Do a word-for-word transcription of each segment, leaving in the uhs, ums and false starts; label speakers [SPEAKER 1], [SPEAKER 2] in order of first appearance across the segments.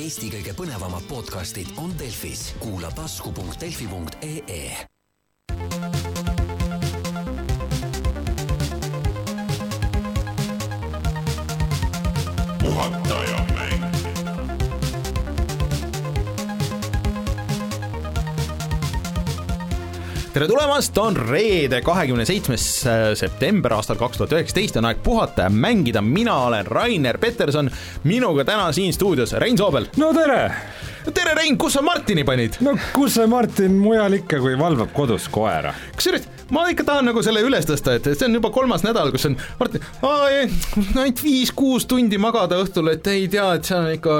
[SPEAKER 1] Eesti kõige põnevamad podcastid on Delfis. Kuula tasku punkt delfi punkt ee. Puhataja mäng. Tere tulemast, on reede kahekümne seitsmes september aastal kaks tuhat üheksateist, on aeg puhata ja mängida. Mina olen Rainer Peterson, minuga täna siin stuudios Rein Soobel.
[SPEAKER 2] No tere!
[SPEAKER 1] Tere Rein, kus sa Martini panid?
[SPEAKER 2] No kus see Martin mujal ikka, kui valvab kodus koera?
[SPEAKER 1] Kas ürit, ma ikka tahan nagu selle üles tõsta, et see on juba kolmas nädal, kus on Martin, ainult viis-kuus tundi magada õhtul, et ei tea, et see on ikka...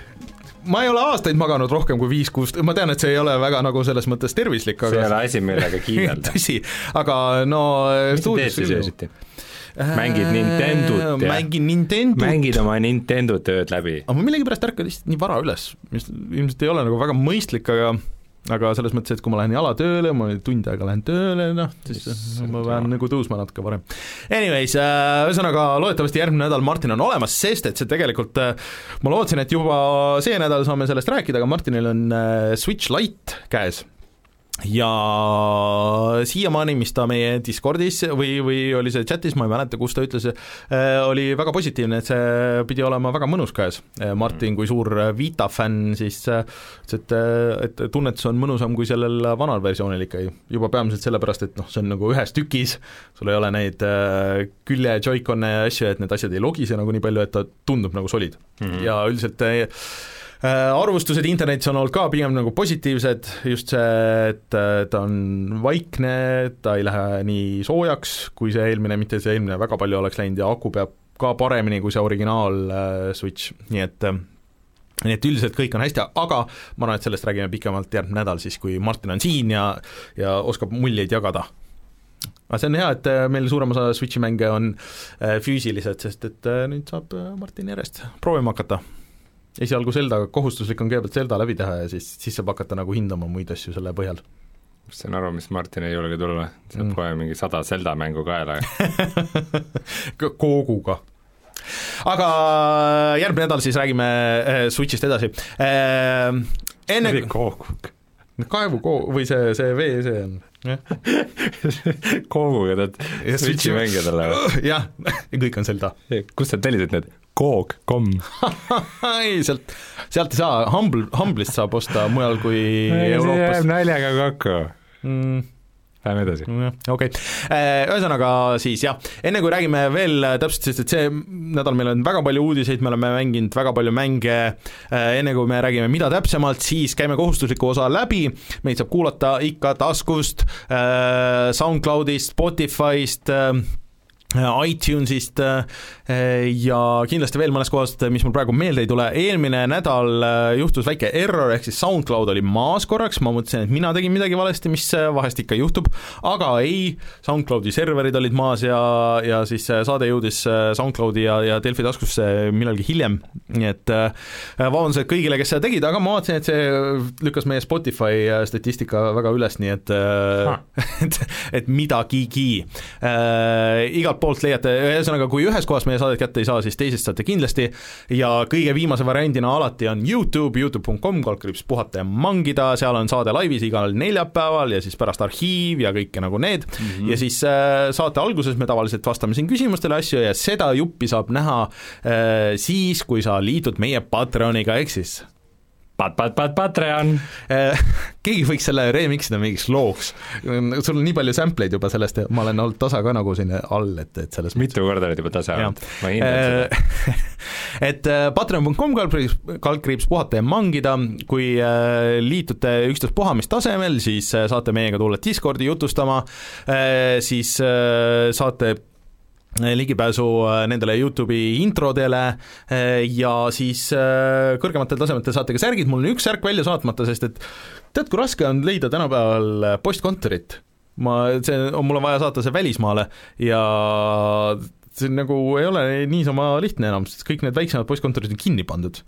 [SPEAKER 1] Ma ei ole aastaid maganud rohkem kui viis-kuus, ma tean, et see ei ole väga nagu selles mõttes tervislik, aga...
[SPEAKER 2] See ei ole asi, millega kiidelda.
[SPEAKER 1] Tõsi, aga no...
[SPEAKER 2] Mis sa teed siis öösiti? Mängid Nintendot ja...
[SPEAKER 1] Mängin Nintendot.
[SPEAKER 2] Mängid oma Nintendo tööd läbi.
[SPEAKER 1] Aga ma millegipärast ärkad lihtsalt nii vara üles, mis ilmselt ei ole nagu väga mõistlik, aga... aga selles mõttes, et kui ma lähen jalatööle, ma tund aega lähen tööle, noh, siis ma pean nagu tõusma natuke varem. Anyways, ühesõnaga loodetavasti järgmine nädal Martin on olemas, sest et see tegelikult, ma lootsin, et juba see nädal saame sellest rääkida, aga Martinil on Switch Lite käes. Ja siiamaani, mis ta meie Discordis või, või oli see chatis, ma ei mäleta, kus ta ütles, oli väga positiivne, et see pidi olema väga mõnus käes. Martin, kui suur Vita-fänn, siis et, et tunnetus on mõnusam kui sellel vanal versioonil ikka juba peamiselt sellepärast, et noh, see on nagu ühes tükis, sul ei ole neid külje joy-con'e ja asju, et need asjad ei logise nagu nii palju, et ta tundub nagu solid. Mm-hmm. Ja üldiselt arvustused internetis on olnud ka pigem nagu positiivsed, just see, et ta on vaikne, ta ei lähe nii soojaks, kui see eelmine, mitte see eelmine väga palju oleks läinud ja aku peab ka paremini kui see originaal Switch, nii et nii et üldiselt kõik on hästi, aga ma arvan, et sellest räägime pikemalt järgmine nädal siis, kui Martin on siin ja, ja oskab muljeid jagada. Aga see on hea, et meil suurem osa Switchi mänge on füüsilised, sest et nüüd saab Martin järjest proovima hakata. Esialgu Zelda, kohustuslik on kõigepealt Zelda läbi teha ja siis, siis saab hakata nagu hindama muid asju selle põhjal.
[SPEAKER 2] See on aru, mis Martin ei julge tulla, saab mm. kohe mingi sada Zelda mängu kaela.
[SPEAKER 1] Kooguga. Aga järgmine nädal siis räägime Switchist edasi. Enne...
[SPEAKER 2] Koogug.
[SPEAKER 1] Kaevu koog, või see, see vee, see on.
[SPEAKER 2] Kooguga tead Switchi mängijadele.
[SPEAKER 1] Jah, kõik on Zelda.
[SPEAKER 2] Kus sa tellisid need? Koog koma com.
[SPEAKER 1] Ei, sealt, sealt ei saa, Humble, Humble'ist saab osta mujal kui
[SPEAKER 2] ei,
[SPEAKER 1] Euroopas.
[SPEAKER 2] See jääb naljaga kokku.
[SPEAKER 1] Mm.
[SPEAKER 2] Läheme edasi.
[SPEAKER 1] Okei, ühesõnaga siis jah, enne kui räägime veel täpselt, sest et see nädal meil on väga palju uudiseid, me oleme mänginud väga palju mänge, enne kui me räägime mida täpsemalt, siis käime kohustusliku osa läbi, meid saab kuulata ikka taskust, SoundCloudist, Spotify'st, iTunesist ja kindlasti veel mõnes kohast, mis mul praegu meelde ei tule. Eelmine nädal juhtus väike error, ehk siis SoundCloud oli maas korraks, ma mõtlesin, et mina tegin midagi valesti, mis vahest ikka juhtub, aga ei, SoundCloudi serverid olid maas ja, ja siis saade jõudis SoundCloudi ja, ja Delfi taskusse millalgi hiljem, nii et vabandused kõigile, kes seda tegid, aga ma vaatasin, et see lükkas meie Spotify statistika väga üles, nii et, et, et midagigi äh, igalt poolt leiate, ühesõnaga kui ühes kohas meie saadet kätte ei saa, siis teisest saate kindlasti ja kõige viimase variandina alati on YouTube, youtube punkt com, kaldkriips puhata ja mangida, seal on saade laivis igal neljapäeval ja siis pärast arhiiv ja kõike nagu need mm-hmm. ja siis äh, saate alguses me tavaliselt vastame siin küsimustele asju ja seda juppi saab näha äh, siis, kui sa liitud meie Patreoniga, ehk siis
[SPEAKER 2] Pat, pat, pat, Patreon.
[SPEAKER 1] Keegi võiks selle remixida mingiks looks. Sul on nii palju sampleid juba sellest ja ma olen olnud tasa ka nagu siin all, et, et selles
[SPEAKER 2] mitu korda oled juba tasa olnud, ma hindan seda.
[SPEAKER 1] Et patreon punkt com kaldkriips puhata ja mangida, kui liitute üksteist puhamist tasemel, siis saate meiega tulla Discordi jutustama, siis saate ligipääsu nendele YouTube'i introdele ja siis kõrgematel tasemetel saate ka särgid, mul on üks särk välja saatmata, sest et tead, kui raske on leida tänapäeval postkontorit. Ma, see, on mul on vaja saata see välismaale ja see nagu ei ole niisama lihtne enam, sest kõik need väiksemad postkontorid on kinni pandud.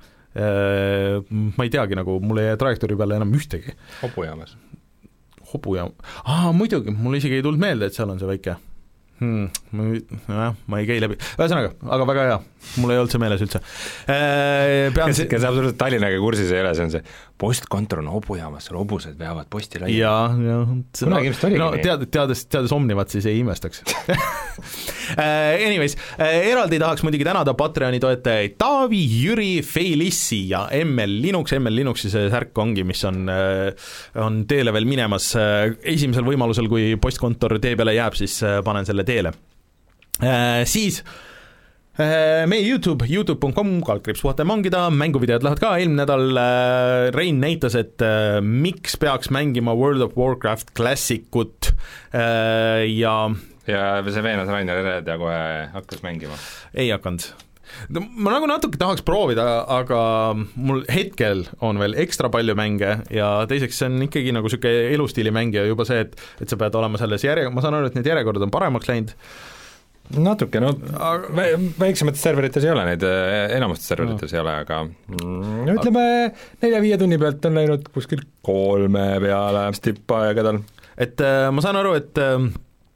[SPEAKER 1] Ma ei teagi, nagu mul ei jää trajektoori peale enam ühtegi.
[SPEAKER 2] Hobujaamas.
[SPEAKER 1] Hobujaam. Aa, muidugi, mul isegi ei tulnud meelde, et seal on see väike Hmm, ma, jah, ma ei käi läbi, ühesõnaga, aga väga hea, mul ei olnud see meeles üldse.
[SPEAKER 2] Pean kes, kes absoluutselt Tallinnaga kursis ei ole, see on see postkontor on hobujaamas, seal hobused veavad posti laiali.
[SPEAKER 1] jaa, jah,
[SPEAKER 2] kunagi ilmselt oligi
[SPEAKER 1] no,
[SPEAKER 2] nii.
[SPEAKER 1] Tead, teades, teades Omnivat, siis ei imestaks. Anyways, eraldi tahaks muidugi tänada Patreoni toetajaid Taavi, Jüri, Feilissi ja M L Linux, M L Linuxi see särk ongi, mis on, on teele veel minemas. Esimesel võimalusel, kui postkontor tee peale jääb, siis panen selle teele. Siis meie YouTube, youtube punkt com, kaldkriips puhata ja mangida, mänguvideod lähevad ka, eelmine nädal Rein näitas, et miks peaks mängima World of Warcraft klassikut ja
[SPEAKER 2] ja see veenas Rainer Ered ja kohe hakkas mängima.
[SPEAKER 1] Ei hakanud. Ma nagu natuke tahaks proovida, aga mul hetkel on veel ekstra palju mänge ja teiseks see on ikkagi nagu siuke elustiili mäng ja juba see, et, et sa pead olema selles järje, ma saan aru, et need järjekorrad on paremaks läinud.
[SPEAKER 2] Natuke, no väiksemates serverites ei ole neid, enamustes serverites no. ei ole, aga mm, ütleme nelja-viie tunni pealt on läinud kuskil kolme peale tippaegadel.
[SPEAKER 1] Et äh, ma saan aru, et äh,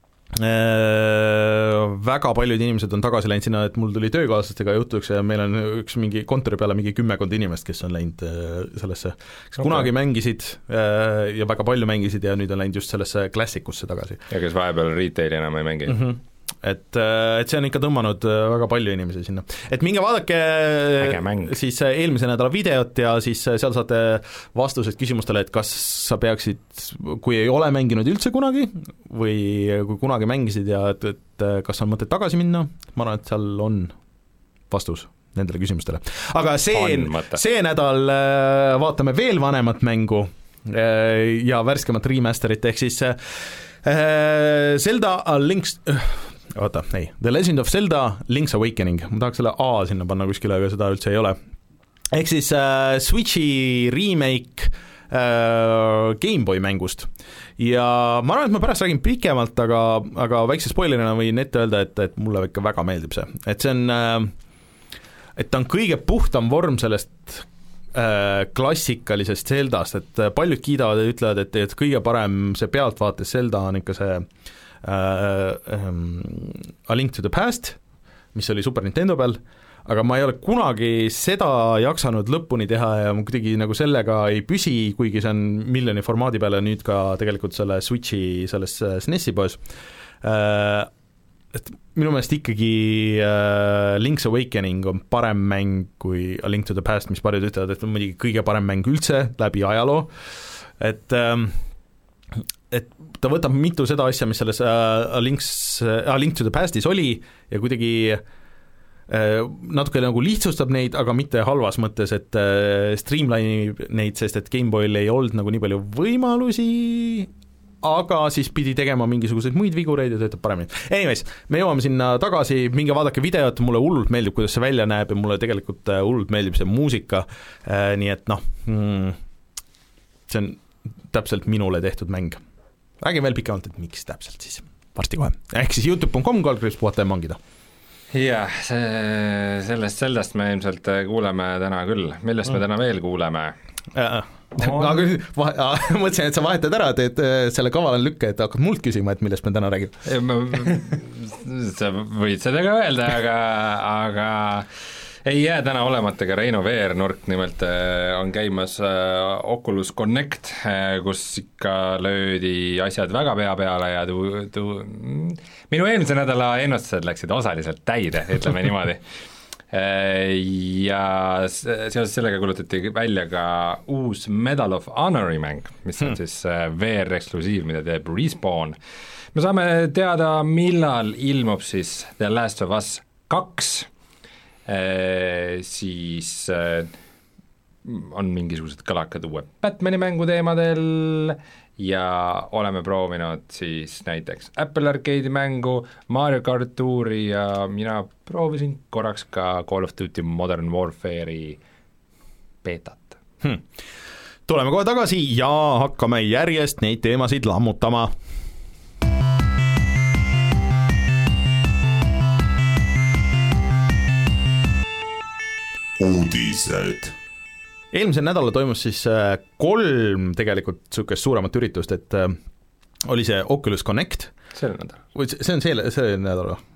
[SPEAKER 1] väga paljud inimesed on tagasi läinud sinna, et mul tuli töökaaslastega jutuks ja meil on üks mingi kontori peale mingi kümmekond inimest, kes on läinud äh, sellesse, kes okay. kunagi mängisid äh, ja väga palju mängisid ja nüüd on läinud just sellesse klassikusse tagasi.
[SPEAKER 2] Ja kes vahepeal retaili enam ei mängi.
[SPEAKER 1] Mm-hmm. Et, et see on ikka tõmmanud väga palju inimesi sinna. Et minge vaadake siis eelmise nädala videot ja siis seal saate vastused küsimustele, et kas sa peaksid, kui ei ole mänginud üldse kunagi või kui kunagi mängisid ja et, et kas on mõtet tagasi minna, ma arvan, et seal on vastus nendele küsimustele. Aga see, see nädal vaatame veel vanemat mängu ja värskemat remasterit, ehk siis Zelda A Link's oota, ei, The Legend of Zelda Link's Awakening, ma tahaks selle A sinna panna kuskile, aga seda üldse ei ole. Ehk siis äh, Switchi remake äh, Gameboy mängust. Ja ma arvan, et ma pärast räägin pikemalt, aga, aga väikse spoilerina võin ette öelda, et, et mulle ikka väga meeldib see. Et see on, äh, et ta on kõige puhtam vorm sellest äh, klassikalisest Zeldast, et paljud kiidavad ja ütlevad, et, et kõige parem see pealtvaates Zelda on ikka see Uh, um, A Link to the Past, mis oli Super Nintendo peal, aga ma ei ole kunagi seda jaksanud lõpuni teha ja ma kuidagi nagu sellega ei püsi, kuigi see on miljoni formaadi peale nüüd ka tegelikult selle Switchi selles S N E S-i poes. Uh, et minu meelest ikkagi uh, Link's Awakening on parem mäng kui A Link to the Past, mis paljud ütlevad, et on muidugi kõige parem mäng üldse läbi ajaloo, et um, et ta võtab mitu seda asja, mis selles A, Links, A Link to the Pastis oli ja kuidagi natuke nagu lihtsustab neid, aga mitte halvas mõttes, et streamline'ib neid, sest et Gameboy'l ei olnud nagu nii palju võimalusi, aga siis pidi tegema mingisuguseid muid vigureid ja töötab paremini. Anyways, me jõuame sinna tagasi, minge vaadake videot, mulle hullult meeldib, kuidas see välja näeb ja mulle tegelikult hullult meeldib see muusika, nii et noh, see on täpselt minule tehtud mäng. Räägin veel pikemalt, et miks täpselt siis, varsti kohe. Ehk siis youtube punkt com, kaldkriips puhata ja mangida.
[SPEAKER 2] Jah, see, sellest Zeldast me ilmselt kuuleme täna küll. Millest mm. me täna veel kuuleme?
[SPEAKER 1] Äh, on... aga vahe, mõtlesin, et sa vahetad ära, teed selle kavalan lükke, et hakkad mult küsima, et millest me täna räägime.
[SPEAKER 2] Sa võid seda ka öelda, aga, aga ei jää täna olemata ka Reino Veer nurk, nimelt on käimas Oculus Connect, kus ikka löödi asjad väga pea peale ja tu, tu, minu eelmise nädala ennustused läksid osaliselt täide, ütleme niimoodi. Ja seoses sellega kuulutati välja ka uus Medal of Honori mäng, mis on hmm. siis V R-eksklusiiv, mida teeb Respawn. Me saame teada, millal ilmub siis The Last of Us kaks, Ee, siis äh, on mingisugused kõlakad uue Batmani mängu teemadel ja oleme proovinud siis näiteks Apple Arcade'i mängu, Mario Kart Touri ja mina proovisin korraks ka Call of Duty Modern Warfare'i beetat.
[SPEAKER 1] Hmm. Tuleme kohe tagasi ja hakkame järjest neid teemasid lammutama. Uudised. Eelmisel nädalal toimus siis kolm tegelikult niisugust suuremat üritust, et oli see Oculus Connect,
[SPEAKER 2] see on nädal.
[SPEAKER 1] see on see, see nädal või?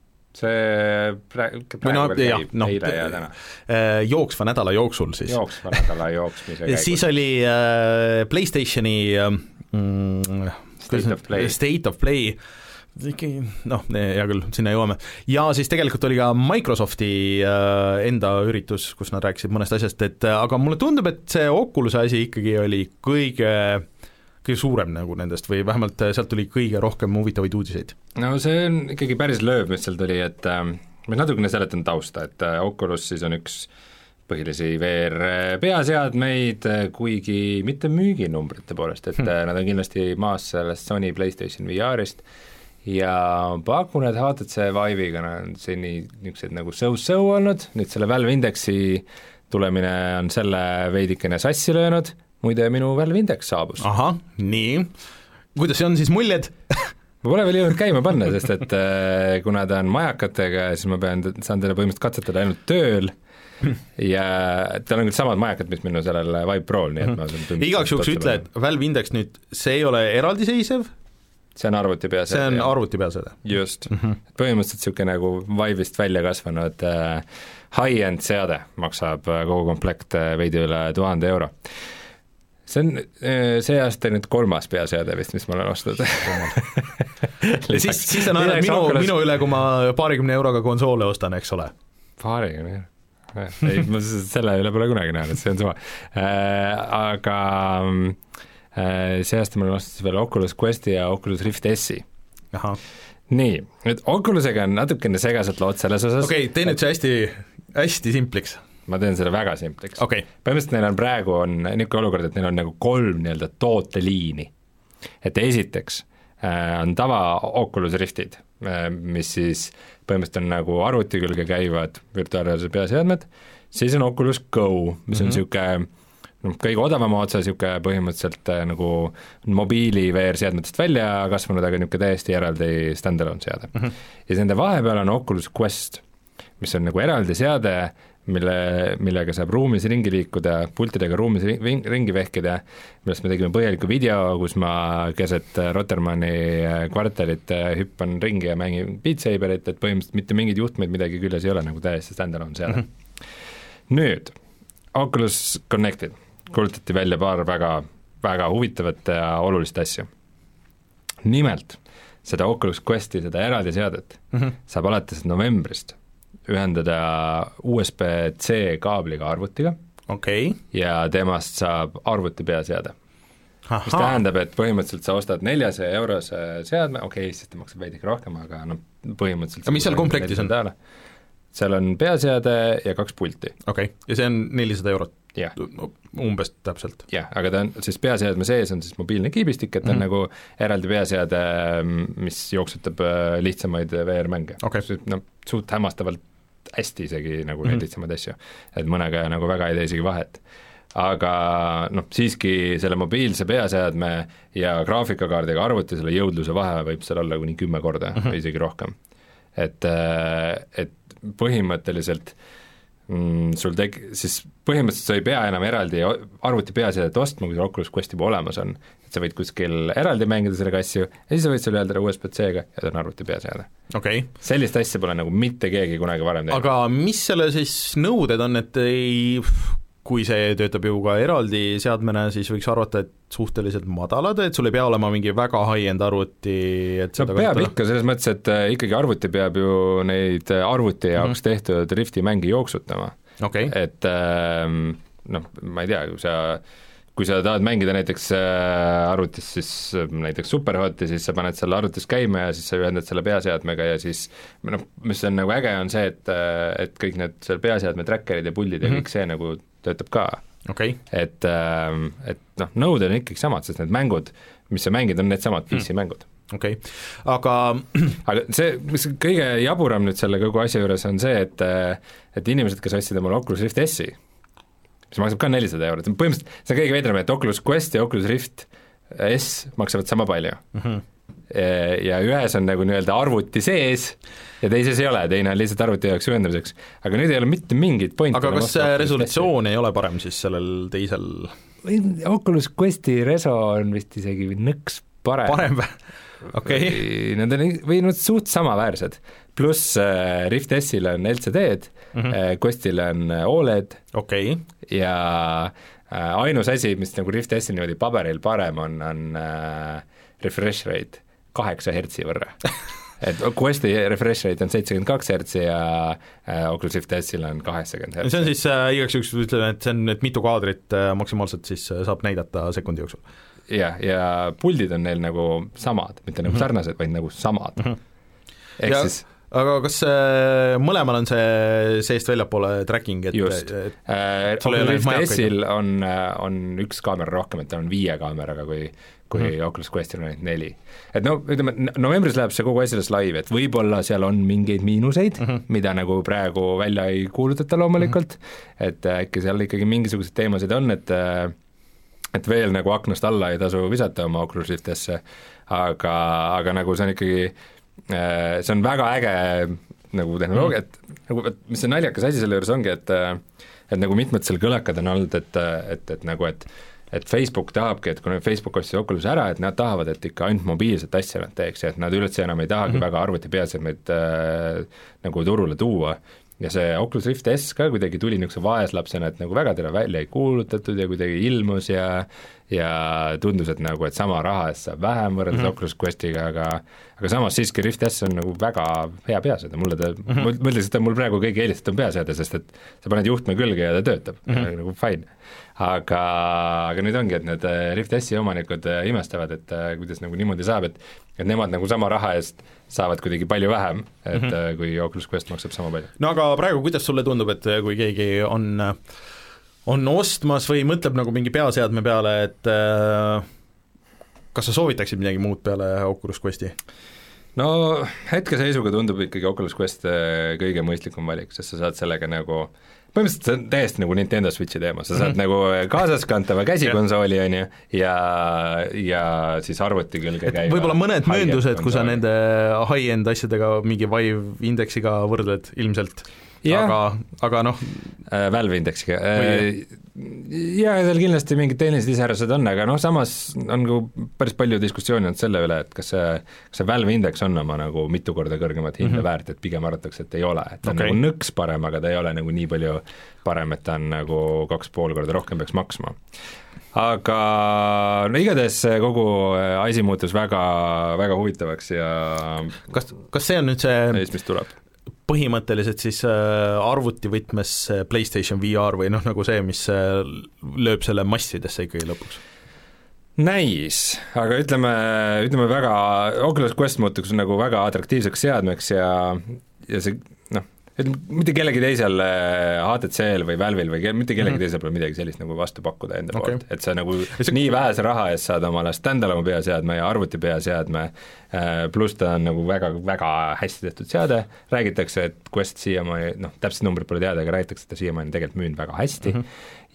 [SPEAKER 2] see praegu, praegu
[SPEAKER 1] no,
[SPEAKER 2] veel
[SPEAKER 1] jah,
[SPEAKER 2] käib
[SPEAKER 1] no,
[SPEAKER 2] eile ja täna.
[SPEAKER 1] Jooksva nädala jooksul siis.
[SPEAKER 2] Jooksva nädala jooksmise käigus.
[SPEAKER 1] Siis oli äh, PlayStationi mm,
[SPEAKER 2] State of Play,
[SPEAKER 1] State of Play, ikkagi noh, hea küll, sinna jõuame. Ja siis tegelikult oli ka Microsofti äh, enda üritus, kus nad rääkisid mõnest asjast, et aga mulle tundub, et see Oculus'e asi ikkagi oli kõige kõige suurem nagu nendest või vähemalt sealt tuli kõige rohkem huvitavaid uudiseid.
[SPEAKER 2] No see on ikkagi päris lööv, mis seal tuli, et äh, ma natukene seletan tausta, et äh, Oculus siis on üks põhilisi V R peaseadmeid, kuigi mitte müüginumbrite poolest, et hmm. nad on kindlasti maas sellest Sony PlayStation V R-ist ja pakun, et H T C Vive'iga on seni niisugused nagu so-so olnud, nüüd selle Valve Indexi tulemine on selle veidikene sassi löönud, muide minu Valve Index saabus.
[SPEAKER 1] Ahah, nii. Kuidas see on siis muljed?
[SPEAKER 2] ma pole veel jõudnud käima panna, sest et äh, kuna ta on majakatega, siis ma pean, saan teda põhimõtteliselt katsetada ainult tööl ja tal on küll samad majakad, mis minu sellel Vive Pro'l, nii et ma saan
[SPEAKER 1] igaks juhuks ütle, et Valve Index nüüd, see ei ole eraldiseisev?
[SPEAKER 2] See on arvuti peaseade.
[SPEAKER 1] See on jah. Arvuti peaseade.
[SPEAKER 2] Just. Mm -hmm. Põhimõtteliselt niisugune nagu Vive'ist välja kasvanud äh, high-end seade maksab äh, kogu komplekt äh, veidi üle tuhande euro. See on see aasta nüüd kolmas peaseade vist, mis ma olen ostnud.
[SPEAKER 1] siis, siis sa naerad minu, Oculus... minu üle, kui ma paarikümne euroga konsoole ostan, eks ole?
[SPEAKER 2] Paarikümne euro? Ei, ma selle üle pole kunagi näinud, see on suva äh,. Aga äh, see aasta ma olen ostnud veel Oculus Questi ja Oculus Rift S-i.
[SPEAKER 1] Aha.
[SPEAKER 2] Nii, nüüd Oculusega on natukene segaselt lood selles osas.
[SPEAKER 1] Okei, okay, tee nüüd see hästi, hästi simpliks.
[SPEAKER 2] Ma teen selle väga simpliks.
[SPEAKER 1] Okay.
[SPEAKER 2] Põhimõtteliselt neil on praegu on niisugune olukord, et neil on nagu kolm nii-öelda tooteliini. Et esiteks äh, on tava Oculus Riftid, äh, mis siis põhimõtteliselt on nagu arvuti külge käivad virtuaalreaalsuse peaseadmed, siis on Oculus Go, mis on niisugune mm -hmm. no, kõige odavama otsa niisugune põhimõtteliselt äh, nagu mobiili V R-seadmetest välja kasvanud, aga niisugune täiesti eraldi stand-alone seade mm. -hmm. Ja nende vahepeal on Oculus Quest, mis on nagu eraldi seade, mille, millega saab ruumis ringi liikuda, pultidega ruumis ring, ringi vehkida, millest me tegime põhjaliku video, kus ma keset Rotermanni kvartalit hüppan ringi ja mängin Beat Saberit, et põhimõtteliselt mitte mingeid juhtmeid midagi küljes ei ole, nagu täiesti stand-alone seade mm. -hmm. Nüüd, Oculus Connected kuulutati välja paar väga, väga huvitavat ja olulist asja. Nimelt, seda Oculus Questi, seda eraldi seadet mm -hmm. saab alates novembrist ühendada U S B C kaabliga arvutiga
[SPEAKER 1] okay.
[SPEAKER 2] ja temast saab arvuti peaseade. Mis tähendab, et põhimõtteliselt sa ostad neljasaja eurose seadme, okei okay,, siis ta maksab veidike rohkem, aga no põhimõtteliselt
[SPEAKER 1] aga mis seal komplektis on?
[SPEAKER 2] Seal on peaseade ja kaks pulti.
[SPEAKER 1] Okei okay., ja see on nelisada eurot?
[SPEAKER 2] Jah.
[SPEAKER 1] Umbes täpselt?
[SPEAKER 2] Jah, aga ta on, siis peaseadme sees on siis mobiilne kiibistik, et ta on mm -hmm. nagu eraldi peaseade, mis jooksutab lihtsamaid V R-mänge
[SPEAKER 1] okay..
[SPEAKER 2] No suht hämmastavalt hästi isegi nagu
[SPEAKER 1] mm -hmm.
[SPEAKER 2] neid lihtsamaid asju, et mõnega nagu väga ei tee isegi vahet. Aga noh, siiski selle mobiilse peaseadme ja graafikakaardiga arvuti, selle jõudluse vahe võib seal olla kuni kümme korda mm -hmm. või isegi rohkem. Et, et põhimõtteliselt mm, sul tek-, siis põhimõtteliselt sa ei pea enam eraldi arvuti peaseadet ostma, kui sul Oculus Quest juba olemas on. Et sa võid kuskil eraldi mängida sellega asju ja siis sa võid selle üheldada U S B C-ga ja ta on arvuti peaseade.
[SPEAKER 1] Okay.
[SPEAKER 2] Sellist asja pole nagu mitte keegi kunagi varem teinud.
[SPEAKER 1] Aga mis selle siis nõuded on, et ei, kui see töötab ju ka eraldi seadmena, siis võiks arvata, et suhteliselt madalad, et sul ei pea olema mingi väga high-end arvuti, et
[SPEAKER 2] no peab kasutada. Ikka, selles mõttes, et ikkagi arvuti peab ju neid arvuti jaoks mm -hmm. tehtud Rifti mänge jooksutama.
[SPEAKER 1] Okay.
[SPEAKER 2] Et noh, ma ei tea, kui sa kui sa tahad mängida näiteks arvutis siis näiteks Superhoti, siis sa paned selle arvutis käima ja siis sa ühendad selle peaseadmega ja siis noh, mis on nagu äge, on see, et, et kõik need seal peaseadme trackerid ja pullid ja mm -hmm. kõik see nagu töötab ka.
[SPEAKER 1] Okay.
[SPEAKER 2] Et, et noh, nõuded on ikkagi samad, sest need mängud, mis sa mängid, on need samad P C-mängud.
[SPEAKER 1] Okei okay., aga
[SPEAKER 2] aga see, mis kõige jaburam nüüd selle kogu asja juures on see, et et inimesed, kes ostsid omale Oculus Rift S-i, mis maksab ka nelisada eurot, põhimõtteliselt see on kõige veidram, et Oculus Quest ja Oculus Rift S maksavad sama palju mm. -hmm. Ja ühes on nagu nii-öelda arvuti sees ja teises ei ole, teine on lihtsalt arvuti jaoks ühendamiseks. Aga nüüd ei ole mitte mingit pointi.
[SPEAKER 1] aga kas see resolutsioon ei ole parem siis sellel teisel?
[SPEAKER 2] Oculus Questi reso on vist isegi nõks parem,
[SPEAKER 1] parem või? okei okay..
[SPEAKER 2] Nad on või nad suht samaväärsed, pluss äh, Rift S-il on L C D-d mm, -hmm. äh, Questil on O L E D
[SPEAKER 1] okay.
[SPEAKER 2] ja äh, ainus asi, mis nagu Rift S-il niimoodi paberil parem on, on äh, refresh rate kaheksa hertsi võrra et Questi refresh rate on seitsekümmend kaks hertsi ja äh, Oculus Rift S-il on kaheksakümmend hertsi.
[SPEAKER 1] see on siis äh, igaks juhuks ütleme, et see on, et mitu kaadrit äh, maksimaalselt siis äh, saab näidata sekundi jooksul.
[SPEAKER 2] jah, ja puldid on neil nagu samad, mitte nagu sarnased, vaid nagu samad mm. -hmm. ehk
[SPEAKER 1] ja,
[SPEAKER 2] siis
[SPEAKER 1] aga kas äh, mõlemal on see seest väljapoole tracking, et
[SPEAKER 2] just, Oculus Rift S-il on, on üks kaamera rohkem, et ta on viie kaameraga kui kui mm -hmm. Oculus Questil on ainult neli. Et no ütleme, novembris läheb see kogu asjades laivi, et võib-olla seal on mingeid miinuseid mm, -hmm. mida nagu praegu välja ei kuulutata loomulikult mm, -hmm. et äkki seal ikkagi mingisuguseid teemasid on, et et veel nagu aknast alla ei tasu visata oma Oculus Riftesse, aga, aga nagu see on ikkagi, see on väga äge nagu tehnoloogia, et nagu, et mis see naljakas asi selle juures ongi, et et nagu mitmed seal kõlakad on olnud, et, et, et nagu, et et Facebook tahabki, et kui Facebook ostis Oculus'i ära, et nad tahavad, et ikka ainult mobiilset asja nad teeks ja et nad üldse enam ei tahagi mm -hmm. väga arvutipeasemeid äh, nagu turule tuua. Ja see Oculus Rift S ka kuidagi tuli niisuguse vaeslapsena, et nagu väga teda välja ei kuulutatud ja kuidagi ilmus ja ja tundus, et nagu, et sama raha eest saab vähem võrreldes mm -hmm. Oculus Questiga, aga aga samas siiski Rift S on nagu väga hea peaseade, mulle ta mm -hmm. ma mõtlesin, et ta on mul praegu kõige eelistatum peaseade, sest et sa paned juhtme külge ja ta töötab mm, -hmm. nagu fine. Aga, aga nüüd ongi, et need Rift S-i omanikud imestavad, et kuidas nagu niimoodi saab, et et nemad nagu sama raha eest saavad kuidagi palju vähem, et mm -hmm. kui Oculus Quest maksab sama palju.
[SPEAKER 1] No aga praegu, kuidas sulle tundub, et kui keegi on on ostmas või mõtleb nagu mingi peaseadme peale, et kas sa soovitaksid midagi muud peale Oculus Questi?
[SPEAKER 2] No hetkeseisuga tundub ikkagi Oculus Quest kõige mõistlikum valik, sest sa saad sellega nagu põhimõtteliselt see on täiesti nagu Nintendo Switchi teema, sa saad mm -hmm. nagu kaasaskantava käsikonsooli, on ju, ja, ja siis arvuti külge käiva
[SPEAKER 1] võib-olla mõned mööndused, kui sa nende high-end asjadega mingi Vive indeksiga võrdled ilmselt, aga, aga noh
[SPEAKER 2] äh, Valve indeksiga äh, jaa, seal kindlasti mingid tehnilised iseärased on, aga noh, samas on nagu päris palju diskussiooni olnud selle üle, et kas see, kas see Valve indeks on oma nagu mitu korda kõrgemat hinda mm -hmm. väärt, et pigem arvatakse, et ei ole, et ta okay. on nagu nõks parem, aga ta ei ole nagu nii palju parem, et ta on nagu kaks pool korda rohkem peaks maksma. Aga no igatahes kogu asi muutus väga, väga huvitavaks ja
[SPEAKER 1] kas, kas see on nüüd see
[SPEAKER 2] neist, mis tuleb?
[SPEAKER 1] Põhimõtteliselt siis arvutivõtmes PlayStation V R või noh, nagu see, mis lööb selle massidesse ikkagi lõpuks?
[SPEAKER 2] Näis, aga ütleme, ütleme väga, Oculus Quest muutuks nagu väga atraktiivseks seadmeks ja, ja see noh, et mitte kellegi teisel H T C-l või Valve'il või mitte kellegi mm -hmm. teisel pole midagi sellist nagu vastu pakkuda enda okay. poolt, et sa nagu see... nii vähese raha eest saad omale stand-alone peaseadme ja arvuti peaseadme, pluss ta on nagu väga, väga hästi tehtud seade, räägitakse, et Quest siiamaani, noh, täpsed numbrid pole teada, aga räägitakse, et ta siiamaani tegelikult müünud väga hästi mm, -hmm.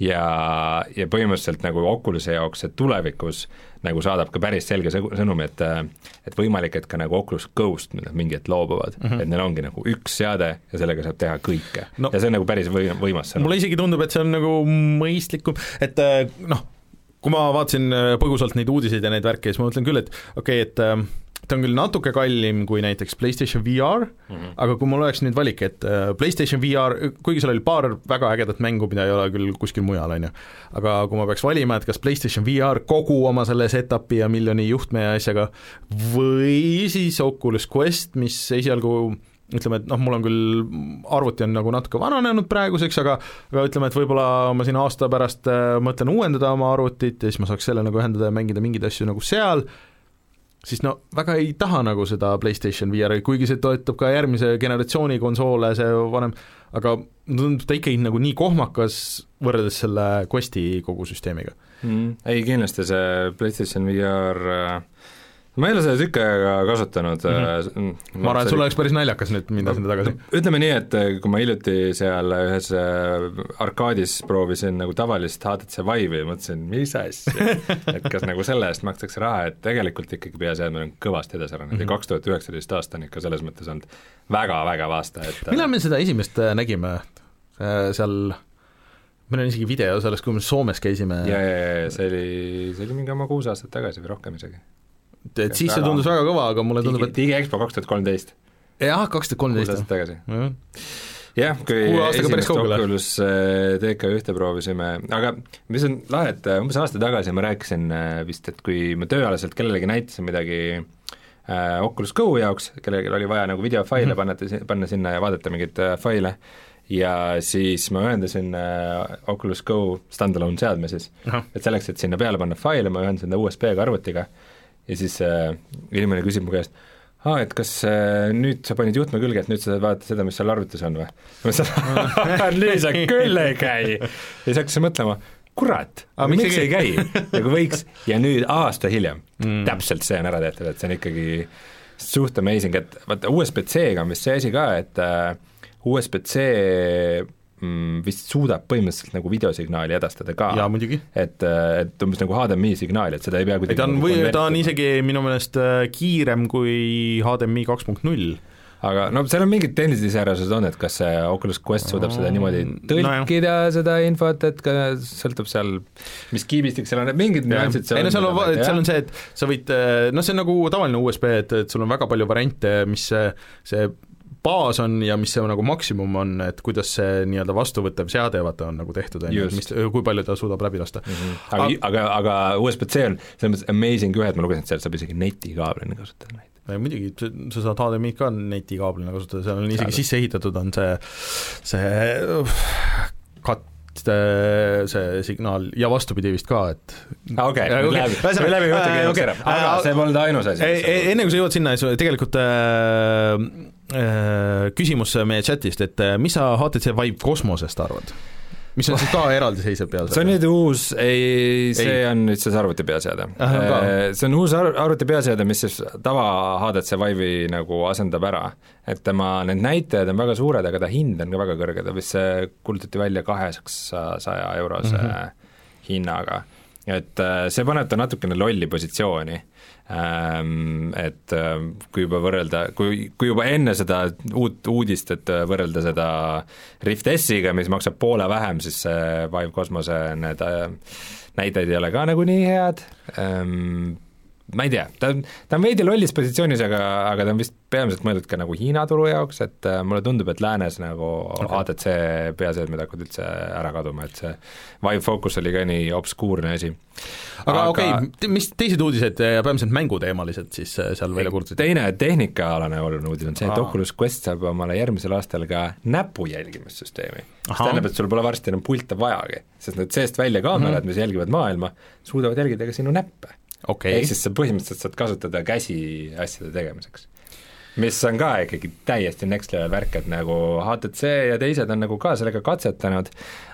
[SPEAKER 2] ja, ja põhimõtteliselt nagu Oculus'e jaoks, et tulevikus nagu saadab ka päris selge sõnumi, et et võimalik, et ka nagu Oculus Ghost mingi hetk loobuvad mm, -hmm. et neil ongi nagu üks seade ja sellega saab teha kõike no, ja see on nagu päris või, võimas sõnum.
[SPEAKER 1] Mulle isegi tundub, et see on nagu mõistlikum, et noh, kui ma vaatasin põgusalt neid uudiseid ja neid värke, siis ma mõtlen küll, et okei okay,, et ta on küll natuke kallim kui näiteks PlayStation V R mm, -hmm. aga kui mul oleks nüüd valik, et PlayStation V R, kuigi seal oli paar väga ägedat mängu, mida ei ole küll kuskil mujal, on ju, aga kui ma peaks valima, et kas PlayStation V R kogu oma selle setupi ja miljoni juhtme ja asjaga või siis Oculus Quest, mis esialgu ütleme, et noh, mul on küll, arvuti on nagu natuke vananenud praeguseks, aga aga ütleme, et võib-olla ma siin aasta pärast mõtlen uuendada oma arvutit ja siis ma saaks selle nagu ühendada ja mängida mingeid asju nagu seal, siis no väga ei taha nagu seda PlayStation V R-i, kuigi see toetab ka järgmise generatsiooni konsoole, see vanem, aga tundub ta ikkagi nagu nii kohmakas võrreldes selle Questi kogu süsteemiga
[SPEAKER 2] mm,. Ei, kindlasti see PlayStation V R, ma ei ole seda tükk aega kasutanud mm. -hmm.
[SPEAKER 1] ma arvan, et sul oleks päris naljakas nüüd minna sinna tagasi.
[SPEAKER 2] Ütleme nii, et kui ma hiljuti seal ühes arkaadis proovisin nagu tavalist H T C Vive'i, mõtlesin, mis asja, et kas nagu selle eest makstakse raha, et tegelikult ikkagi peaseadme on kõvasti edasi arenenud ja kaks tuhat üheksateist aasta on ikka selles mõttes olnud väga-väga vaasta, et
[SPEAKER 1] millal me seda esimest nägime seal, meil on isegi video sellest, kui me Soomes käisime?
[SPEAKER 2] ja, ja, ja see oli, see oli mingi oma kuus aastat tagasi või rohkem isegi.
[SPEAKER 1] et siis see tundus väga kõva, aga mulle tundub, et
[SPEAKER 2] DigiExpo kaks tuhat kolmteist.
[SPEAKER 1] jah, kaks tuhat kolmteist.
[SPEAKER 2] tagasi. jah, kui esimest Oculus D K ühte proovisime, aga mis on lahe, et umbes aasta tagasi ma rääkisin vist, et kui ma tööalaselt kellelegi näitasin midagi äh, Oculus Go jaoks, kellelgi oli vaja nagu videofaile mm -hmm. panna, panna sinna ja vaadata mingeid äh, faile, ja siis ma ühendasin äh, Oculus Go stand-alone seadme siis, et selleks, et sinna peale panna faile, ma ühendasin ta U S B-ga arvutiga ja siis äh, inimene küsib mu käest, aa, et kas äh, nüüd sa panid juhtme külge, et nüüd sa saad vaadata seda, mis seal arvutis on või? ma ütlesin, nii sa küll ei käi. ja siis hakkasin mõtlema, kurat, miks ei käi? nagu võiks, ja nüüd aasta hiljem mm. täpselt see on ära tehtud, et see on ikkagi suht amazing, et vaata U S B C-ga on vist see asi ka, et äh, U S B C mm, vist suudab põhimõtteliselt nagu videosignaali edastada ka.
[SPEAKER 1] jaa, muidugi.
[SPEAKER 2] Et, et umbes nagu H D M I signaali, et seda ei pea kuidagi
[SPEAKER 1] ta on,
[SPEAKER 2] nagu
[SPEAKER 1] või, ta on isegi minu meelest kiirem kui H D M I kaks punkt null.
[SPEAKER 2] aga no seal on mingid tehnilised iseärased on, et kas see Oculus Quest suudab seda niimoodi tõlkida no, seda infot, et ka sõltub seal, mis kiibistik seal on, et mingid nüansid
[SPEAKER 1] seal, ei, no, seal on, on, seal on see, et sa võid, noh see on nagu tavaline U S B, et, et sul on väga palju variante, mis see, see baas on ja mis see nagu maksimum on, et kuidas see nii-öelda vastuvõttev seade vaata on nagu tehtud, mis, kui palju ta suudab läbi lasta
[SPEAKER 2] mm. -hmm. aga, aga, aga U S B C on selles mõttes amazing ühe, et ma lugesin, et seal saab isegi netikaablina kasutada neid.
[SPEAKER 1] Ja, muidugi, sa saad H D M I ka netikaablina kasutada, seal on isegi Kaada. sisse ehitatud on see, see kat-, see signaal ja vastupidi vist ka, et
[SPEAKER 2] okei, nüüd läbi, nüüd läbi mõttagi okay. ära, aga see polnud ainus asi.
[SPEAKER 1] Enne kui sa jõuad sinna, tegelikult äh, äh, küsimus meie chatist, et mis sa H T C Vive Kosmosest arvad? mis on siis ka eraldiseisev peaseade?
[SPEAKER 2] see on nüüd uus, ei, see ei. on nüüd siis arvuti peaseade. See on uus arvuti peaseade, mis siis tava H T C Vive'i nagu asendab ära. Et tema, need näitajad on väga suured, aga ta hind on ka väga kõrge, ta vist see kuulutati välja kahesaja eurose mm -hmm. hinnaga. Et see paneb ta natukene lolli positsiooni. Et kui juba võrrelda, kui, kui juba enne seda uut uudist, et võrrelda seda Rift S-iga, mis maksab poole vähem, siis see Vive Cosmose need näitajad ei ole ka nagu nii head. Ma ei tea, ta, ta on veidi lollis positsioonis, aga, aga ta on vist peamiselt mõeldud ka nagu Hiina turu jaoks, et mulle tundub, et läänes nagu okay. H T C peaseadmed hakkavad üldse ära kaduma, et see Vive Focus oli ka nii obskuurne asi.
[SPEAKER 1] aga, aga okei okay,, mis teised uudised ja peamiselt mänguteemalised siis seal välja kurtsid?
[SPEAKER 2] Teine tehnikaalane oluline uudis on see, et Oculus Quest saab omale järgmisel aastal ka näpu jälgimissüsteemi. See tähendab, et sul pole varsti enam pilte vajagi, sest need seest välja kaamerad, mm -hmm. mis jälgivad maailma, suudavad jälgida ka sinu näppe.
[SPEAKER 1] Okay.
[SPEAKER 2] ehk siis sa põhimõtteliselt saad kasutada käsi asjade tegemiseks. Mis on ka ikkagi täiesti next level värk, et nagu H T C ja teised on nagu ka sellega katsetanud,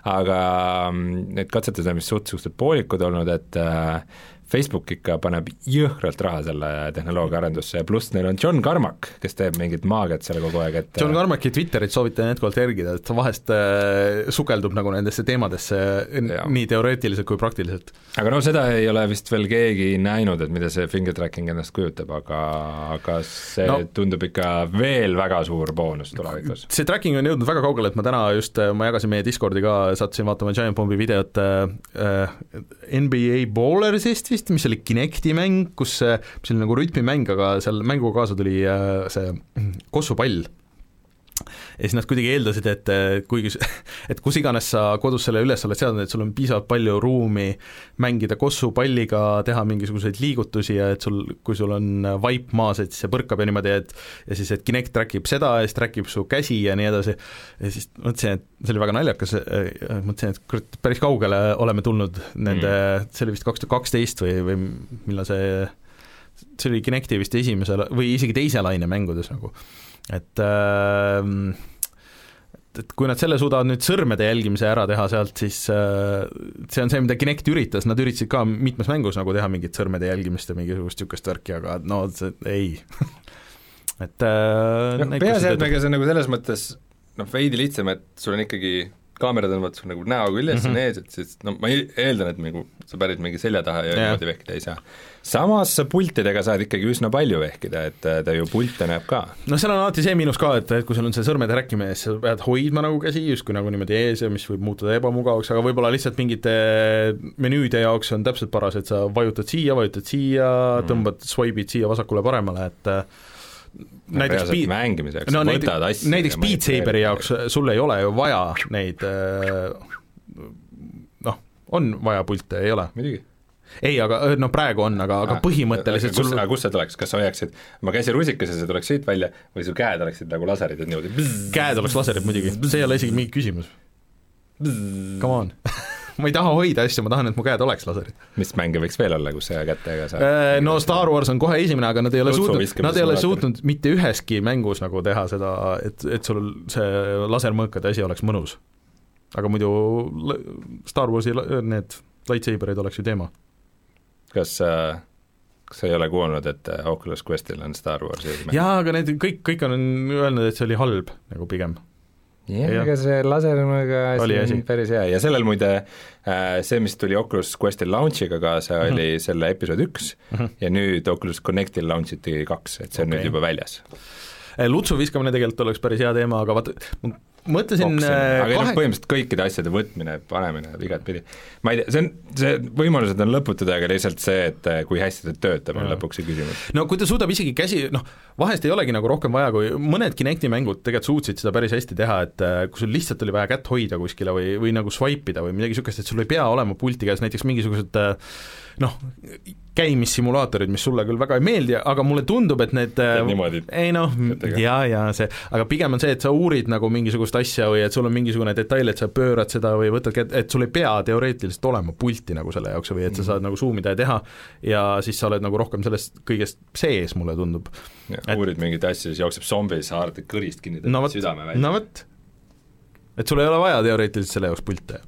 [SPEAKER 2] aga need katsetused on vist suhteliselt poolikud olnud, et Facebook ikka paneb jõhkralt raha selle tehnoloogia arendusse ja pluss neil on John Carmack, kes teeb mingit maagiat selle kogu aeg, et
[SPEAKER 1] John Carmacki Twitterit soovitan jätkuvalt järgida, et ta vahest äh, sukeldub nagu nendesse teemadesse ja. nii teoreetiliselt kui praktiliselt.
[SPEAKER 2] Aga no seda ei ole vist veel keegi näinud, et mida see finger tracking ennast kujutab, aga, aga see no, tundub ikka veel väga suur boonus tulevikus.
[SPEAKER 1] See tracking on jõudnud väga kaugele, et ma täna just, ma jagasin meie Discordi ka, sattusin vaatama Giant Bombi videot äh, N B A Ballersist vist, mis oli Kinecti mäng, kus, mis oli nagu rütmimäng, aga seal mänguga kaasa tuli see kossupall. Ja siis nad kuidagi eeldasid, et kuigi, et kus iganes sa kodus selle üles oled seadnud, et sul on piisavalt palju ruumi mängida kossupalliga, teha mingisuguseid liigutusi ja et sul, kui sul on vaip maas, et siis see põrkab ja niimoodi, et ja siis, et Kinect trackib seda ja siis trackib su käsi ja nii edasi. Ja siis mõtlesin, et see oli väga naljakas, mõtlesin, et kurat, päris kaugele oleme tulnud nende mm., see oli vist kaks tuhat kaksteist või, või millal see, see oli Kinecti vist esimese või isegi teise laine mängudes nagu. Et, äh, et kui nad selle suudavad nüüd sõrmede jälgimise ära teha sealt, siis äh, see on see, mida Kinect üritas, nad üritasid ka mitmes mängus nagu teha mingit sõrmede jälgimist ja mingisugust niisugust värki, aga no see ei et äh,
[SPEAKER 2] no, peaseadmega see on nagu selles mõttes noh, veidi lihtsam, et sul on ikkagi kaamerad on vaata nagu näoga üles mm -hmm. ees, et siis no ma eeldan, et nagu sa päris mingi selja taha ja niimoodi vehkida ei saa. Samas pultidega saad ikkagi üsna palju vehkida, et ta ju pilte näeb ka.
[SPEAKER 1] No seal on alati see miinus ka, et, et kui sul on see sõrmede räkkimine, siis sa pead hoidma nagu käsi justkui nagu niimoodi ees ja mis võib muutuda ebamugavaks, aga võib-olla lihtsalt mingite menüüde jaoks on täpselt paras, et sa vajutad siia, vajutad siia mm., tõmbad swipe'id siia vasakule-paremale, et näiteks Beat,
[SPEAKER 2] mängimiseks,
[SPEAKER 1] no, näiteks, näiteks Beat Saberi jaoks sul ei ole ju vaja neid, noh, on vaja pilte, ei ole?
[SPEAKER 2] Muidugi.
[SPEAKER 1] Ei, aga no praegu on, aga, aga põhimõtteliselt
[SPEAKER 2] kus, sul... kus see tuleks, kas sa hoiaksid ma käsi rusikas ja see tuleks siit välja või su käed oleksid nagu laserid, et niimoodi bzz.
[SPEAKER 1] Käed oleks laserid muidugi, see ei ole isegi mingi küsimus. Come on ma ei taha hoida asju, ma tahan, et mu käed oleks laserid.
[SPEAKER 2] Mis mänge võiks veel olla, kus sa kättega saad?
[SPEAKER 1] No Star Wars on kohe esimene, aga nad ei ole Lutsu suutnud, nad ei ole suutnud mitte üheski mängus nagu teha seda, et, et sul see lasermõõkade asi oleks mõnus. Aga muidu Star Warsi need lightsaberid oleks ju teema. Kas, kas sa ei ole kuulnud, et Oculus Questil on Star Warsi? Jaa, aga need kõik, kõik on öelnud, et see oli halb nagu pigem.
[SPEAKER 2] jah, aga see lasermõõga asi on päris hea ja sellel muide see, mis tuli Oculus Questil launchiga kaasa, mm -hmm. oli selle episood üks mm -hmm. ja nüüd Oculus Connectil launchiti kaks, et see on okay. nüüd juba väljas.
[SPEAKER 1] Lutsu viskamine tegelikult oleks päris hea teema, aga vaata, mõtlesin
[SPEAKER 2] Oksin. aga kahe... põhimõtteliselt kõikide asjade võtmine, panemine igat pidi. Ma ei tea, see on, see võimalused on lõputud, aga lihtsalt see, et kui hästi ta töötab, on lõpuks see küsimus.
[SPEAKER 1] No kui ta suudab isegi käsi, noh, vahest ei olegi nagu rohkem vaja, kui mõned Kinecti mängud tegelikult suutsid seda päris hästi teha, et kui sul lihtsalt oli vaja kätt hoida kuskile või, või nagu swipe ida või midagi niisugust, et sul ei pea olema pulti käes, näiteks mingisugused noh, käimissimulaatorid, mis sulle küll väga ei meeldi, aga mulle tundub, et need
[SPEAKER 2] niimoodi,
[SPEAKER 1] ei noh, jaa, jaa, see, aga pigem on see, et sa uurid nagu mingisugust asja või et sul on mingisugune detail, et sa pöörad seda või võtad, et sul ei pea teoreetiliselt olema pulti nagu selle jaoks või et sa saad nagu zoomida ja teha ja siis sa oled nagu rohkem sellest kõigest sees, mulle tundub.
[SPEAKER 2] Ja, et, uurid mingit asja, siis jookseb zombi, sa haarad kõrist kinni,
[SPEAKER 1] no võt,
[SPEAKER 2] südame välja.
[SPEAKER 1] no vot, et sul ei ole vaja teoreetiliselt selle jaoks pilte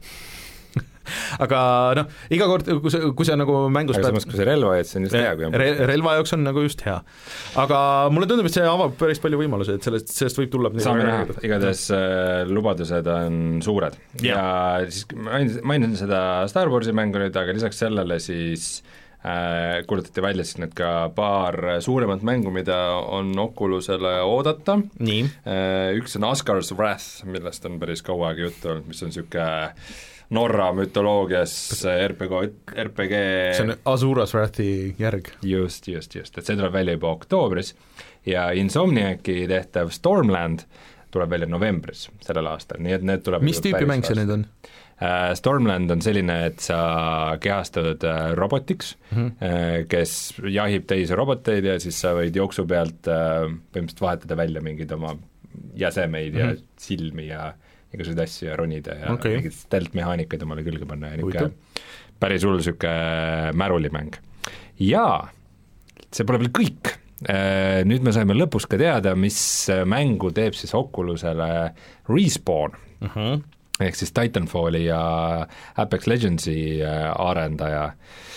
[SPEAKER 1] aga noh, iga kord, kui sa, kui sa nagu mängus
[SPEAKER 2] aga samas, kui sa relva hoiad, see on just hea, kui on
[SPEAKER 1] re, relva jaoks on nagu just hea. Aga mulle tundub, et see avab päris palju võimalusi, et sellest, sellest võib tulla
[SPEAKER 2] saame näha, igatahes äh, lubadused on suured ja, ja siis mainin seda Star Warsi mängu nüüd, aga lisaks sellele siis äh, kuulutati välja siis need ka paar suuremat mängu, mida on Oculusele oodata.
[SPEAKER 1] Nii.
[SPEAKER 2] Äh, üks on Asgar's Wrath, millest on päris kaua aega juttu olnud, mis on niisugune Norra mütoloogias R P G, R P G
[SPEAKER 1] see on Asura's Wrathi järg.
[SPEAKER 2] Just, just, just, et see tuleb välja juba oktoobris ja Insomniaci tehtav Stormland tuleb välja novembris sellel aastal, nii et need tuleb
[SPEAKER 1] mis tüüpi mäng see nüüd on?
[SPEAKER 2] Uh, Stormland on selline, et sa kehastud uh, robotiks mm, -hmm. uh, kes jahib teisi roboteid ja siis sa võid jooksu pealt uh, põhimõtteliselt vahetada välja mingeid oma jäsemeid mm -hmm. ja silmi ja igasuguseid asju ja ronida ja okay. mingid stealth-mehaanikaid omale külge panna ja niisugune päris hull niisugune märulimäng. Ja see pole veel kõik, nüüd me saime lõpus ka teada, mis mängu teeb siis Oculusele Respawn uh-huh. ehk siis Titanfalli ja Apex Legendsi arendaja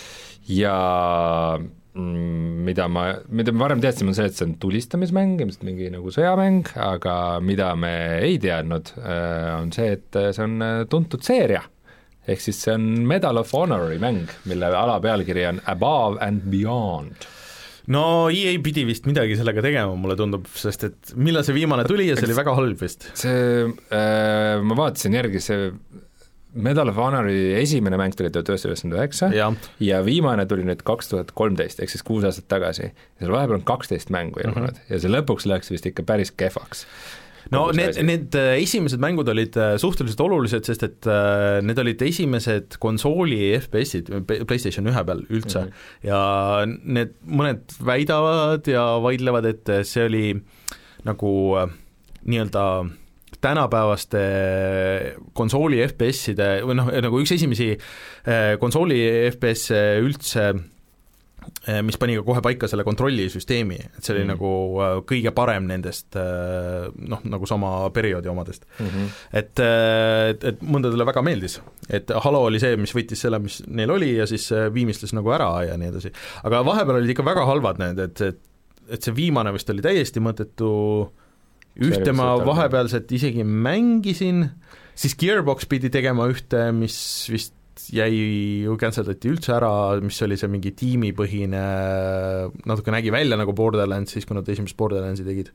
[SPEAKER 2] ja mida ma, mida me varem teadsime, on see, et see on tulistamismäng, ilmselt mingi nagu sõjamäng, aga mida me ei teadnud, on see, et see on tuntud seeria. Ehk siis see on Medal of Honori mäng, mille alapealkiri on Above and Beyond.
[SPEAKER 1] No E A pidi vist midagi sellega tegema, mulle tundub, sest et millal see viimane tuli ja see oli väga halb vist.
[SPEAKER 2] See, äh, ma vaatasin järgi, see Medal of Honori esimene mäng tuli tuhat üheksasada üheksakümmend üheksa ja. ja viimane tuli nüüd kaks tuhat kolmteist, ehk siis kuus aastat tagasi. Ja seal vahepeal on kaksteist mängu ilmunud mm -hmm. ja see lõpuks läks vist ikka päris kehvaks.
[SPEAKER 1] No need, need esimesed mängud olid suhteliselt olulised, sest et need olid esimesed konsooli F P S-id PlayStation ühe peal üldse mm -hmm. ja need mõned väidavad ja vaidlevad, et see oli nagu nii-öelda tänapäevaste konsooli F P S-ide või noh, nagu üks esimesi konsooli F P S-e üldse, mis pani ka kohe paika selle kontrollisüsteemi, et see oli mm. nagu kõige parem nendest noh, nagu sama perioodi omadest mm. -hmm. et, et, et mõndadele väga meeldis, et Halo oli see, mis võttis selle, mis neil oli ja siis viimistles nagu ära ja nii edasi, aga vahepeal olid ikka väga halvad need, et, et, et see viimane vist oli täiesti mõttetu. Ühte ma vahepealselt isegi mängisin siis Gearbox pidi tegema ühte, mis vist jäi ju canceldati üldse ära, mis oli see mingi tiimipõhine, natuke nägi välja nagu Borderlands, siis kui nad esimest Borderlandsi tegid.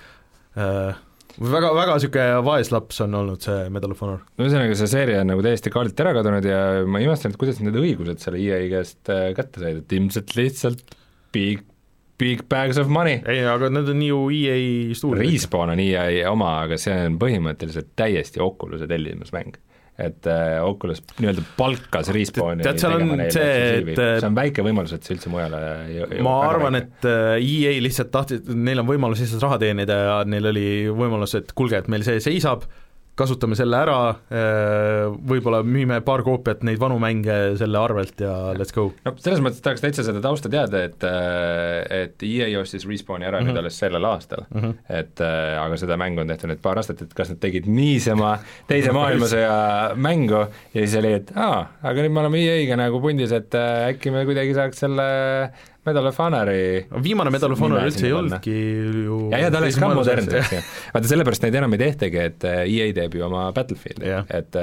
[SPEAKER 1] Väga, väga niisugune vaeslaps on olnud see Medal of Honor.
[SPEAKER 2] No ühesõnaga, see seeria on nagu täiesti kaardilt ära kadunud ja ma imestan, et kuidas need õigused selle E A käest kätte said, et ilmselt lihtsalt big, big bags of money.
[SPEAKER 1] Ei, aga need on ju E A stuudio.
[SPEAKER 2] Respawn on E A oma, aga see on põhimõtteliselt täiesti Oculus'e tellimusmäng. Et uh, Oculus nii-öelda palkas Respawni
[SPEAKER 1] tead, seal on see, et
[SPEAKER 2] see on väike võimalus, et see üldse mujale
[SPEAKER 1] ma arvan, väike. Et E A lihtsalt tahtis, neil on võimalus lihtsalt raha teenida ja neil oli võimalus, et kuulge, et meil see seisab, kasutame selle ära, võib-olla müüme paar koopiat neid vanu mänge selle arvelt ja let's go.
[SPEAKER 2] No selles mõttes tahaks täitsa seda tausta teada, et, et E A ostis Respawni ära mm -hmm. nüüd alles sellel aastal mm, -hmm. et aga seda mängu on tehtud nüüd paar aastat, et kas nad tegid niisama teise maailmasõja mängu ja siis oli, et aa, aga nüüd me oleme E A-ga nagu pundis, et äkki me kuidagi saaks selle Medal of Honori
[SPEAKER 1] viimane Medal of Honor üldse ei olnudki ju
[SPEAKER 2] ja, ja ta oleks ka modernne, vaata sellepärast neid enam ei tehtagi, et E A teeb ju oma Battlefieldi yeah., et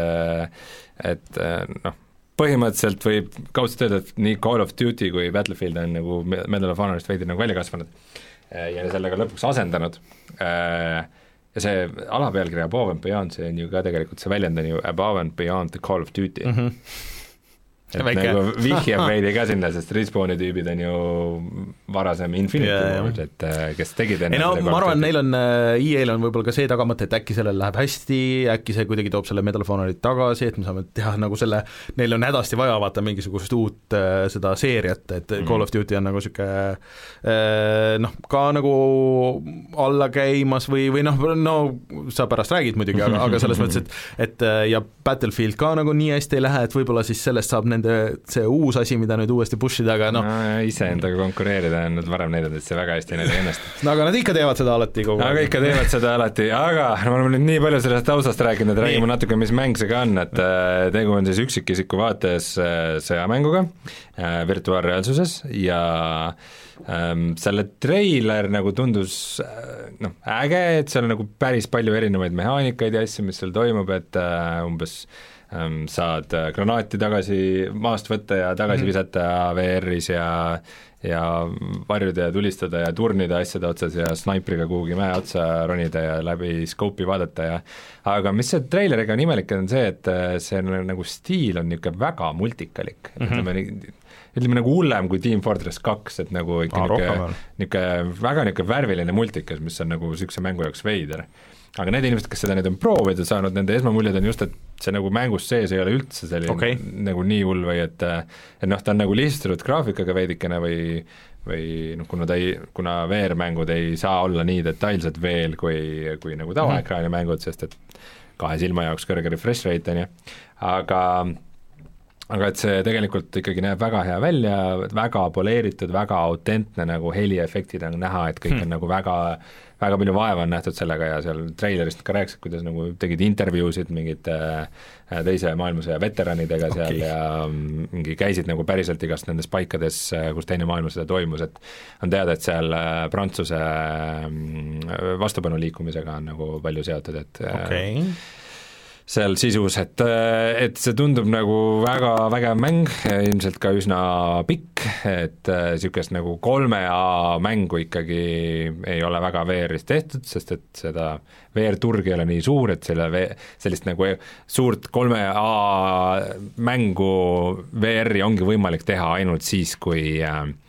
[SPEAKER 2] et noh, põhimõtteliselt võib kaudselt öelda, et nii Call of Duty kui Battlefield on nagu Medal of Honorist veidi nagu välja kasvanud ja sellega lõpuks asendanud ja see alapealkirja Above and Beyond, see on ju ka tegelikult, see väljend on ju Above and Beyond the Call of Duty mm. -hmm. et väike. Nagu vihjab veidi ka sinna, sest Respawni tüübid on ju varasem Infinity yeah, Ward, et kes tegid enne
[SPEAKER 1] ei no ma arvan, neil on, E A-l on võib-olla ka see tagamõte, et äkki sellel läheb hästi, äkki see kuidagi toob selle Medal of Honorit tagasi, et me saame teha nagu selle, neil on hädasti vaja vaata mingisugust uut äh, seda seeriat, et mm -hmm. Call of Duty on nagu niisugune äh, noh, ka nagu alla käimas või, või noh, no sa pärast räägid muidugi, aga, aga selles mõttes, et et ja Battlefield ka nagu nii hästi ei lähe, et võib-olla siis sellest saab nende see uus asi, mida nüüd uuesti pushida, aga noh
[SPEAKER 2] no, iseendaga konkureerida on nad varem näidanud, et see väga hästi neile ei õnnestu.
[SPEAKER 1] no aga nad ikka teevad seda alati kogu
[SPEAKER 2] aga ikka teevad seda alati, aga no me oleme nüüd nii palju sellest taustast rääkinud, et räägime natuke, mis mäng see ka on, et tegu on siis üksikisiku vaates sõjamänguga virtuaalreaalsuses ja ähm, selle treiler nagu tundus noh, äge, et seal on nagu päris palju erinevaid mehaanikaid ja asju, mis seal toimub, et äh, umbes saad granaati tagasi maast võtta ja tagasi visata V R-is ja ja varjuda ja tulistada ja turnida asjade otsas ja snaipriga kuhugi mäe otsa ronida ja läbi skoopi vaadata ja aga mis see treileriga on imelik, on see, et see nagu stiil on niisugune väga multikalik mm, -hmm. ütleme, ütleme nagu hullem kui Team Fortress kaks, et nagu ikka niisugune, niisugune väga niisugune värviline multikas, mis on nagu niisuguse mängu jaoks veider. Aga need inimesed, kes seda nüüd on proovida saanud, nende esmamuljed on just, et see nagu mängus sees ei ole üldse selline okay. nagu nii hull või et et noh, ta on nagu lihtsustatud graafikaga veidikene või või noh, kuna ta ei, kuna V R-mängud ei saa olla nii detailsed veel kui, kui nagu tavaekraani mm -hmm. mängud, sest et kahe silma jaoks kõrge refresh rate on ju, aga aga et see tegelikult ikkagi näeb väga hea välja, väga poleeritud, väga autentne, nagu heliefektid on näha, et kõik hmm. on nagu väga väga palju vaeva on nähtud sellega ja seal treilerist ka rääkisid, kuidas nagu tegid intervjuusid mingite teise maailmasõja veteranidega okay. seal ja mingi käisid nagu päriselt igast nendes paikades, kus teine maailmasõda toimus, et on teada, et seal Prantsuse vastupanuliikumisega on nagu palju seotud, et okay. seal sisus, et, et see tundub nagu väga vägev mäng, ilmselt ka üsna pikk, et niisugust nagu kolme A mängu ikkagi ei ole väga V R-is tehtud, sest et seda V R-turg ei ole nii suur, et selle v-, sellist nagu suurt kolme A mängu V R-i ongi võimalik teha ainult siis, kui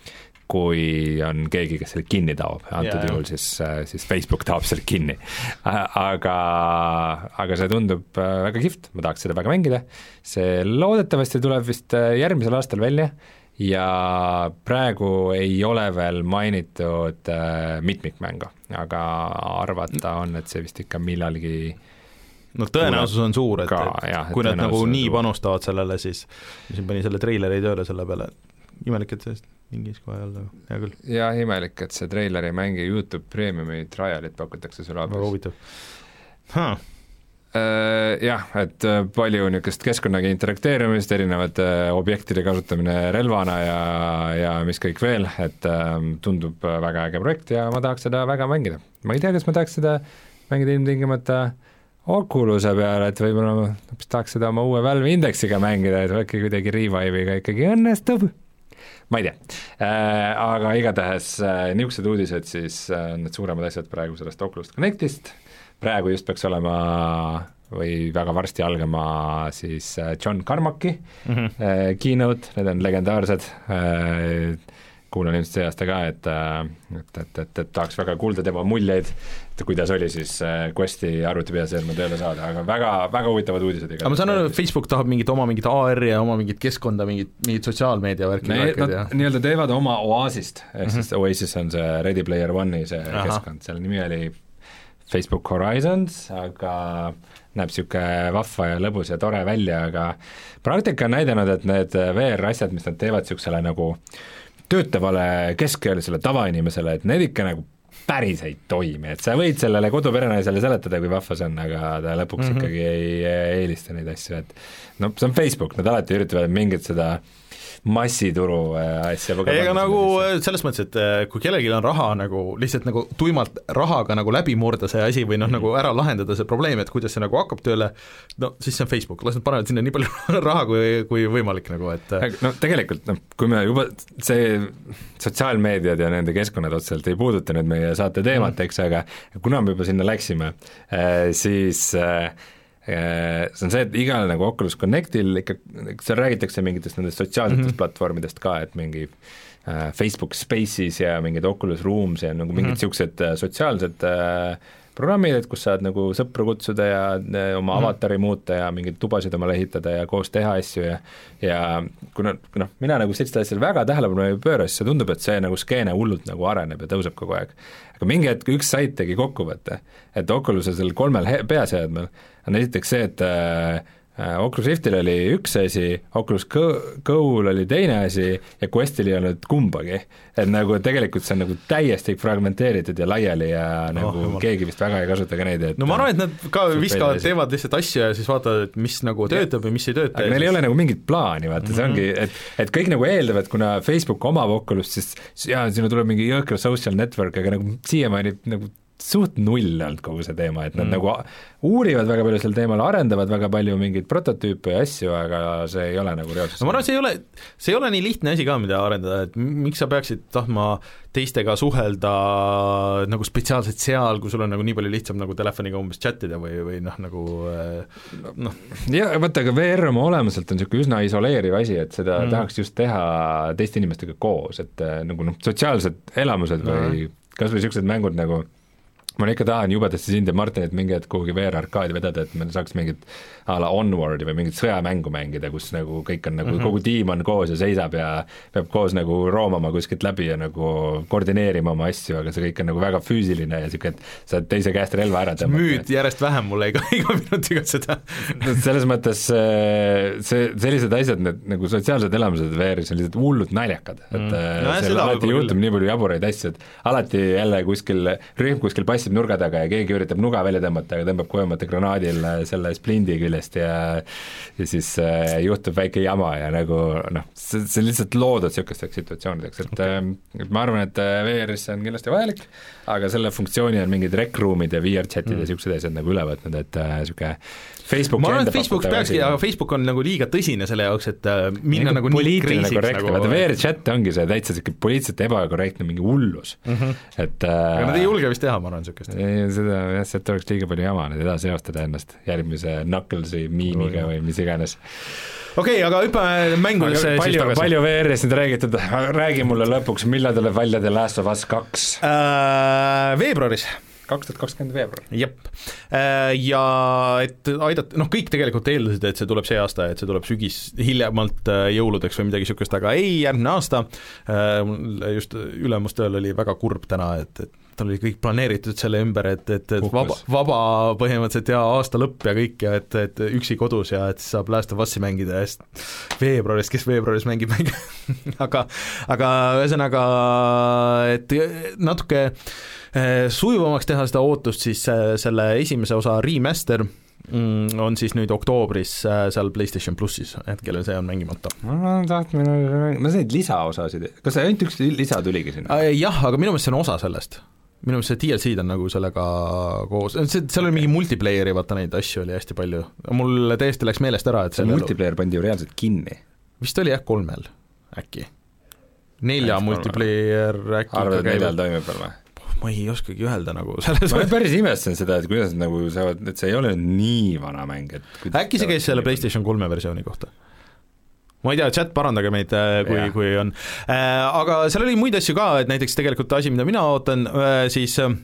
[SPEAKER 2] kui on keegi, kes selle kinni taob, antud yeah. juhul siis, siis Facebook taob selle kinni. Aga, aga see tundub väga kihvt, ma tahaks seda väga mängida, see loodetavasti tuleb vist järgmisel aastal välja ja praegu ei ole veel mainitud mitmikmängu, aga arvata on, et see vist ikka millalgi
[SPEAKER 1] no tõenäosus on suur, et, ka, et jah, kui nad nagu nii panustavad sellele, siis siin pani selle treileri tööle selle peale, imelik, et sellest mingis kohe ei olnud, hea küll.
[SPEAKER 2] Jah, imelik, et see treileri mängi YouTube Premiumi trialit pakutakse sulle
[SPEAKER 1] abis. Väga huvitav. Huh.
[SPEAKER 2] Jah, et palju niisugust keskkonnaga interakteerumist, erinevate objektide kasutamine relvana ja, ja mis kõik veel, et tundub väga äge projekt ja ma tahaks seda väga mängida. Ma ei tea, kas ma tahaks seda mängida ilmtingimata Oculus'e peale, et võib-olla ma tahaks seda oma uue Valve Indexiga mängida, et äkki kuidagi Revive'iga ikkagi õnnestub. Ma ei tea, äh, aga igatahes äh, niisugused uudised siis äh, need suuremad asjad praegu sellest Oculus Connectist, praegu just peaks olema või väga varsti algama siis John Carmacki mm -hmm. äh, keynote, need on legendaarsed äh,, kuulan ilmselt see aasta ka, et et, et, et, et tahaks väga kuulda tema muljeid, et kuidas oli siis Questi arvutipeaseadme tööle saada, aga väga, väga huvitavad uudised.
[SPEAKER 1] aga ma saan aru, et Facebook tahab mingit oma mingit A R ja oma mingit keskkonda, mingit, mingit sotsiaalmeedia värki
[SPEAKER 2] Nad ja... nii-öelda teevad oma Oasist, ehk mm -hmm. siis Oasis on see Ready Player One'i see Aha. keskkond, selle nimi oli Facebook Horizons, aga näeb niisugune vahva ja lõbus ja tore välja, aga praktika on näidanud, et need V R-asjad, mis nad teevad niisugusele nagu töötavale keskealisele tavainimesele, et need ikka nagu päris ei toimi, et sa võid sellele koduperenaisele seletada, kui vahva see on, aga ta lõpuks mm -hmm. ikkagi ei eelista neid asju, et no see on Facebook, nad alati üritavad mingit seda massituru asja.
[SPEAKER 1] ega nagu selles mõttes, et kui kellelgi on raha nagu lihtsalt nagu tuimalt rahaga nagu läbi murda see asi või noh mm, -hmm. nagu ära lahendada see probleem, et kuidas see nagu hakkab tööle, no siis see on Facebook, las nad panevad sinna nii palju raha kui, kui võimalik nagu, et
[SPEAKER 2] no tegelikult noh, kui me juba see sotsiaalmeediad ja nende keskkonnad otseselt ei puuduta nüüd meie saate teemat mm, -hmm. eks, aga kuna me juba sinna läksime, siis see on see, et igal nagu Oculus Connectil ikka, seal räägitakse mingitest nendest sotsiaalsetest mm -hmm. platvormidest ka, et mingi äh, Facebook Spaces ja mingid Oculus Rooms ja nagu mingid niisugused mm -hmm. sotsiaalsed äh, programmid, et kus saad nagu sõpru kutsuda ja äh, oma mm -hmm. avatari muuta ja mingeid tubasid omale ehitada ja koos teha asju ja ja kuna noh, mina nagu sellist asja väga tähelepanu ei pööra, siis see tundub, et see nagu skeene hullult nagu areneb ja tõuseb kogu aeg. aga mingi hetk üks sait tegi kokkuvõtte, et Oculus'el seal kolmel peaseadmel on esiteks see, et äh, Oculus Riftil oli üks asi, Oculus Go'l oli teine asi ja Questil ei olnud kumbagi. Et nagu tegelikult see on nagu täiesti fragmenteeritud ja laiali ja oh, nagu jumal. Keegi vist väga ei kasuta ka neid. Et
[SPEAKER 1] no ma arvan, et nad ka viskavad, teevad lihtsalt asju ja siis vaatavad, et mis nagu töötab ja mis ei tööta.
[SPEAKER 2] Aga neil siis... ei ole nagu mingit plaani, vaata, see ongi, et, et kõik nagu eeldavad, kuna Facebook omab Oculus, siis jaa, sinna tuleb mingi jõhker social network, aga nagu siiamaani nagu suht null olnud kogu see teema, et nad mm. nagu uurivad väga palju sel teemal, arendavad väga palju mingeid prototüüpe ja asju, aga see ei ole nagu reaalsus.
[SPEAKER 1] no ma arvan, see ei ole, see ei ole nii lihtne asi ka, mida arendada, et miks sa peaksid tahtma teistega suhelda nagu spetsiaalselt seal, kui sul on nagu nii palju lihtsam nagu telefoniga umbes chatida või, või noh, nagu noh.
[SPEAKER 2] jah, vaata, aga V R oma olemuselt on niisugune üsna isoleeriv asi, et seda mm. tahaks just teha teiste inimestega koos, et nagu noh, sotsiaalsed elamused no. või kas või niisugused mängud nagu ma ikka tahan jubedasti sind ja Martinit mingi hetk kuhugi V R-arkaadi vedada, et me saaks mingit a la Onwardi või mingit sõjamängu mängida, kus nagu kõik on nagu mm, -hmm. kogu tiim on koos ja seisab ja peab koos nagu roomama kuskilt läbi ja nagu koordineerima oma asju, aga see kõik on nagu väga füüsiline ja niisugune, et saad teise käest relva ära tõmmata.
[SPEAKER 1] müüd järjest vähem mulle iga, iga minutiga seda
[SPEAKER 2] selles mõttes see, sellised asjad, need nagu sotsiaalsed elamused V R-is on lihtsalt hullult naljakad, et mm. no, seal alati juhtub nii palju jaburaid asju, et alati jälle kuskil rühm kuskil passi nurga taga ja keegi üritab nuga välja tõmmata, aga tõmbab kujumata granaadil selle splindi küljest ja ja siis äh, juhtub väike jama ja nagu noh, see, see on lihtsalt loodud niisugusteks situatsioonideks, et okay. äh, ma arvan, et V R-is on kindlasti vajalik, aga selle funktsiooni on mingid rec-roomid ja V R-chatid mm. ja niisugused asjad nagu üle võtnud, et niisugune äh, Facebook
[SPEAKER 1] ma arvan, et Facebook peakski, aga Facebook on nagu liiga tõsine selle jaoks, et äh, minna nagu, nagu nii kriisiks
[SPEAKER 2] nagu vaata V R-chat ongi see täitsa niisugune poliitiliselt ebakorrektne mingi hullus mm, -hmm. et äh,
[SPEAKER 1] aga nad ei julge vist teha, ma arvan, niisugust.
[SPEAKER 2] seda jah, sealt oleks liiga palju jama nüüd edasi eostada ennast järgmise Knucklesi miimiga või mis iganes.
[SPEAKER 1] okei okay,, aga hüppe mängudesse
[SPEAKER 2] palju, palju V R-ist nüüd räägitud, räägi mulle lõpuks, millal tuleb välja The Last of Us kaks
[SPEAKER 1] äh,? Veebruaris
[SPEAKER 2] kaks tuhat kakskümmend veebruar.
[SPEAKER 1] Jep. Ja et aidata, noh kõik tegelikult eeldasid, et see tuleb see aasta, et see tuleb sügis hiljemalt jõuludeks või midagi niisugust, aga ei, järgmine aasta, just ülemustööl oli väga kurb täna, et, et tal oli kõik planeeritud selle ümber, et, et, et vaba, vaba põhimõtteliselt ja aasta lõpp ja kõik ja et, et üksi kodus ja et saab Last of Us'i mängida ja siis veebruaris, kes veebruaris mängib mänge aga, aga ühesõnaga, et natuke sujuvamaks teha seda ootust, siis selle esimese osa remaster on siis nüüd oktoobris seal PlayStation plussis, hetkel see on mängimata.
[SPEAKER 2] ma tahtsin, ma sain lisaosasid, kas see ainult üks lisa tuligi sinna?
[SPEAKER 1] Jah, aga minu meelest see on osa sellest. minu meelest see D L C-d on nagu sellega koos, seal oli mingi multiplayer'i, vaata neid asju oli hästi palju, mul täiesti läks meelest ära, et
[SPEAKER 3] see multiplayer pandi ju reaalselt kinni.
[SPEAKER 1] Vist oli jah kolmel äkki, nelja Äks multiplayer äkki
[SPEAKER 3] arvad, et neljal toimib veel või?
[SPEAKER 1] Ma ei oskagi öelda nagu selles
[SPEAKER 3] ma päris imestan seda, et kuidas nagu saavad, et see ei ole nii vana mäng, et
[SPEAKER 1] äkki see käis selle PlayStation kolme versiooni kohta? Ma ei tea, chat parandage meid, kui, kui on äh,. Aga seal oli muid asju ka, et näiteks tegelikult asi, mida mina ootan, äh, siis äh,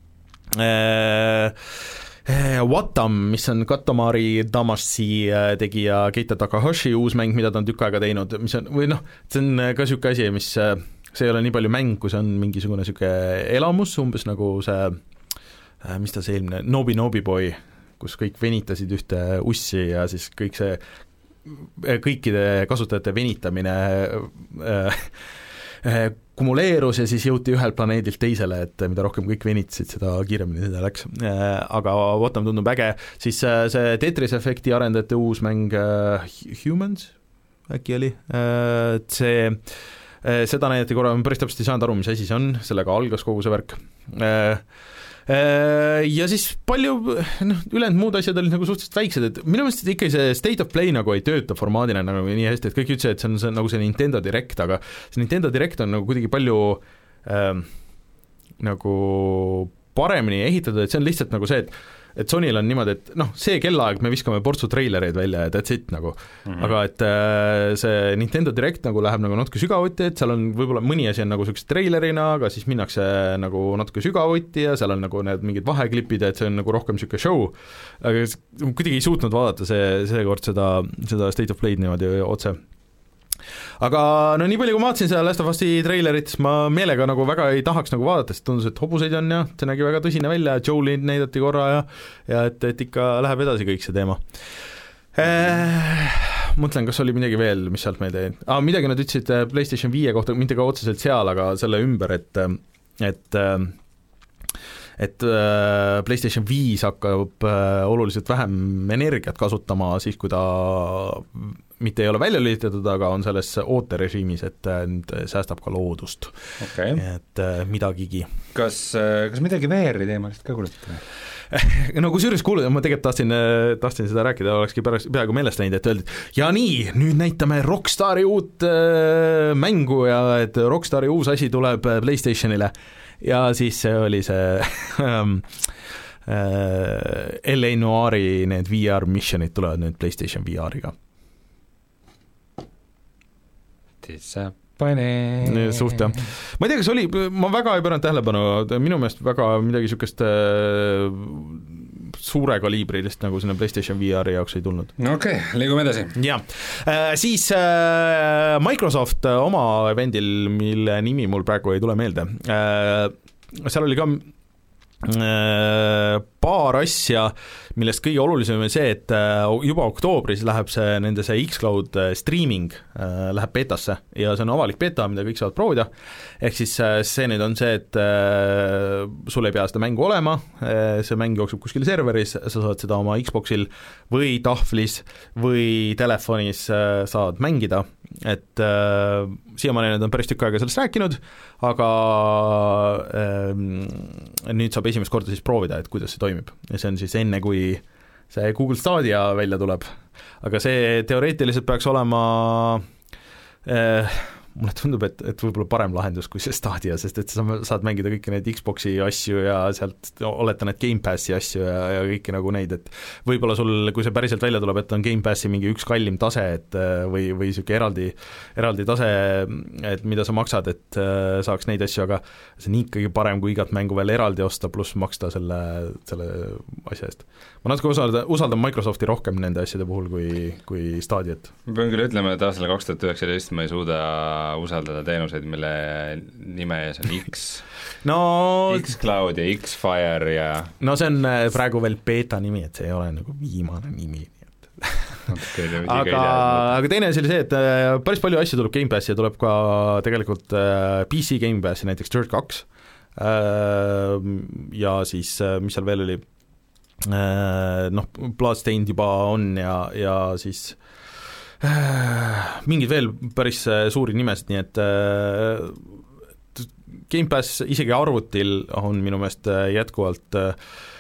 [SPEAKER 1] äh, Watam, mis on Katamari Damacy tegija Keita Takahashi uus mäng, mida ta on tükk aega teinud, mis on, või noh, see on ka niisugune asi, mis see ei ole nii palju mäng, kui see on mingisugune niisugune elamus, umbes nagu see, mis ta see eelmine, Nobi Nobi Boy, kus kõik venitasid ühte ussi ja siis kõik see, kõikide kasutajate venitamine äh, äh, kumuleerus ja siis jõuti ühelt planeedilt teisele, et mida rohkem kõik venitasid, seda kiiremini seda läks äh,. Aga Watam tundub äge, siis äh, see Tetris efekti arendajate uus mäng äh, Humans äkki oli äh,, see seda näidati korra, ma päris täpselt ei saanud aru, mis asi see on, sellega algas kogu see värk. Ja siis palju, noh, ülejäänud muud asjad olid nagu suhteliselt väiksed, et minu meelest ikka see State of Play nagu ei tööta formaadina nagu nii hästi, et kõik ütlesid, et see on see, nagu see Nintendo Direct, aga see Nintendo Direct on nagu kuidagi palju äh, nagu paremini ehitatud, et see on lihtsalt nagu see, et et Sonyl on niimoodi, et noh, see kellaaeg me viskame portsu treilereid välja ja that's it nagu mm, -hmm. aga et äh, see Nintendo Direct nagu läheb nagu natuke sügavuti, et seal on võib-olla mõni asi on nagu niisuguse treilerina, aga siis minnakse nagu natuke sügavuti ja seal on nagu need mingid vaheklipid, et see on nagu rohkem niisugune show, aga kuidagi ei suutnud vaadata see, seekord seda, seda State of Play'd niimoodi otse. Aga no nii palju, kui ma vaatasin seda Last of Us'i treilerit, siis ma meelega nagu väga ei tahaks nagu vaadata, sest tundus, et hobuseid on ja see nägi väga tõsine välja, Joel'i näidati korra ja ja et, et ikka läheb edasi kõik see teema eh,. Mõtlen, kas oli midagi veel, mis sealt meelde jäi ah,, midagi nad ütlesid PlayStation viie kohta, mitte ka otseselt seal, aga selle ümber, et et et PlayStation viis hakkab oluliselt vähem energiat kasutama siis, kui ta mitte ei ole välja lülitatud, aga on selles ooterežiimis, et nüüd säästab ka loodust
[SPEAKER 3] okay..
[SPEAKER 1] Et midagigi.
[SPEAKER 3] Kas, kas midagi V R-i teemalist ka kuulutada?
[SPEAKER 1] no kusjuures kuulda, ma tegelikult tahtsin, tahtsin seda rääkida, olekski pärast, peaaegu meelest läinud, et öeldi, ja nii, nüüd näitame Rockstari uut äh, mängu ja et Rockstari uus asi tuleb PlayStationile ja siis see oli see ähm, äh, L A Noiri need V R missionid tulevad nüüd PlayStation V R-iga.
[SPEAKER 3] Disappointed.
[SPEAKER 1] Suht jah. Ma ei tea, kas oli, ma väga ei päranud tähelepanu, minu meelest väga midagi niisugust äh, suure kaliibrilist nagu sinna PlayStation V R-i jaoks ei tulnud.
[SPEAKER 3] No okei, okay, liigume edasi.
[SPEAKER 1] Ja, äh, siis äh, Microsoft oma evendil, mille nimi mul praegu ei tule meelde, äh, seal oli ka äh, paar asja, millest kõige olulisem on see, et juba oktoobris läheb see, nende see X-Cloud streaming äh, läheb betasse ja see on avalik beta, mida kõik saavad proovida, ehk siis äh, see nüüd on see, et äh, sul ei pea seda mängu olema, äh, see mäng jookseb kuskil serveris, sa saad seda oma Xboxil või tahvlis või telefonis äh, saad mängida, et äh, siiamaani nad on päris tükk aega sellest rääkinud, aga äh, nüüd saab esimest korda siis proovida, et kuidas see toimib ja see on siis enne, kui see Google Stadia välja tuleb. Aga see teoreetiliselt peaks olema äh, mulle tundub, et, et võib-olla parem lahendus kui see Stadia, sest et sa saad mängida kõiki neid Xboxi asju ja sealt oletan, et Gamepassi asju ja, ja kõiki nagu neid, et võib-olla sul, kui see päriselt välja tuleb, et on Gamepassi mingi üks kallim tase, et või, või niisugune eraldi, eraldi tase, et mida sa maksad, et saaks neid asju, aga see on ikkagi parem, kui igat mängu veel eraldi osta, pluss maksta selle, selle asja eest. Ma natuke usaldan, usaldan Microsofti rohkem nende asjade puhul kui, kui Stadiat.
[SPEAKER 3] Ma pean küll ütlema, et aastal kaks tuhat üheksateist ma ei suuda usaldada teenuseid, mille nime ees on X
[SPEAKER 1] no,
[SPEAKER 3] X-Cloud ja X-Fire ja
[SPEAKER 1] no see on praegu veel beta nimi, et see ei ole nagu viimane nimi aga, aga teine asi oli see, et päris palju asju tuleb Gamepassi ja tuleb ka tegelikult P C Gamepassi, näiteks Dirt kaks ja siis, mis seal veel oli, noh, Bloodstained juba on ja, ja siis mingid veel päris suuri nimesid, nii et Gamepass isegi arvutil on minu meelest jätkuvalt äh,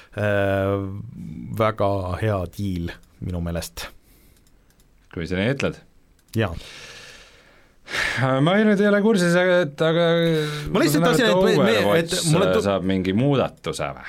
[SPEAKER 1] väga hea diil minu meelest.
[SPEAKER 2] Kui sa nii ütled?
[SPEAKER 1] Jaa.
[SPEAKER 2] Ma nüüd ei ole kursis, et aga
[SPEAKER 1] ma lihtsalt tahtsin, et, me, me, et
[SPEAKER 2] mulle tu- saab mingi muudatuse või?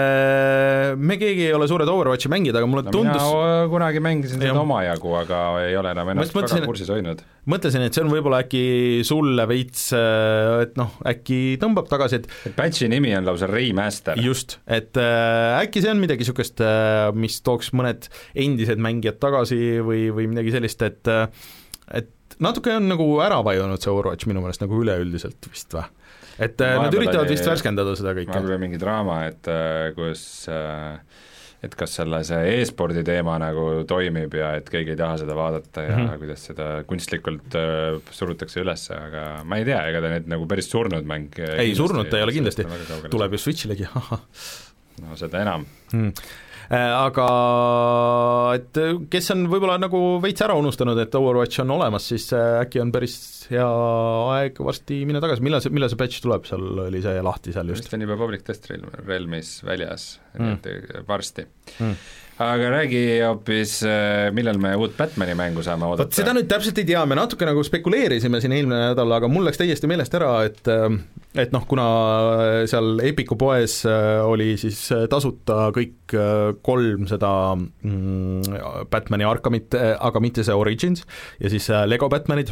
[SPEAKER 1] Me keegi ei ole suured Overwatchi mängida, aga mulle no, tundus
[SPEAKER 2] mina kunagi mängisin seda omajagu, aga ei ole enam ennast mõtlesin, väga kursis hoidnud.
[SPEAKER 1] Mõtlesin, et see on võib-olla äkki sulle veits, et noh, äkki tõmbab tagasi, et
[SPEAKER 2] et patchi nimi on lausa remaster.
[SPEAKER 1] Just, et äh, äkki see on midagi niisugust, äh, mis tooks mõned endised mängijad tagasi või, või midagi sellist, et äh, et natuke on nagu ära vajunud see Overwatch minu meelest nagu üleüldiselt vist või? Et ma nad üritavad oli, vist värskendada seda kõike.
[SPEAKER 2] Vahepeal mingi draama, et kus et kas selle see e-spordi teema nagu toimib ja et keegi ei taha seda vaadata ja mm-hmm. kuidas seda kunstlikult surutakse üles, aga ma ei tea, ega ta nüüd nagu päris surnud mäng
[SPEAKER 1] ei, surnud ta ei ole kindlasti, tuleb ju Switchilegi
[SPEAKER 2] no seda enam
[SPEAKER 1] hmm. Aga et kes on võib-olla nagu veits ära unustanud, et Overwatch on olemas, siis äkki on päris hea aeg varsti minna tagasi, millal see, millal see patch tuleb, seal oli see lahti seal just?
[SPEAKER 2] Just on juba Public Test Realmis väljas mm. varsti mm. Aga räägi hoopis, millal me uut Batmani mängu saame oodata?
[SPEAKER 1] Võt seda nüüd täpselt ei tea, me natuke nagu spekuleerisime siin eelmine nädal, aga mul läks täiesti meelest ära, et et noh, kuna seal Epiku poes oli siis tasuta kõik kolm seda mm, Batmani Arkhamit, aga mitte see Origins ja siis Lego Batmanid,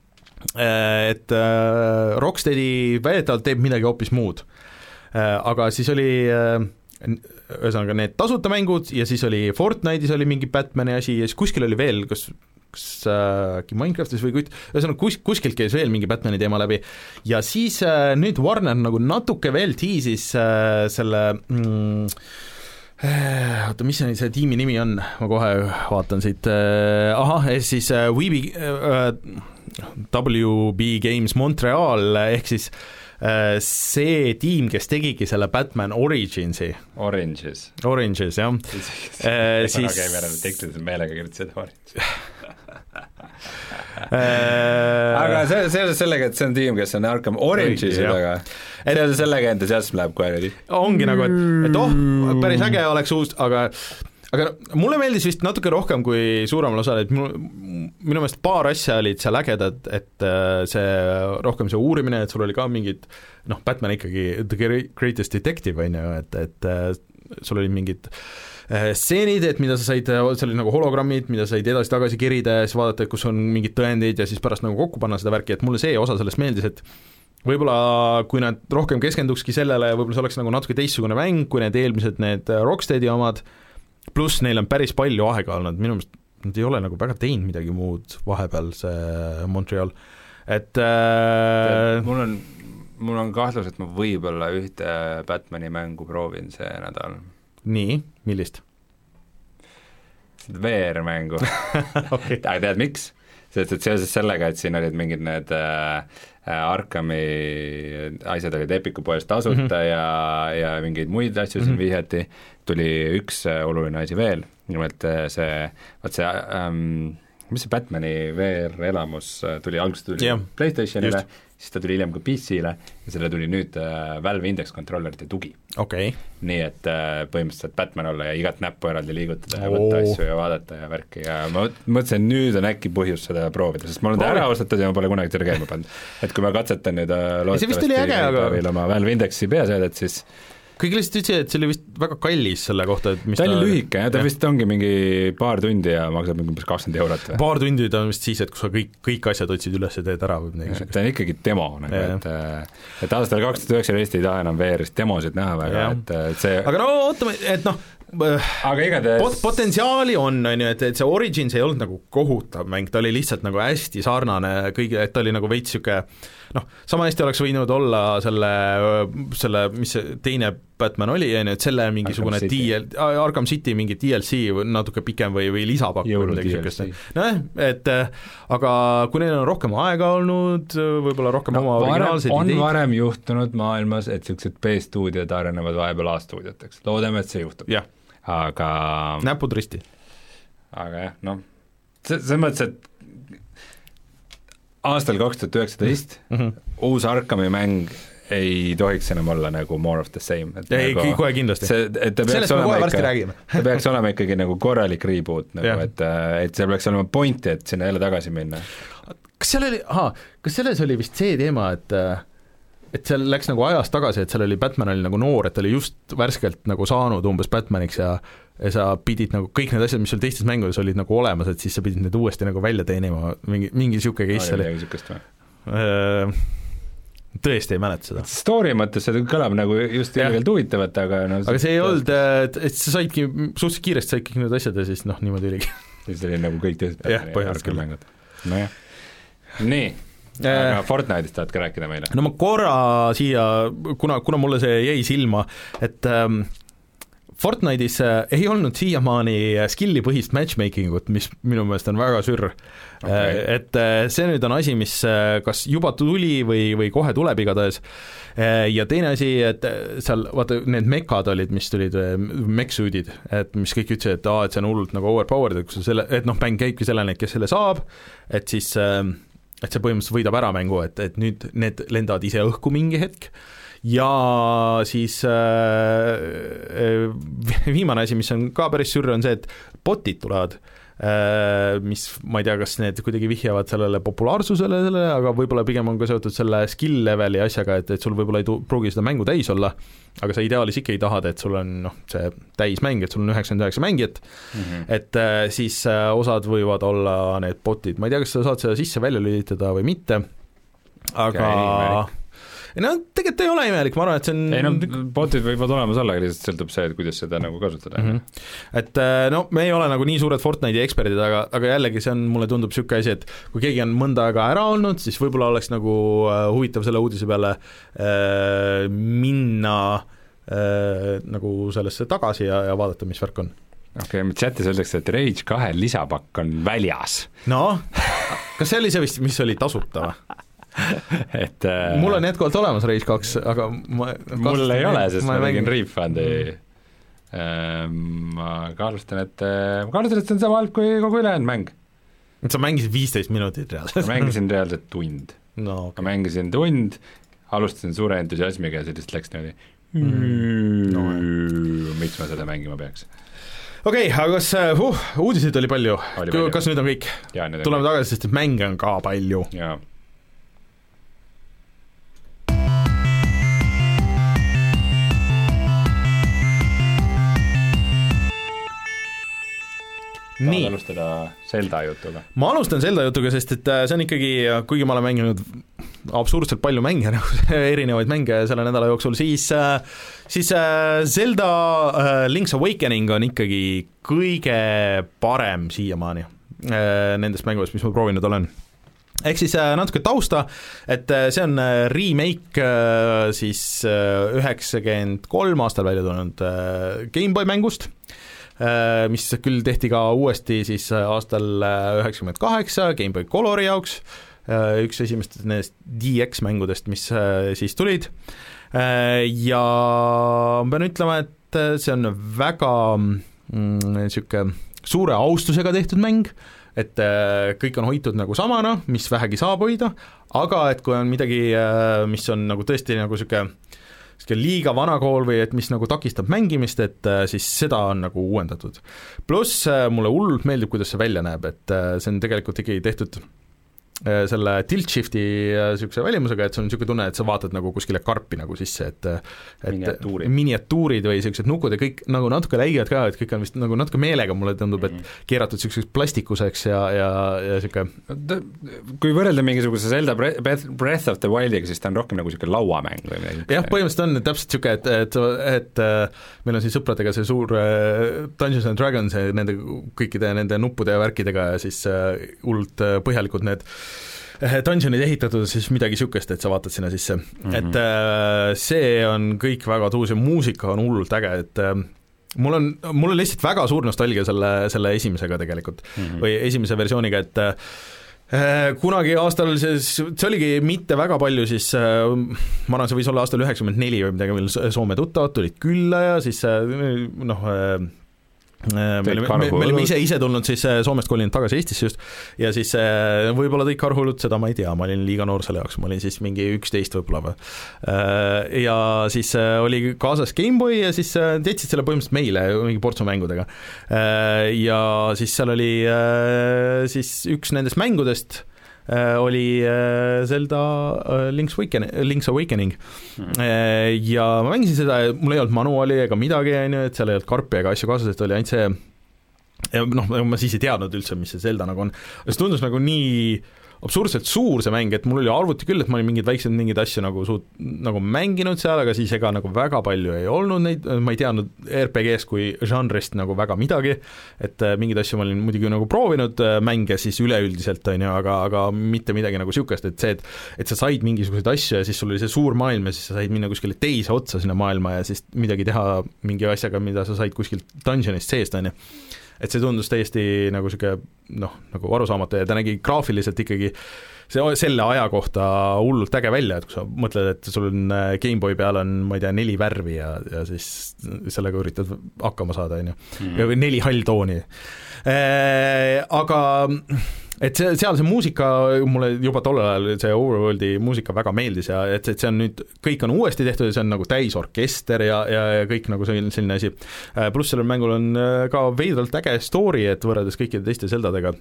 [SPEAKER 1] et Rocksteadi väidetavalt teeb midagi hoopis muud. Aga siis oli ühesõnaga need tasuta mängud ja siis oli Fortnite'is oli mingi Batmani asi ja siis kuskil oli veel, kas kas äkki äh, Minecraftis või kuid, ühesõnaga kus, kuskilt käis veel mingi Batmani teema läbi ja siis äh, nüüd Warner nagu natuke veel tiisis äh, selle mm, äh, oota, mis see tiimi nimi on, ma kohe vaatan siit äh,, ahah, siis äh, W B, äh, W B Games Montreal ehk siis see tiim, kes tegigi selle Batman Originsi
[SPEAKER 2] Oranges
[SPEAKER 1] Oranges, jah
[SPEAKER 2] siis aga käime ära tekstid meelega kirjutasid Orange aga see, seoses sellega, et see on tiim, kes on Arkham Orange'is taga, seoses sellega entusiasm läheb kohe nüüd
[SPEAKER 1] ongi nagu, et, et oh, päris äge oleks uus, aga aga mulle meeldis vist natuke rohkem kui suuremal osal, et minu, minu meelest paar asja olid seal ägedad, et see rohkem see uurimine, et sul oli ka mingid noh, Batman ikkagi the greatest detective on ju, et, et sul oli mingid stseenid, et mida sa said, see oli nagu hologrammid, mida said edasi-tagasi kerida ja siis vaadata, et kus on mingid tõendid ja siis pärast nagu kokku panna seda värki, et mulle see osa sellest meeldis, et võib-olla kui nad rohkem keskendukski sellele, võib-olla see oleks nagu natuke teistsugune mäng, kui need eelmised, need Rocksteadi omad, pluss neil on päris palju aega olnud, minu meelest nad ei ole nagu väga teinud midagi muud vahepeal, see Montreal, et äh...
[SPEAKER 2] mul on, mul on kahtlus, et ma võib-olla ühte Batmani mängu proovin see nädal.
[SPEAKER 1] Nii, millist?
[SPEAKER 2] V R-mängu okay. Aga tead, miks? Sest et seoses sellega, et siin olid mingid need äh, Arkhami asjad olid Epiku poest tasuta mm -hmm. ja, ja mingeid muid asju siin mm -hmm. vihjati, tuli üks äh, oluline asi veel, nimelt äh, see, vaat see ähm, mis see Batmani V R-elamus tuli, alguses tuli yeah. PlayStationile, siis ta tuli hiljem ka P C-le ja selle tuli nüüd äh, Valve Index Controllerite tugi
[SPEAKER 1] okay..
[SPEAKER 2] nii et äh, põhimõtteliselt Batman olla ja igat näppu eraldi liigutada ja võtta oh. asju ja vaadata ja värki ja ma mõtlesin, nüüd on äkki põhjus seda proovida, sest ma olen ta ära ostetud ja ma pole kunagi seda käima pannud. Et kui ma katsetan nüüd äh, loodetavasti aga... oma Valve Indexi peaseadet, siis
[SPEAKER 1] kõik lihtsalt ütlesid, et see oli vist väga kallis selle kohta, et mis
[SPEAKER 2] ta oli lühike, jah, ta vist ongi mingi paar tundi ja maksab mingi umbes kakskümmend eurot või?
[SPEAKER 1] Paar tundi ta on vist siis, et kui sa kõik, kõik asjad otsid üles ja teed ära või midagi.
[SPEAKER 2] Ta on ikkagi demo, nagu, et, et aastal kaks tuhat üheksateist ei taha enam V R-ist demosid näha väga, et, et see
[SPEAKER 1] aga no ootame, et noh,
[SPEAKER 2] aga igatahes
[SPEAKER 1] pot-, potentsiaali on, on ju, et, et see Origins ei olnud nagu kohutav mäng, ta oli lihtsalt nagu hästi sarnane kõige, et ta oli nagu veits niisugune noh, sama hästi oleks võinud olla selle, selle, mis see teine Batman oli, on ju, et selle mingisugune Arkham City. D L, Arkham City mingi D L C natuke pikem või, või lisapakk või midagi niisugust. Noh, et aga kui neil on rohkem aega olnud, võib-olla rohkem no, oma originaalseid
[SPEAKER 2] on ideid. Varem juhtunud maailmas, et niisugused B-stuudiod arenevad vahepeal A-stuudioteks, loodame, et see juhtub.
[SPEAKER 1] jah.
[SPEAKER 2] aga
[SPEAKER 1] näpud risti.
[SPEAKER 2] aga jah, noh, selles mõttes, et aastal kaks tuhat üheksateist
[SPEAKER 1] mm-hmm.
[SPEAKER 2] uus Arkami mäng ei tohiks enam olla nagu more of the same.
[SPEAKER 1] ei, nagu, kohe kindlasti.
[SPEAKER 2] See, et ta peaks, olema ikka, ta peaks olema ikkagi nagu korralik reboot, nagu, et, et seal peaks olema pointi, et sinna jälle tagasi minna.
[SPEAKER 1] Kas seal oli, aha, kas selles oli vist see teema, et et seal läks nagu ajas tagasi, et seal oli Batman oli nagu noor, et ta oli just värskelt nagu saanud umbes Batmaniks ja, ja sa pidid nagu kõik need asjad, mis sul teistes mängudes olid nagu olemas, et siis sa pidid need uuesti nagu välja teenima, mingi, mingi siuke case oli. Tõesti ei mäleta seda.
[SPEAKER 2] Story mõttes see kõlab nagu just ilgelt huvitavat, aga no,
[SPEAKER 1] aga see ei olnud, et sa saidki, suhteliselt kiiresti said kõik need asjad ja siis noh, niimoodi oligi.
[SPEAKER 2] siis oli nagu kõik teised
[SPEAKER 1] jah, põhjalikult mängud.
[SPEAKER 2] No jah. Nii, aga Fortnite'ist tahad ka rääkida meile?
[SPEAKER 1] No ma korra siia, kuna, kuna mulle see jäi silma, et ähm, Fortnite'is ei olnud siiamaani skilli põhist matchmakingut, mis minu meelest on väga sürr. Okay. Et see nüüd on asi, mis kas juba tuli või, või kohe tuleb igatahes. Ja teine asi, et seal, vaata, need mekad olid, mis tulid, meksuudid, et mis kõik ütlesid, et, aa, et see on hullult nagu overpowered, et, selle, et noh, mäng käibki sellele, kes selle saab, et siis, et see põhimõtteliselt võidab ära mängu, et, et nüüd need lendavad ise õhku mingi hetk. Ja siis äh, viimane asi, mis on ka päris sürr, on see, et botid tulevad, äh, mis ma ei tea, kas need kuidagi vihjavad sellele populaarsusele, sellele, aga võib-olla pigem on ka seotud selle skill leveli asjaga, et, et sul võib-olla ei tu-, pruugi seda mängu täis olla, aga sa ideaalis ikka ei tahad, et sul on noh, see täismäng, et sul on üheksakümmend üheksa mängijat, mm-hmm. et äh, siis äh, osad võivad olla need botid, ma ei tea, kas sa saad seda sisse välja lülitada või mitte, aga okay, no tegelikult ei ole imelik, ma arvan, et see on
[SPEAKER 2] ei no, botid võivad olemas olla, aga lihtsalt sõltub see, et kuidas seda nagu kasutada mm-hmm.
[SPEAKER 1] et no me ei ole nagu nii suured Fortnite'i eksperdid, aga, aga jällegi see on, mulle tundub niisugune asi, et kui keegi on mõnda aega ära olnud, siis võib-olla oleks nagu huvitav selle uudise peale äh, minna äh, nagu sellesse tagasi ja, ja vaadata, mis värk on.
[SPEAKER 2] okei okay,, chatis öeldakse, et Rage kahe lisapakk on väljas.
[SPEAKER 1] No, kas see oli see vist, mis oli tasuta või?
[SPEAKER 2] et äh,
[SPEAKER 1] mul on jätkuvalt olemas Rage kaks, aga ma
[SPEAKER 2] mul ei ole, sest ma tegin Reefundi mm. ma kahtlustan, et ma kahtlustan, et see on sama halb kui kogu ülejäänud mäng.
[SPEAKER 1] sa mängisid viisteist minutit reaalselt?
[SPEAKER 2] ma mängisin reaalselt tund
[SPEAKER 1] no, okay.
[SPEAKER 2] ma mängisin tund, alustasin suure entusiasmiga ja sellest läks niimoodi
[SPEAKER 1] mm. no,
[SPEAKER 2] miks ma seda mängima peaks.
[SPEAKER 1] okei okay,, aga kas uh, uudiseid oli palju, oli palju. Kas nüüd on kõik? Tuleme tagasi, sest et mänge on ka palju.
[SPEAKER 2] jaa. tahad alustada Zelda jutuga? Ma
[SPEAKER 1] alustan Zelda jutuga, sest et see on ikkagi, kuigi ma olen mänginud absurdselt palju mänge, erinevaid mänge selle nädala jooksul, siis, siis Zelda Link's Awakening on ikkagi kõige parem siiamaani nendest mängudest, mis ma proovinud olen. Ehk siis natuke tausta, et see on remake siis üheksakümmend kolm aastal välja tulnud Gameboy mängust, mis küll tehti ka uuesti siis aastal üheksakümmend kaheksa Game Boy Colori jaoks, üks esimestest nendest D X mängudest, mis siis tulid, ja ma pean ütlema, et see on väga niisugune mm, suure austusega tehtud mäng, et kõik on hoitud nagu samana, mis vähegi saab hoida, aga et kui on midagi, mis on nagu tõesti nagu niisugune liiga vana kool või et mis nagu takistab mängimist, et siis seda on nagu uuendatud. Pluss mulle hullult meeldib, kuidas see välja näeb, et see on tegelikult ikkagi tehtud selle tilt shifti niisuguse välimusega, et see on niisugune tunne, et sa vaatad nagu kuskile karpi nagu sisse, et, et
[SPEAKER 2] miniatuurid.
[SPEAKER 1] miniatuurid või niisugused nukud ja kõik nagu natuke läiged ka, et kõik on vist nagu natuke meelega, mulle tundub, et keeratud niisuguseks plastikuseks ja, ja, ja niisugune
[SPEAKER 2] kui võrrelda mingisuguse Zelda Breath of the Wildiga, siis ta on rohkem nagu niisugune lauamäng või midagi.
[SPEAKER 1] jah, põhimõtteliselt on täpselt niisugune, et, et, et, et meil on siis sõpradega see suur Dungeons and Dragons nende kõikide nende nuppude ja värkidega ja siis hullult põhjalikud need dungeonid ehitatud, siis midagi niisugust, et sa vaatad sinna sisse mm. -hmm. et äh, see on kõik väga tuus ja muusika on hullult äge, et äh, mul on, mul on lihtsalt väga suur nostalgia selle, selle esimesega tegelikult mm, -hmm. või esimese versiooniga, et äh, kunagi aastal, see, see oligi mitte väga palju, siis äh, ma arvan, see võis olla aastal üheksakümmend neli või midagi, mil Soome tuttavad tulid külla ja siis äh, noh äh, me olime, me, me olime ise, ise tulnud siis Soomest kolinud tagasi Eestisse just ja siis võib-olla tõid karhulut, seda ma ei tea, ma olin liiga noor selle jaoks, ma olin siis mingi üksteist võib-olla või. Ja siis oli kaasas Gameboy ja siis jätsid selle põhimõtteliselt meile mingi portsu mängudega. Ja siis seal oli siis üks nendest mängudest oli Zelda Link's Awakening, Link's Awakening. Ja ma mängisin seda, mul ei olnud manuaali ega midagi, et seal ei olnud karpi ega asju kaasas, et oli ainult see ja noh, ma siis ei teadnud üldse, mis see Zelda nagu on. See tundus nagu nii absurdselt suur see mäng, et mul oli arvuti küll, et ma olin mingeid väikseid mingeid asju nagu suut, nagu mänginud seal, aga siis ega nagu väga palju ei olnud neid, ma ei teadnud R P G-s kui žanrist nagu väga midagi, et mingeid asju ma olin muidugi nagu proovinud mänge siis üleüldiselt, on ju, aga, aga mitte midagi nagu niisugust, et see, et, et sa said mingisuguseid asju ja siis sul oli see suur maailm ja siis sa said minna kuskile teise otsa sinna maailma ja siis midagi teha mingi asjaga, mida sa said kuskilt dungeonist seest, on ju. Et see tundus täiesti nagu siuke noh, nagu arusaamatu ja ta nägi graafiliselt ikkagi see, selle aja kohta hullult äge välja, et kui sa mõtled, et sul on Gameboy peal on, ma ei tea, neli värvi ja, ja siis sellega üritad hakkama saada, on ju, ja neli halltooni. Aga et see, seal see muusika, mulle juba tollel ajal see Overworldi muusika väga meeldis ja et, et see on nüüd, kõik on uuesti tehtud ja see on nagu täisorkester ja, ja, ja kõik nagu selline, selline asi. Pluss sellel mängul on ka veidralt äge story, et võrreldes kõikide teiste Zeldadega,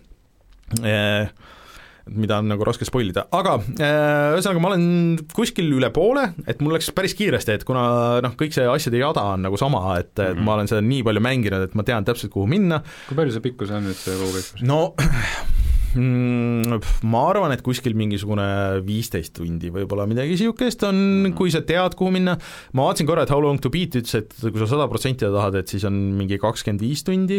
[SPEAKER 1] mida on nagu raske spoilida, aga ühesõnaga ma olen kuskil üle poole, et mul läks päris kiiresti, et kuna noh, kõik see asjade jada on nagu sama, et, et mm-hmm. ma olen seda nii palju mänginud, et ma tean täpselt, kuhu minna.
[SPEAKER 2] Kui palju see pikkus on nüüd see kogu pikkus?
[SPEAKER 1] No ma arvan, et kuskil mingisugune viisteist tundi võib-olla midagi siukest on, mm-hmm. kui sa tead, kuhu minna. Ma vaatasin korra, et How Long to Beat ütles, et kui sa sada protsenti tahad, et siis on mingi kakskümmend viis tundi,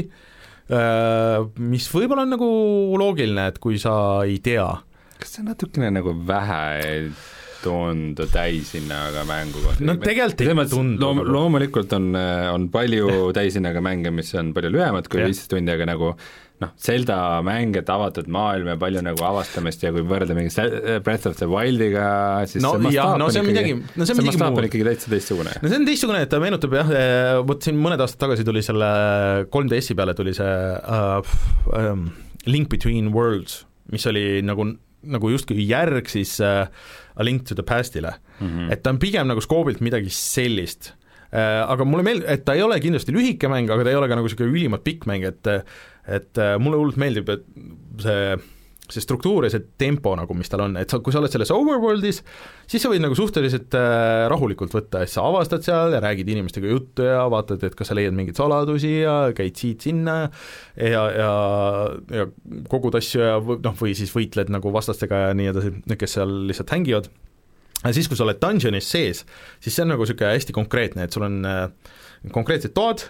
[SPEAKER 1] mis võib-olla on nagu loogiline, et kui sa ei tea.
[SPEAKER 2] Kas see on natukene nagu vähe tundu täisinnaga mängu kohta?
[SPEAKER 1] No tegelikult ei tundu.
[SPEAKER 2] Loom, loomulikult on, on palju täisinnaga mänge, mis on palju lühemad kui viisteist tundi, aga nagu noh, Zelda mäng, et avatud maailm ja palju nagu avastamist ja kui võrrelda mingi Breath of the Wildiga, siis
[SPEAKER 1] no,
[SPEAKER 2] see mastaap
[SPEAKER 1] no,
[SPEAKER 2] on,
[SPEAKER 1] ikkagi, no,
[SPEAKER 2] see mastaap on ikkagi täitsa teistsugune.
[SPEAKER 1] No see on teistsugune, et ta meenutab jah, võt siin mõned aastad tagasi tuli selle kolm D S-i peale tuli see uh, um, Link Between Worlds, mis oli nagu, nagu justkui järg siis uh, A Link to the Pastile, mm-hmm. et ta on pigem nagu skoobilt midagi sellist. Aga mulle meeldib, et ta ei ole kindlasti lühike mäng, aga ta ei ole ka nagu selline ülimalt pikk mäng, et et mulle hullult meeldib, et see, see struktuur ja see tempo nagu, mis tal on, et sa, kui sa oled selles Overworldis, siis sa võid nagu suhteliselt äh, rahulikult võtta, et sa avastad seal ja räägid inimestega juttu ja vaatad, et kas sa leiad mingeid saladusi ja käid siit-sinna ja, ja, ja kogud asju ja noh, või siis võitled nagu vastastega ja nii edasi, kes seal lihtsalt hängivad. Ja siis, kui sa oled dungeonis sees, siis see on nagu niisugune hästi konkreetne, et sul on äh, konkreetsed toad,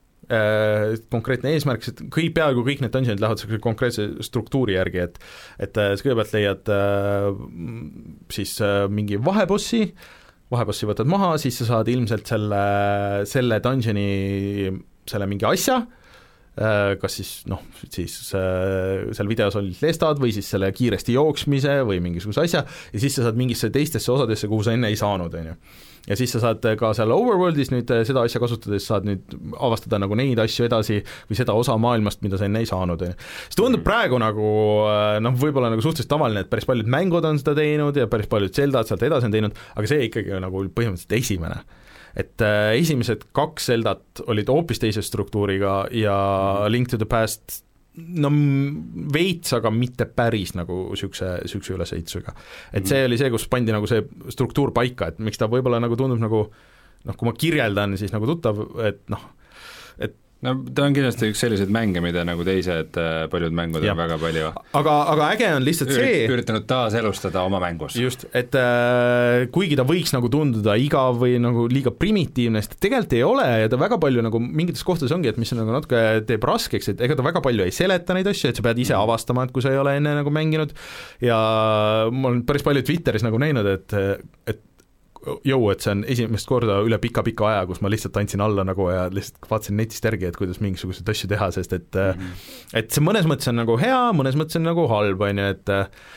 [SPEAKER 1] äh, konkreetne eesmärk, sest kõik, peaaegu kõik need dungeonid lähevad konkreetse struktuuri järgi, et et sa kõigepealt leiad äh, siis äh, mingi vahebossi, vahebossi võtad maha, siis sa saad ilmselt selle, selle dungeoni selle mingi asja, kas siis noh, siis seal videos olid lestad või siis selle kiiresti jooksmise või mingisuguse asja ja siis sa saad mingisse teistesse osadesse, kuhu sa enne ei saanud, on ju. Ja siis sa saad ka seal Overworldis nüüd seda asja kasutades saad nüüd avastada nagu neid asju edasi või seda osa maailmast, mida sa enne ei saanud, on ju. See tundub praegu nagu noh, võib-olla nagu suhteliselt tavaline, et päris paljud mängud on seda teinud ja päris paljud Zeldad sealt edasi on teinud, aga see ikkagi on nagu põhimõtteliselt esimene. Et äh, esimesed kaks Zeldat olid hoopis teise struktuuriga ja Link to the Past no veits, aga mitte päris nagu niisuguse, niisuguse ülesehitusega. Et see oli see, kus pandi nagu see struktuur paika, et miks ta võib-olla nagu tundub nagu noh, kui ma kirjeldan, siis nagu tuttav, et noh, et
[SPEAKER 2] no ta on kindlasti üks selliseid mänge, mida nagu teised paljud mängud ja. On väga palju
[SPEAKER 1] aga, aga äge on lihtsalt see
[SPEAKER 2] üritanud taaselustada oma mängus.
[SPEAKER 1] Just, et äh, kuigi ta võiks nagu tunduda igav või nagu liiga primitiivne, sest tegelikult ei ole ja ta väga palju nagu mingites kohtades ongi, et mis on nagu natuke teeb raskeks, et ega ta väga palju ei seleta neid asju, et sa pead ise avastama, et kui sa ei ole enne nagu mänginud ja ma olen päris palju Twitteris nagu näinud, et, et jõu, et see on esimest korda üle pika-pika aja, kus ma lihtsalt andsin alla nagu ja lihtsalt vaatasin netist järgi, et kuidas mingisuguseid asju teha, sest et mm-hmm. et see mõnes mõttes on nagu hea, mõnes mõttes on nagu halb, on ju, et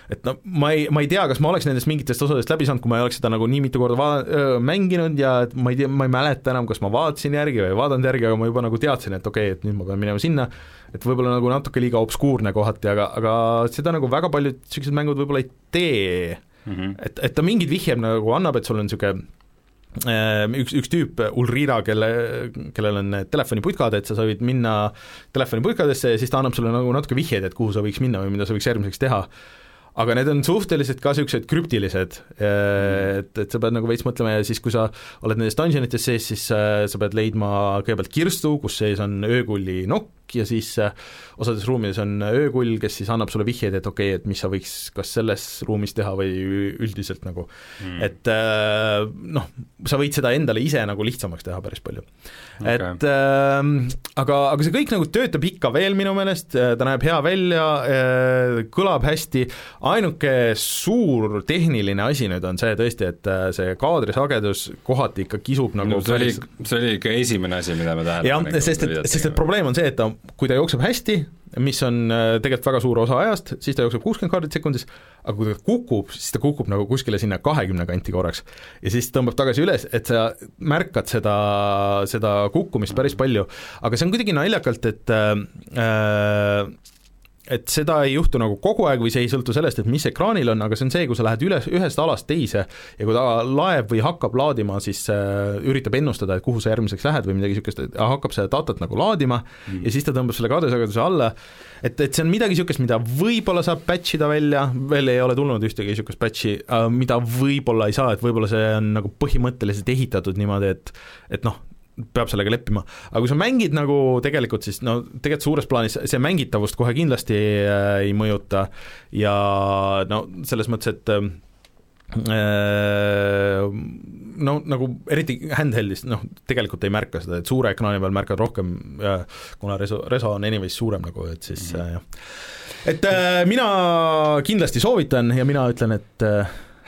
[SPEAKER 1] et no ma ei, ma ei tea, kas ma oleks nendest mingitest osadest läbi saanud, kui ma ei oleks seda nagu nii mitu korda va-, öö, mänginud ja et ma ei tea, ma ei mäleta enam, kas ma vaatasin järgi või ei vaadanud järgi, aga ma juba nagu teadsin, et okei okay,, et nüüd ma pean minema sinna, et võib-olla nagu natuke liiga obskuurne kohati, aga, aga seda nagu väga paljud niisugused mängud võib-olla ei tee mm, -hmm. et, et ta mingid vihjeb nagu annab, et sul on niisugune üks, üks tüüp, Ulrira, kelle, kellel on telefoniputkad, et sa võid minna telefoniputkadesse ja siis ta annab sulle nagu natuke vihjeid, et kuhu sa võiks minna või mida sa võiks järgmiseks teha. Aga need on suhteliselt ka niisugused krüptilised, et, et sa pead nagu veits mõtlema ja siis, kui sa oled nendes dungeonites sees, siis sa pead leidma kõigepealt kirstu, kus sees on öökulli nokk ja siis osades ruumides on öökull, kes siis annab sulle vihjeid, et okei okay,, et mis sa võiks kas selles ruumis teha või üldiselt nagu mm., et noh, sa võid seda endale ise nagu lihtsamaks teha päris palju okay.. Et äh, aga, aga see kõik nagu töötab ikka veel minu meelest, ta näeb hea välja, kõlab hästi, ainuke suur tehniline asi nüüd on see tõesti, et see kaadrisagedus kohati ikka kisub nagu
[SPEAKER 2] no, see, oli, see oli ikka esimene asi, mida ma tähele
[SPEAKER 1] jah, sest et, sest et probleem on see, et ta, kui ta jookseb hästi, mis on tegelikult väga suur osa ajast, siis ta jookseb kuuskümmend kaardit sekundis, aga kui ta kukub, siis ta kukub nagu kuskile sinna kahekümne kanti korraks ja siis tõmbab tagasi üles, et sa märkad seda, seda kukkumist päris palju, aga see on kuidagi naljakalt, et äh, et seda ei juhtu nagu kogu aeg või see ei sõltu sellest, et mis ekraanil on, aga see on see, kui sa lähed üles, ühest alast teise ja kui ta laeb või hakkab laadima, siis äh, üritab ennustada, et kuhu sa järgmiseks lähed või midagi niisugust, hakkab seda datat nagu laadima mm. ja siis ta tõmbab selle kaadrisageduse alla, et, et see on midagi niisugust, mida võib-olla saab patch ida välja, veel ei ole tulnud ühtegi niisugust patchi, mida võib-olla ei saa, et võib-olla see on nagu põhimõtteliselt ehitatud niimoodi, et et noh, peab sellega leppima, aga kui sa mängid nagu tegelikult, siis no tegelikult suures plaanis see mängitavust kohe kindlasti äh, ei mõjuta ja no selles mõttes, et äh, no nagu eriti handheldist, noh tegelikult ei märka seda, et suure ekraani peal märkad rohkem, kuna reso, reso on anyways suurem nagu, et siis mm -hmm. äh, jah. Et äh, mina kindlasti soovitan ja mina ütlen, et äh,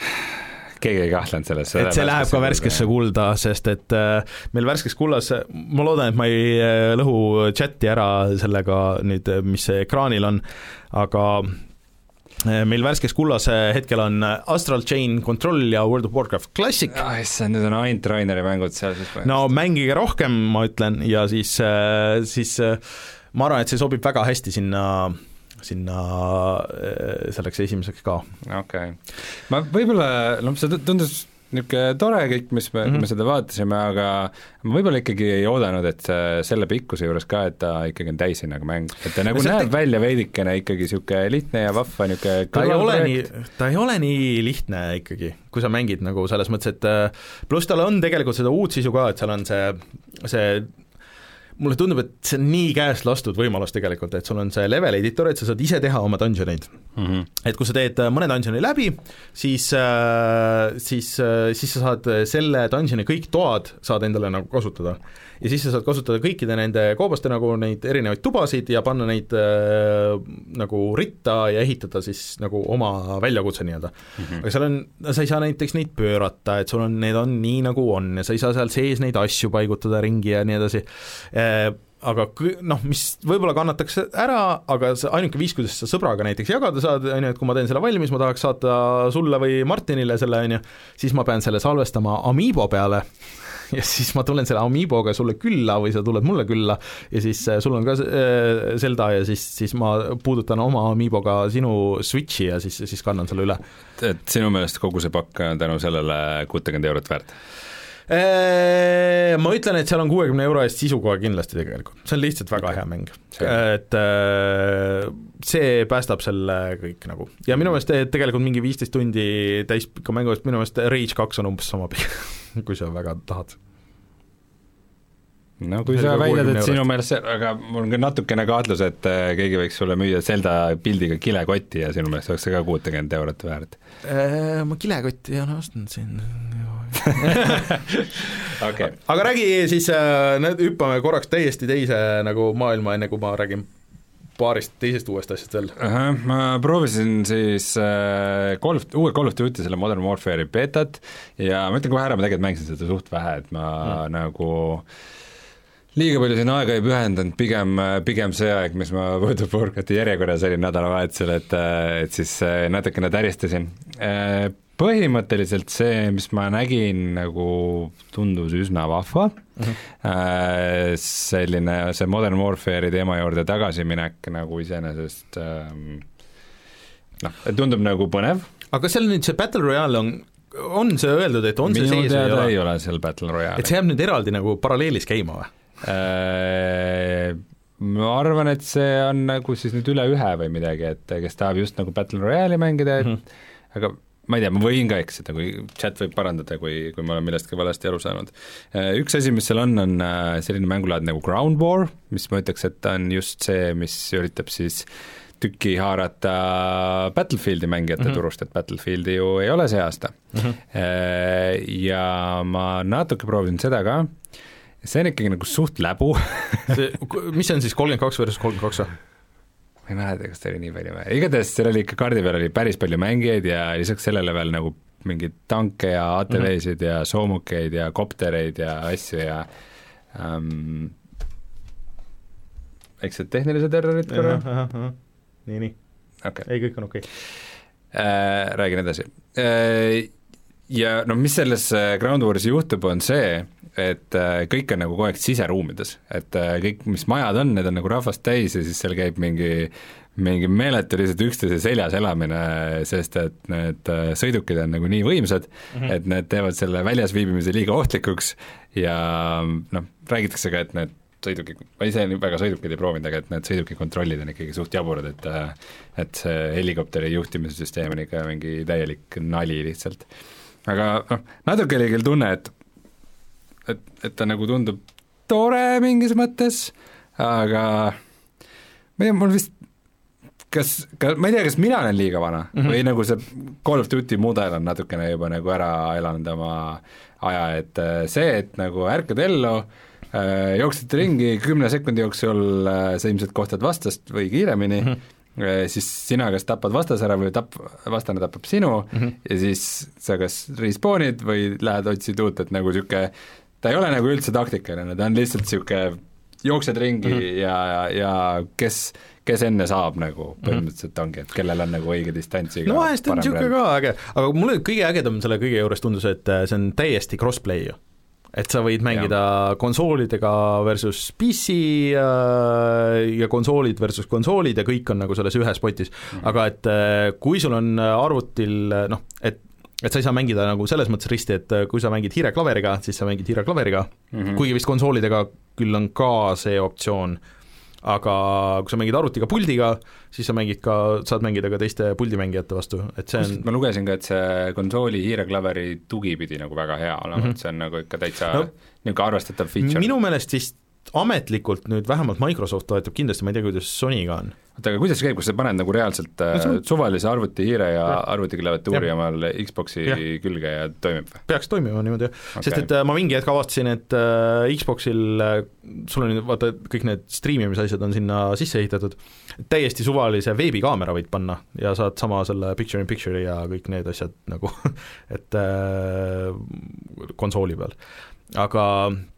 [SPEAKER 2] keegi ei kahlenud selles.
[SPEAKER 1] Et see läheb ka värskesse kulda, sest et äh, meil värskes kullas, ma loodan, et ma ei äh, lõhu chati ära sellega nüüd, mis ekraanil on, aga äh, meil värskes kullas hetkel on Astral Chain Control ja World of Warcraft Classic.
[SPEAKER 2] Ah, issand, nüüd on ainult Raineri mängud seal siis põhimõtteliselt.
[SPEAKER 1] No mängige rohkem, ma ütlen, ja siis, äh, siis äh, ma arvan, et see sobib väga hästi sinna sinna selleks esimeseks ka.
[SPEAKER 2] Okei okay.. Ma võib-olla, no see tundus niisugune tore kõik, mis me, mm -hmm. me seda vaatasime, aga ma võib-olla ikkagi ei oodanud, et selle pikkuse juures ka, et ta ikkagi on täishinnaga mäng, et ta nagu näeb te... välja veidikene ikkagi niisugune lihtne ja vahva niisugune
[SPEAKER 1] ta ei ole nii, ta ei ole nii lihtne ikkagi, kui sa mängid nagu selles mõttes, et pluss tal on tegelikult seda uut sisu ka, et seal on see, see mulle tundub, et see on nii käest lastud võimalus tegelikult, et sul on see level editor, et sa saad ise teha oma dungeoneid mm. -hmm. Et kui sa teed mõne dungeoni läbi, siis, siis, siis sa saad selle dungeoni kõik toad saad endale nagu kasutada. Ja siis sa saad kasutada kõikide nende koobaste nagu neid erinevaid tubasid ja panna neid äh, nagu ritta ja ehitada siis nagu oma väljakutse nii-öelda mm. -hmm. Aga seal on, sa ei saa näiteks neid pöörata, et sul on, need on nii nagu on ja sa ei saa seal sees neid asju paigutada ringi ja nii edasi. Aga noh, mis võib-olla kannatakse ära, aga see ainuke viis, kuidas sa sõbraga näiteks jagada saad, on ju, et kui ma teen selle valmis, ma tahaks saata sulle või Martinile selle, on ju, siis ma pean selle salvestama Amiibo peale ja siis ma tulen selle Amiiboga sulle külla või sa tuled mulle külla ja siis sul on ka Zelda ja siis, siis ma puudutan oma Amiiboga sinu Switchi ja siis, siis kannan selle üle.
[SPEAKER 2] Et sinu meelest kogu see pakk on tänu sellele kuutekümmend eurot väärt?
[SPEAKER 1] Ma ütlen, et seal on kuuekümne euro eest sisu kohe kindlasti tegelikult, see on lihtsalt väga hea mäng, et see päästab selle kõik nagu ja minu meelest tegelikult mingi viisteist tundi täispikka mängu eest, minu meelest Rage kaks on umbes sama pikk, kui sa väga tahad.
[SPEAKER 2] No kui sa väidad, et sinu meelest see, aga mul on ka natukene kahtlus, et keegi võiks sulle müüa Zelda pildiga kilekotti ja sinu meelest oleks see ka kuutekümmend eurot väärt?
[SPEAKER 1] Ma kilekotti ei ole ostnud siin
[SPEAKER 2] okay.
[SPEAKER 1] Aga räägi siis, hüppame korraks täiesti teise nagu maailma, enne kui ma räägin paarist teisest uuest asjast veel.
[SPEAKER 2] Ma proovisin siis Call of, uue Call of Duty selle Modern Warfare'i betat ja ma ütlen kohe ära, ma tegelikult mängisin seda suht vähe, et ma mm. nagu liiga palju siin aega ei pühendanud, pigem, pigem see aeg, mis ma World of Warcrafti järjekorras olin nädalavahetusel, et, et siis natukene täristasin. Põhimõtteliselt see, mis ma nägin, nagu tundus üsna vahva, uh-huh. selline, see Modern Warfare'i teema juurde tagasiminek nagu iseenesest noh, tundub nagu põnev.
[SPEAKER 1] aga seal nüüd see Battle Royale on on see öeldud, et on
[SPEAKER 2] minu
[SPEAKER 1] see sees
[SPEAKER 2] teada ei ole seal Battle Royale.
[SPEAKER 1] Et see jääb nüüd eraldi nagu paralleelis käima või?
[SPEAKER 2] Ma arvan, et see on nagu siis nüüd üle ühe või midagi, et kes tahab just nagu Battle Royale'i mängida, et mm-hmm. aga ma ei tea, ma võin ka eksida, kui chat võib parandada, kui, kui ma olen millestki valesti aru saanud. Üks asi, mis seal on, on selline mängulaad nagu Ground War, mis ma ütleks, et on just see, mis üritab siis tüki haarata Battlefieldi mängijate mm-hmm. turust, et Battlefieldi ju ei ole see aasta mm-hmm. ja ma natuke proovin seda ka, see on ikkagi nagu suht läbu
[SPEAKER 1] see, mis on siis kolmkümmend kaks versus kolmkümmend kaks või?
[SPEAKER 2] ma ei mäleta, kas ta oli nii palju mäng, igatahes seal oli ikka kaardi peal oli päris palju mängijaid ja lisaks sellele veel nagu mingeid tanke ja A T V-sid mm-hmm. ja soomukeid ja koptereid ja asju ja ähm, eks see tehnilised errorid korra?
[SPEAKER 1] nii, nii
[SPEAKER 2] okay.
[SPEAKER 1] ei, kõik on okei okay.
[SPEAKER 2] äh, räägin edasi äh, ja no mis selles Ground War'is juhtub, on see, et kõik on nagu kogu aeg siseruumides, et kõik, mis majad on, need on nagu rahvast täis ja siis seal käib mingi, mingi meeletu lihtsalt üksteise seljas elamine, sest et need sõidukid on nagu nii võimsad mm-hmm., et need teevad selle väljas viibimise liiga ohtlikuks ja noh, räägitakse ka, et need sõidukid, ma ise väga sõidukid ei proovinud, aga et need sõidukikontrollid on ikkagi suht jaburad, et et see helikopteri juhtimise süsteem on ikka mingi täielik nali lihtsalt. Aga noh, natuke oli küll tunne, et et, et ta nagu tundub tore mingis mõttes, aga ma ei tea, mul vist kas, ka, ma ei tea, kas mina olen liiga vana mm-hmm. või nagu see Call of Duty mudel on natukene juba nagu ära elanud oma aja, et see, et nagu ärkad ellu, jooksed ringi, kümne sekundi jooksul sa ilmselt kohtad vastast või kiiremini mm-hmm. siis sina kas tapad vastas ära või tap, vastane tapab sinu mm-hmm. ja siis sa kas respawnid või lähed otsid uut, et nagu niisugune ta ei ole nagu üldse taktikaline, ta on lihtsalt niisugune, jooksed ringi mm-hmm. ja, ja, ja kes, kes enne saab nagu põhimõtteliselt mm-hmm. ongi, et kellel on nagu õige distantsiga
[SPEAKER 1] no vahest on niisugune ka äge, aga mulle kõige ägedam selle kõige juures tundus, et see on täiesti crossplay ju. Et sa võid mängida ja. konsoolidega versus P C ja konsoolid versus konsoolid ja kõik on nagu selles ühes potis mm-hmm. aga et kui sul on arvutil noh, et et sa ei saa mängida nagu selles mõttes risti, et kui sa mängid hiireklaveriga, siis sa mängid hiireklaveriga mm-hmm. kuigi vist konsoolidega küll on ka see optsioon, aga kui sa mängid arvutiga puldiga, siis sa mängid ka, saad mängida ka teiste puldimängijate vastu, et see on
[SPEAKER 2] ma lugesin ka, et see konsooli hiireklaveri tugi pidi nagu väga hea olema mm-hmm., et see on nagu ikka täitsa no, niisugune arvestatav feature.
[SPEAKER 1] Minu meelest vist ametlikult nüüd vähemalt Microsoft toetab kindlasti, ma ei tea, kuidas Sonyga on.
[SPEAKER 2] oota, aga kuidas see käib, kus sa paned nagu reaalselt no, see... suvalise arvuti hiire ja, ja. arvutiklaviatuuri omal Xboxi ja. külge ja toimib või? Peaks
[SPEAKER 1] toimima niimoodi, okay. sest et ma mingi hetk avastasin, et äh, Xboxil äh, sul on vaata, kõik need streamimise asjad on sinna sisse ehitatud, täiesti suvalise veebikaamera võid panna ja saad sama selle picture in picture'i ja kõik need asjad nagu et äh, konsooli peal, aga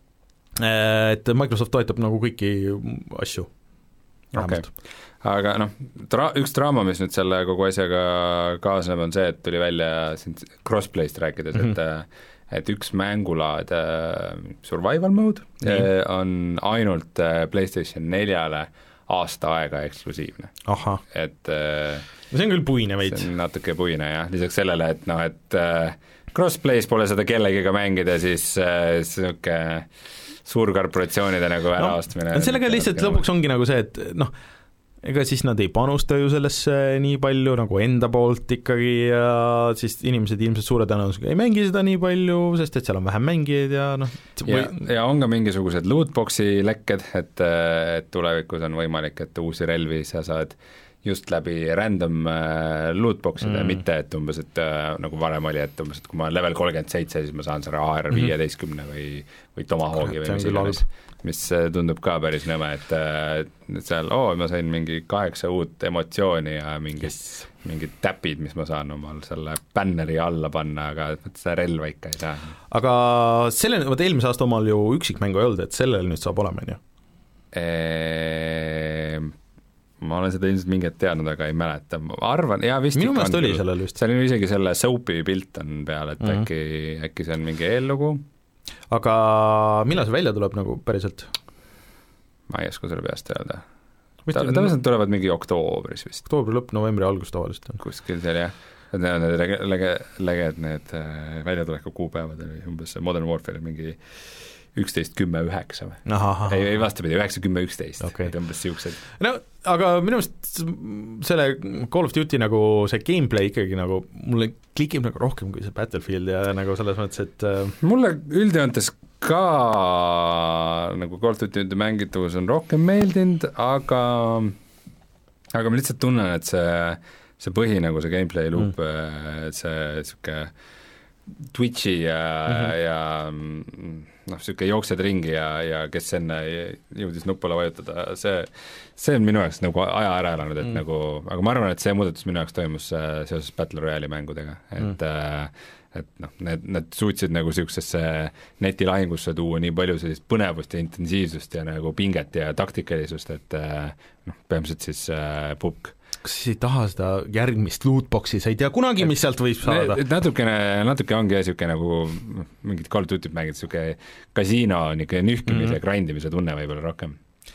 [SPEAKER 1] et Microsoft toetab nagu kõiki asju.
[SPEAKER 2] Okay. Aga noh, tra-, üks draama, mis nüüd selle kogu asjaga kaasneb, on see, et tuli välja siin crossplay'st rääkides mm, -hmm. et et üks mängulaad äh, survival mode mm -hmm. on ainult äh, PlayStation neljale aasta aega eksklusiivne. Et äh,
[SPEAKER 1] see on küll puine veits.
[SPEAKER 2] See on natuke puine jah, lisaks sellele, et noh, et äh, crossplay's pole seda kellegiga mängida, siis äh, niisugune suurkorporatsioonide nagu äraostmine
[SPEAKER 1] no,. Sellega lihtsalt lõpuks ongi nagu see, et noh, ega siis nad ei panusta ju sellesse nii palju nagu enda poolt ikkagi ja siis inimesed ilmselt suure tõenäosusega ei mängi seda nii palju, sest et seal on vähem mängijaid ja noh
[SPEAKER 2] ja, või... ja on ka mingisugused lootboxi lekked, et, et tulevikus on võimalik, et uusi relvi sa saad just läbi random lootboxide mm., mitte et umbes, et nagu varem oli, et umbes, et kui ma olen level kolmkümmend seitse, siis ma saan selle A R viieteistkümne mm-hmm. või, või Tomahawki või mis iganes, mis tundub ka päris nõme, et, et seal, oo, ma sain mingi kaheksa uut emotsiooni ja mingi yes. mingid täpid, mis ma saan omal selle bänneri alla panna, aga seda relva ikka ei saa.
[SPEAKER 1] aga selle, vot eelmise aasta omal ju üksikmängu ei olnud, et sellel nüüd saab olema, on ju?
[SPEAKER 2] Eee... ma olen seda ilmselt mingit teadnud, aga ei mäleta, ma arvan, jaa vist
[SPEAKER 1] minu meelest oli sellel vist.
[SPEAKER 2] seal on isegi selle soapy pilt on peal, et mm-hmm. äkki, äkki see on mingi eellugu.
[SPEAKER 1] Aga millal see välja tuleb nagu päriselt?
[SPEAKER 2] Ma ei oska selle peast öelda. Tavaliselt tulevad mingi oktoobris vist.
[SPEAKER 1] Oktoobri lõpp, novembri algus tavaliselt on.
[SPEAKER 2] Kuskil seal jah, need lege, lege, lege, need väljatuleku kuupäevad oli umbes Modern Warfare mingi üksteist, kümme, üheksa või? ei, ei vastupidi, üheksa, kümme, üksteist, et umbes siuksed. No
[SPEAKER 1] aga minu meelest selle Call of Duty nagu see gameplay ikkagi nagu mulle klikib nagu rohkem kui see Battlefield ja nagu selles mõttes, et
[SPEAKER 2] mulle üldjoontes ka nagu Call of Duty mängitavus on rohkem meeldinud, aga aga ma lihtsalt tunnen, et see, see põhi nagu see gameplay loop mm., see siuke Twitchi ja mm-hmm. ja noh, niisugune jooksed ringi ja, ja kes enne jõudis nupule vajutada, see, see on minu jaoks nagu aja ära elanud, et mm. nagu, aga ma arvan, et see muudatus minu jaoks toimus seoses Battle Royale'i mängudega, et mm. et noh, need, need suutsid nagu niisugusesse netilahingusse tuua nii palju sellist põnevust ja intensiivsust ja nagu pinget ja taktikalisust, et noh, peamiselt siis äh, pukk.
[SPEAKER 1] Kas siis ei taha seda järgmist lootboxi, sa ei tea kunagi, mis sealt võib saada?
[SPEAKER 2] Natukene, natuke ongi niisugune nagu mingid Call of Duty mängid, niisugune kasiino, niisugune nühkimise mm. ja grindimise tunne võib-olla rohkem.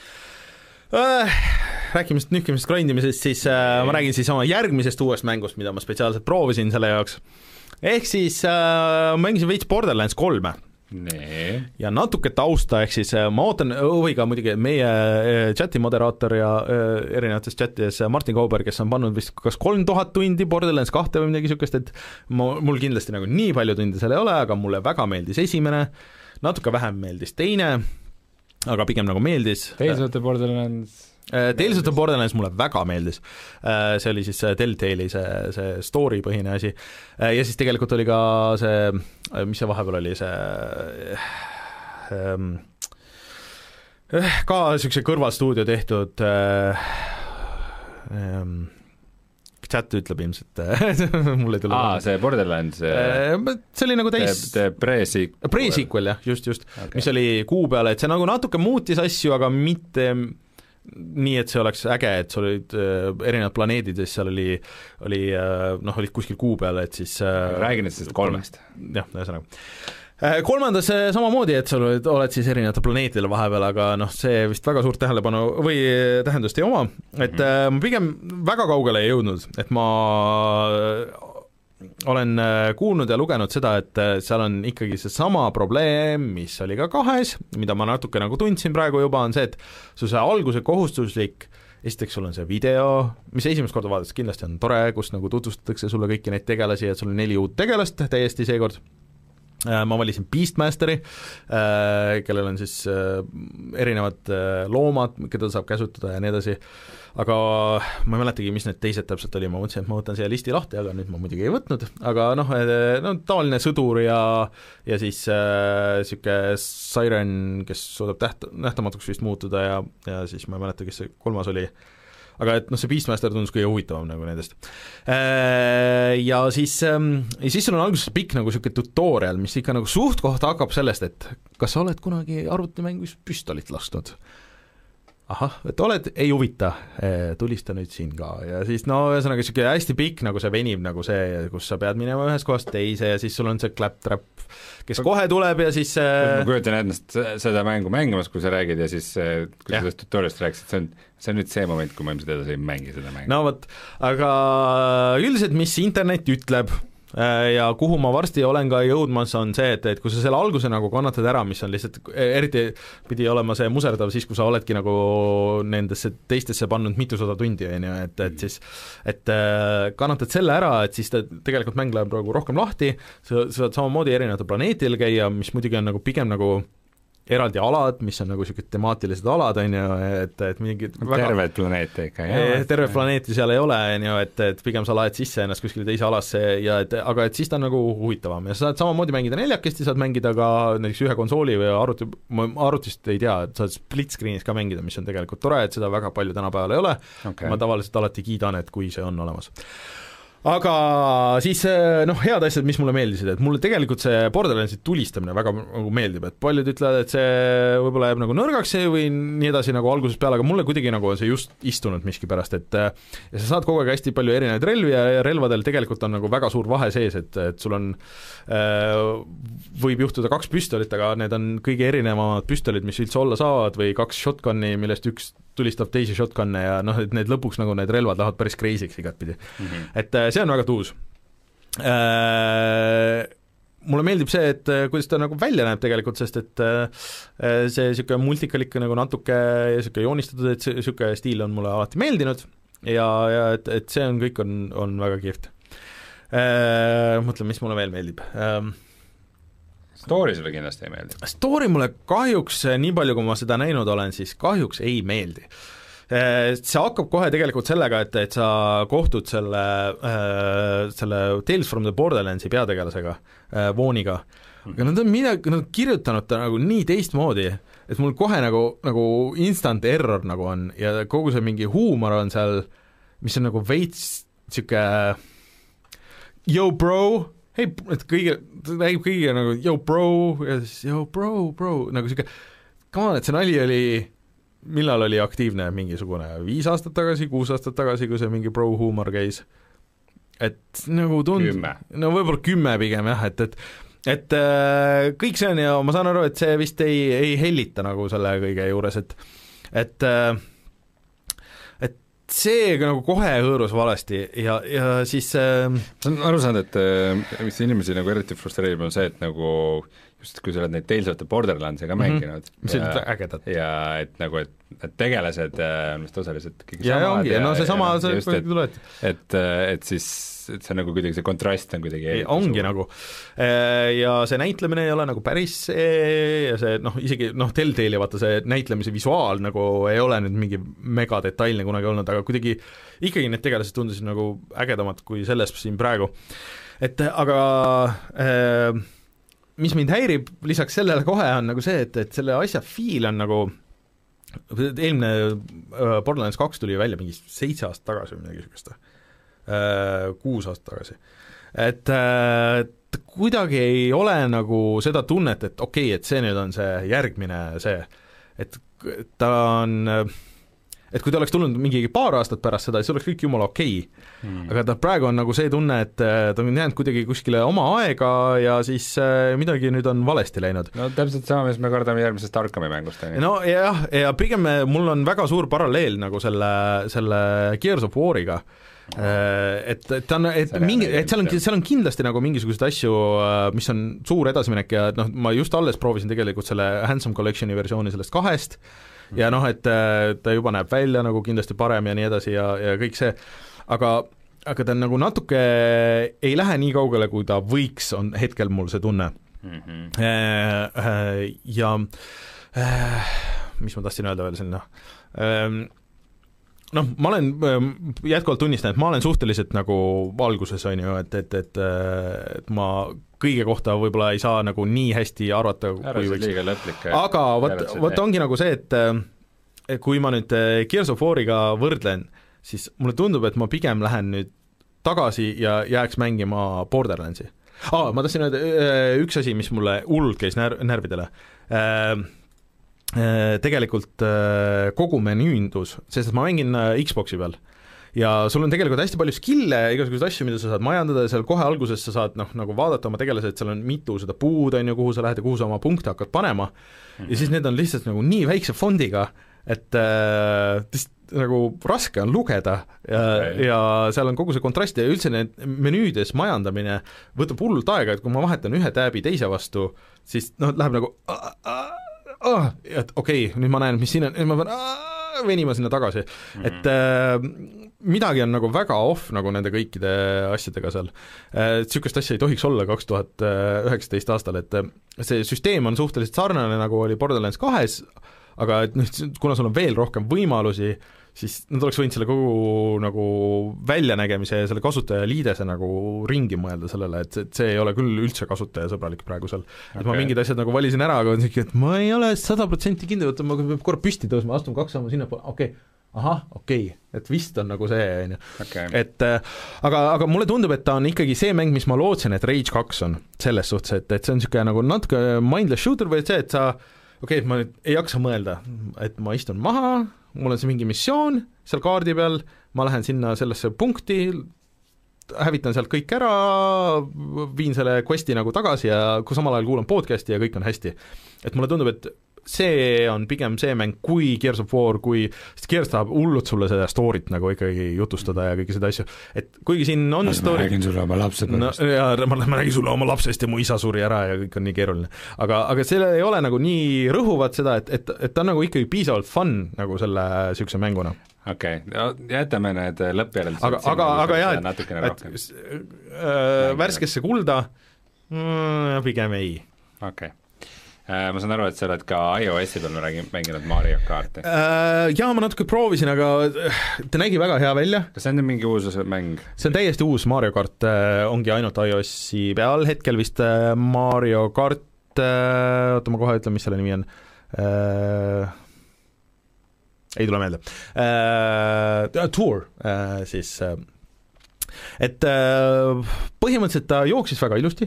[SPEAKER 1] Äh, rääkimisest nühkimisest, grindimisest, siis äh, ma räägin siis oma järgmisest uuest mängust, mida ma spetsiaalselt proovisin selle jaoks. Ehk siis äh, mängisin veits Borderlands kolme.
[SPEAKER 2] Nee.
[SPEAKER 1] Ja natuke tausta, ehk siis ma ootan, või ka muidugi meie chati moderaator ja erinevates chatides Martin Kauber, kes on pannud vist kas kolm tuhat tundi Borderlands kahte või midagi niisugust, et ma, mul kindlasti nagu nii palju tundi seal ei ole, aga mulle väga meeldis esimene, natuke vähem meeldis teine, aga pigem nagu meeldis.
[SPEAKER 2] Tales of the Borderlands
[SPEAKER 1] Tales of the Borderlands mulle väga meeldis, see oli siis Telltale'i see, see story põhine asi ja siis tegelikult oli ka see, mis see vahepeal oli, see ähm, ka niisuguse kõrvalstuudio tehtud ähm, chat ütleb ilmselt mul ei tule
[SPEAKER 2] aa, see Borderlands
[SPEAKER 1] see oli nagu täis
[SPEAKER 2] pre-sequel,
[SPEAKER 1] pre-sequel jah, just, just okay. Mis oli kuu peale, et see nagu natuke muutis asju, aga mitte nii, et see oleks äge, et sul olid äh, erinevad planeedid ja siis seal oli, oli äh, noh, olid kuskil kuu peal, et siis äh,
[SPEAKER 2] räägin nüüd sellest kolmest.
[SPEAKER 1] Jah, ühesõnaga äh,. Kolmandas äh, samamoodi, et sul oled, oled siis erinevate planeetidele vahepeal, aga noh, see vist väga suurt tähelepanu või tähendust ei oma, et äh, ma pigem väga kaugele ei jõudnud, et ma olen kuulnud ja lugenud seda, et seal on ikkagi see sama probleem, mis oli ka kahes, mida ma natuke nagu tundsin praegu juba, on see, et su see alguse kohustuslik, esiteks sul on see video, mis esimest korda vaadates kindlasti on tore, kus nagu tutvustatakse sulle kõiki neid tegelasi, et sul on neli uut tegelast täiesti seekord. Ma valisin Beastmasteri, kellel on siis erinevad loomad, keda saab käsutada ja nii edasi, aga ma ei mäletagi, mis need teised täpselt oli, ma mõtlesin, et ma võtan siia listi lahti, aga nüüd ma muidugi ei võtnud, aga noh, no tavaline sõdur ja ja siis niisugune äh, Siren, kes suudab täht-, nähtamatuks vist muutuda ja, ja siis ma ei mäleta, kes see kolmas oli, aga et noh, see Beastmaster tundus kõige huvitavam nagu nendest. Ja siis, ja siis sul on alguses pikk nagu niisugune tutorial, mis ikka nagu suht kohta hakkab sellest, et kas sa oled kunagi arvutimängus püstolit lasknud? Ahah, et oled, ei huvita, tulista nüüd siin ka ja siis no ühesõnaga niisugune hästi pikk nagu see venib nagu see, kus sa pead minema ühest kohast teise ja siis sul on see claptrap, kes kohe tuleb ja siis
[SPEAKER 2] ma kujutan ennast seda mängu mängimas, kui sa räägid ja siis kui sa sellest tutorialist rääkisid, see on, see on nüüd see moment, kui ma ilmselt edasi ei mängi seda mängu.
[SPEAKER 1] No vot, aga üldiselt, mis internet ütleb ja kuhu ma varsti olen ka jõudmas, on see, et, et kui sa selle alguse nagu kannatad ära, mis on lihtsalt, eriti pidi olema see muserdav siis, kui sa oledki nagu nendesse teistesse pannud mitusada tundi, on ju, et, et siis et kannatad selle ära, et siis ta tegelikult mäng läheb praegu rohkem lahti, sa saad samamoodi erinevatel planeetidel käia, mis muidugi on nagu pigem nagu eraldi alad, mis on nagu niisugused temaatilised alad, on ju, et, et mingid
[SPEAKER 2] väga terved planeete ikka,
[SPEAKER 1] jah? Tervet planeeti seal ei ole, on ju, et, et pigem sa laed sisse ennast kuskile teise alasse ja et, aga et siis ta on nagu huvitavam ja sa saad samamoodi mängida neljakesti, saad mängida ka näiteks ühe konsooli või arvuti, ma arvutist ei tea, et saad split screen'is ka mängida, mis on tegelikult tore, et seda väga palju tänapäeval ei ole okay., ma tavaliselt alati kiidan, et kui see on olemas. Aga siis noh, head asjad, mis mulle meeldisid, et mulle tegelikult see Borderlandsi tulistamine väga nagu meeldib, et paljud ütlevad, et see võib-olla jääb nagu nõrgaks või nii edasi nagu algusest peale, aga mulle kuidagi nagu on see just istunud miskipärast, et ja sa saad kogu aeg hästi palju erinevaid relvi ja relvadel tegelikult on nagu väga suur vahe sees, et, et sul on äh, võib juhtuda kaks püstolit, aga need on kõige erinevamad püstolid, mis üldse olla saavad, või kaks shotgun'i, millest üks tulistab teisi shotgun'e ja noh, et need lõpuks nagu need relvad lähevad päris crazy'ks igatpidi mm. -hmm. et see on väga tuus äh,. Mulle meeldib see, et kuidas ta nagu välja näeb tegelikult, sest et äh, see niisugune multikalik nagu natuke niisugune joonistatud, et see niisugune stiil on mulle alati meeldinud ja, ja et, et see on, kõik on, on väga kihvt äh,. Mõtlen, mis mulle veel meeldib äh,
[SPEAKER 2] Story sulle kindlasti ei meeldi?
[SPEAKER 1] Story mulle kahjuks, nii palju kui ma seda näinud olen, siis kahjuks ei meeldi. See hakkab kohe tegelikult sellega, et, et sa kohtud selle, selle Tales from the Borderlandsi peategelasega, Vooniga, aga nad on midagi, nad on kirjutanud ta nagu nii teistmoodi, et mul kohe nagu, nagu instant error nagu on ja kogu see mingi huumor on seal, mis on nagu veits niisugune yo bro, hei, et kõige, ta räägib kõige nagu yo bro ja siis yo bro, bro, nagu siuke, come on, et see nali oli, millal oli aktiivne mingisugune viis aastat tagasi, kuus aastat tagasi, kui see mingi bro huumor käis, et nagu tund-, no võib-olla kümme pigem jah, et, et et äh, kõik see on ja ma saan aru, et see vist ei, ei hellita nagu selle kõige juures, et et äh, see nagu kohe hõõrus valesti ja, ja siis äh...
[SPEAKER 2] ma olen aru saanud, et mis inimesi nagu eriti frustreerib, on see, et nagu just kui sa oled neid Tales of the Borderlandsi ka mänginud
[SPEAKER 1] mm -hmm. mis on ägedad.
[SPEAKER 2] Ja et nagu, et, et tegelased on vist osaliselt kõik
[SPEAKER 1] ja,
[SPEAKER 2] samad
[SPEAKER 1] ja, ja no see sama, see
[SPEAKER 2] just, et, et, et siis et see nagu kuidagi, see kontrast on kuidagi
[SPEAKER 1] ongi suur. Nagu ja see näitlemine ei ole nagu päris see ja see noh, isegi noh, Telltale'i vaata see näitlemise visuaal nagu ei ole nüüd mingi megadetailne kunagi olnud, aga kuidagi ikkagi need tegelased tundusid nagu ägedamad kui selles siin praegu. Et aga äh, mis mind häirib lisaks sellele kohe on nagu see, et, et selle asja feel on nagu eelmine äh, Borderlands kaks tuli välja mingi seitse aastat tagasi või midagi niisugust äh, kuus aastat tagasi. Et äh, kuidagi ei ole nagu seda tunnet, et okei okay,, et see nüüd on see järgmine see, et ta on et kui ta oleks tulnud mingi paar aastat pärast seda, siis oleks kõik jumala okei okay. hmm. aga ta praegu on nagu see tunne, et ta on jäänud kuidagi kuskile oma aega ja siis midagi nüüd on valesti läinud.
[SPEAKER 2] No täpselt sama, mis me kardame järgmisest Arkami mängust.
[SPEAKER 1] No jah, ja pigem mul on väga suur paralleel nagu selle, selle Gears of War'iga, et, et ta on, et mingi, et seal on, seal on kindlasti nagu mingisuguseid asju, mis on suur edasiminek ja noh, ma just alles proovisin tegelikult selle Handsome Collectioni versiooni sellest kahest ja noh, et ta juba näeb välja nagu kindlasti parem ja nii edasi ja, ja kõik see, aga aga ta on nagu natuke, ei lähe nii kaugele, kui ta võiks, on hetkel mul see tunne mm. -hmm. Ja mis ma tahtsin öelda veel sinna, noh, ma olen jätkuvalt tunnistan, et ma olen suhteliselt nagu alguses, on ju, et, et, et, et ma kõige kohta võib-olla ei saa nagu nii hästi arvata, kui võiks, aga vot, vot ongi nagu see, et kui ma nüüd Gears of War'iga võrdlen, siis mulle tundub, et ma pigem lähen nüüd tagasi ja jääks mängima Borderlandsi. Aa, ma tahtsin öelda üks asi, mis mulle hullult käis när-, närvidele. Tegelikult kogu menüündus, sest ma mängin Xboxi peal ja sul on tegelikult hästi palju skill'e, igasuguseid asju, mida sa saad majandada ja seal kohe alguses sa saad noh, nagu vaadata oma tegelased, seal on mitu seda puud, on ju, kuhu sa lähed ja kuhu sa oma punkte hakkad panema mm-hmm. ja siis need on lihtsalt nagu nii väikse fondiga, et äh, tist, nagu raske on lugeda ja, okay. ja seal on kogu see kontrast ja üldse need menüüdes majandamine võtab hullult aega, et kui ma vahetan ühe tääbi teise vastu, siis noh, läheb nagu ah, ah, ah, et okei okay,, nüüd ma näen, mis siin on, nüüd ma pean ah, venima sinna tagasi mm, -hmm. et äh, midagi on nagu väga off nagu nende kõikide asjadega seal. Niisugust asja ei tohiks olla kaks tuhat üheksateist aastal, et see süsteem on suhteliselt sarnane, nagu oli Borderlands kahes, aga et noh, kuna sul on veel rohkem võimalusi, siis nad oleks võinud selle kogu nagu väljanägemise ja selle kasutajaliidese nagu ringi mõelda sellele, et, et see ei ole küll üldse kasutajasõbralik praegu seal okay.. et ma mingid asjad nagu valisin ära, aga et ma ei ole sada protsenti kindel, et ma peab korra püsti tõusma, astun kaks sammu sinna, okei okay., ahah, okei okay., et vist on nagu see, on ju. et aga, aga mulle tundub, et ta on ikkagi see mäng, mis ma lootsin, et Rage kaks on, selles suhtes, et, et see on niisugune nagu natuke mindless shooter või et see, et sa okei okay,, et ma nüüd ei jaksa mõelda, et ma istun maha, mul on see mingi missioon seal kaardi peal, ma lähen sinna sellesse punkti, hävitan sealt kõik ära, viin selle questi nagu tagasi ja kui samal ajal kuulan podcasti ja kõik on hästi. Et mulle tundub, et see on pigem see mäng kui Gears of War, kui, sest Gears tahab hullult sulle seda story't nagu ikkagi jutustada ja kõiki seda asju, et kuigi siin on
[SPEAKER 4] ma
[SPEAKER 1] story...
[SPEAKER 4] räägin sulle oma lapse pärast
[SPEAKER 1] no,. ja ma, ma räägin sulle oma lapsest ja mu isa suri ära ja kõik on nii keeruline. aga, aga selle ei ole nagu nii rõhuvad seda, et, et, et ta on nagu ikkagi piisavalt fun nagu selle niisuguse mänguna.
[SPEAKER 2] okei okay., jätame need lõppjärjeldused
[SPEAKER 1] aga, aga, aga jah, et, et äh, värskesse kulda mm, pigem ei.
[SPEAKER 2] okei okay. Ma saan aru, et sa oled ka iOS-i peal mänginud Mario Karti.
[SPEAKER 1] Jaa, ma natuke proovisin, aga ta nägi väga hea välja.
[SPEAKER 2] Kas see on mingi uus mäng?
[SPEAKER 1] See on täiesti uus Mario Kart, ongi ainult iOS-i peal, hetkel vist Mario Kart, oota ma kohe ütlen, mis selle nimi on, ei tule meelde, Tour siis, et põhimõtteliselt ta jooksis väga ilusti,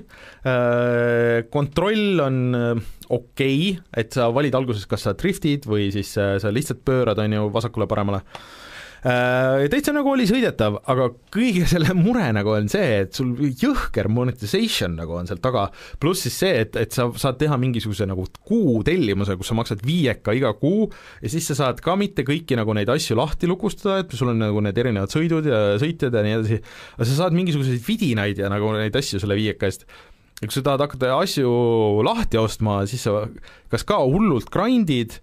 [SPEAKER 1] kontroll on okei okay,, et sa valid alguses, kas sa driftid või siis sa lihtsalt pöörad, on ju, vasakule-paremale. Täitsa nagu oli sõidetav, aga kõige selle mure nagu on see, et sul jõhker monetization nagu on seal taga, pluss siis see, et, et sa saad teha mingisuguse nagu kuu tellimuse, kus sa maksad viieka iga kuu ja siis sa saad ka mitte kõiki nagu neid asju lahti lukustada, et sul on nagu need erinevad sõidud ja sõitjad ja nii edasi, aga sa saad mingisuguseid vidinaid ja nagu neid asju selle viieka eest. Ja kui sa tahad hakata asju lahti ostma, siis sa kas ka hullult grindid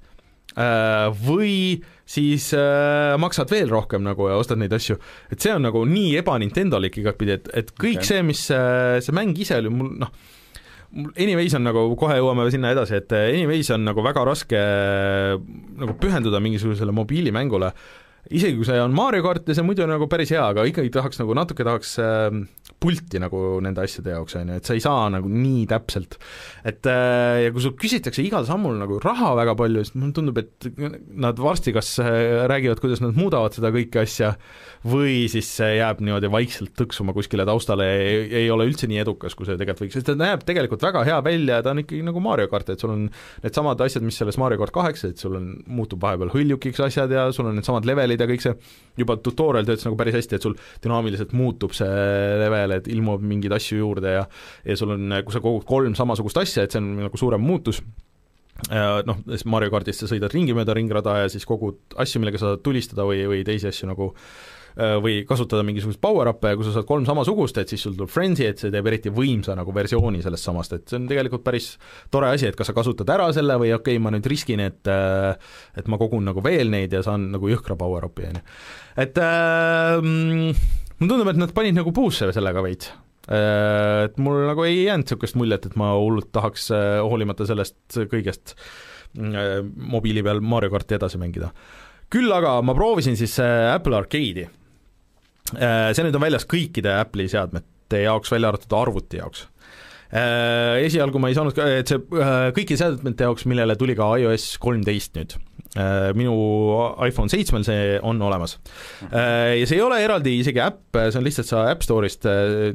[SPEAKER 1] või siis äh, maksad veel rohkem nagu ja ostad neid asju, et see on nagu nii eba-Nintendolik igatpidi, et, et kõik okay. see, mis äh, see mäng ise oli, mul noh, anyways on nagu, kohe jõuame sinna edasi, et anyways on nagu väga raske äh, nagu pühenduda mingisugusele mobiilimängule, isegi kui see on Mario Kart ja see muidu on nagu päris hea, aga ikkagi tahaks nagu natuke tahaks äh, pulti nagu nende asjade jaoks, on ju, et sa ei saa nagu nii täpselt. Et ja kui sul küsitakse igal sammul nagu raha väga palju, siis mulle tundub, et nad varsti kas räägivad, kuidas nad muudavad seda kõike asja, või siis see jääb niimoodi vaikselt tõksuma kuskile taustale ja ei, ei ole üldse nii edukas, kui see tegelikult võiks, sest ta näeb tegelikult väga hea välja ja ta on ikkagi nagu Mario Kart, et sul on need samad asjad, mis selles Mario Kart kaheksa, et sul on, muutub vahepeal hõljukiks asjad ja sul on need samad levelid ja kõik see, juba tutorial töötas nagu päris hästi, et sul dünaamiliselt muutub see level, et ilmub mingeid asju juurde ja, ja sul on, kui sa kogud kolm samasugust asja, et see on nagu suurem muutus, noh, Mario Kartis sa sõidad ringi mööda ringrada ja siis kogud asju, millega sa saad tulistada või, või teisi asju nagu või kasutada mingisugust power-up'e ja kui sa saad kolm samasugust, et siis sul tuleb Frenzy, et see teeb eriti võimsa nagu versiooni sellest samast, et see on tegelikult päris tore asi, et kas sa kasutad ära selle või okei okay,, ma nüüd riskin, et et ma kogun nagu veel neid ja saan nagu jõhkra power-up'i, on ju. Et äh, mulle tundub, et nad panid nagu puusse sellega veits. Et mul nagu ei jäänud niisugust muljet, et ma hullult tahaks hoolimata sellest kõigest mobiili peal Mario Karti edasi mängida. Küll aga ma proovisin siis Apple Arcade'i. See nüüd on väljas kõikide Apple'i seadmete jaoks, välja arvatud arvuti jaoks. Esialgu ma ei saanud, et see kõikide seadmete jaoks, millele tuli ka iOS kolmteist nüüd. Minu iPhone seitsmel see on olemas. Ja see ei ole eraldi isegi äpp, see on lihtsalt sa App Store'ist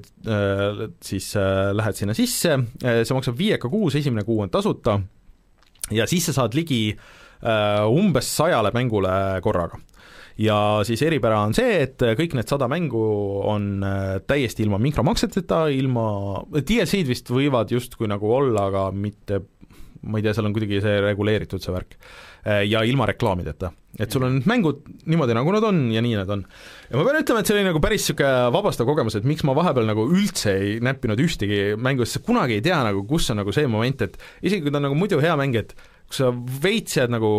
[SPEAKER 1] siis lähed sinna sisse, see maksab viieka kuus, esimene kuu on tasuta ja siis sa saad ligi umbes sajale mängule korraga. Ja siis eripära on see, et kõik need sada mängu on täiesti ilma mikromakseteta, ilma, D L C-d vist võivad justkui nagu olla, aga mitte, ma ei tea, seal on kuidagi see reguleeritud see värk. Ja ilma reklaamideta. Et sul on mängud niimoodi, nagu nad on ja nii nad on. Ja ma pean ütlema, et see oli nagu päris siuke vabastav kogemus, et miks ma vahepeal nagu üldse ei näppinud ühtegi mängu, sest kunagi ei tea nagu, kus on nagu see moment, et isegi kui ta on nagu muidu hea mäng, et kui sa veits jääd nagu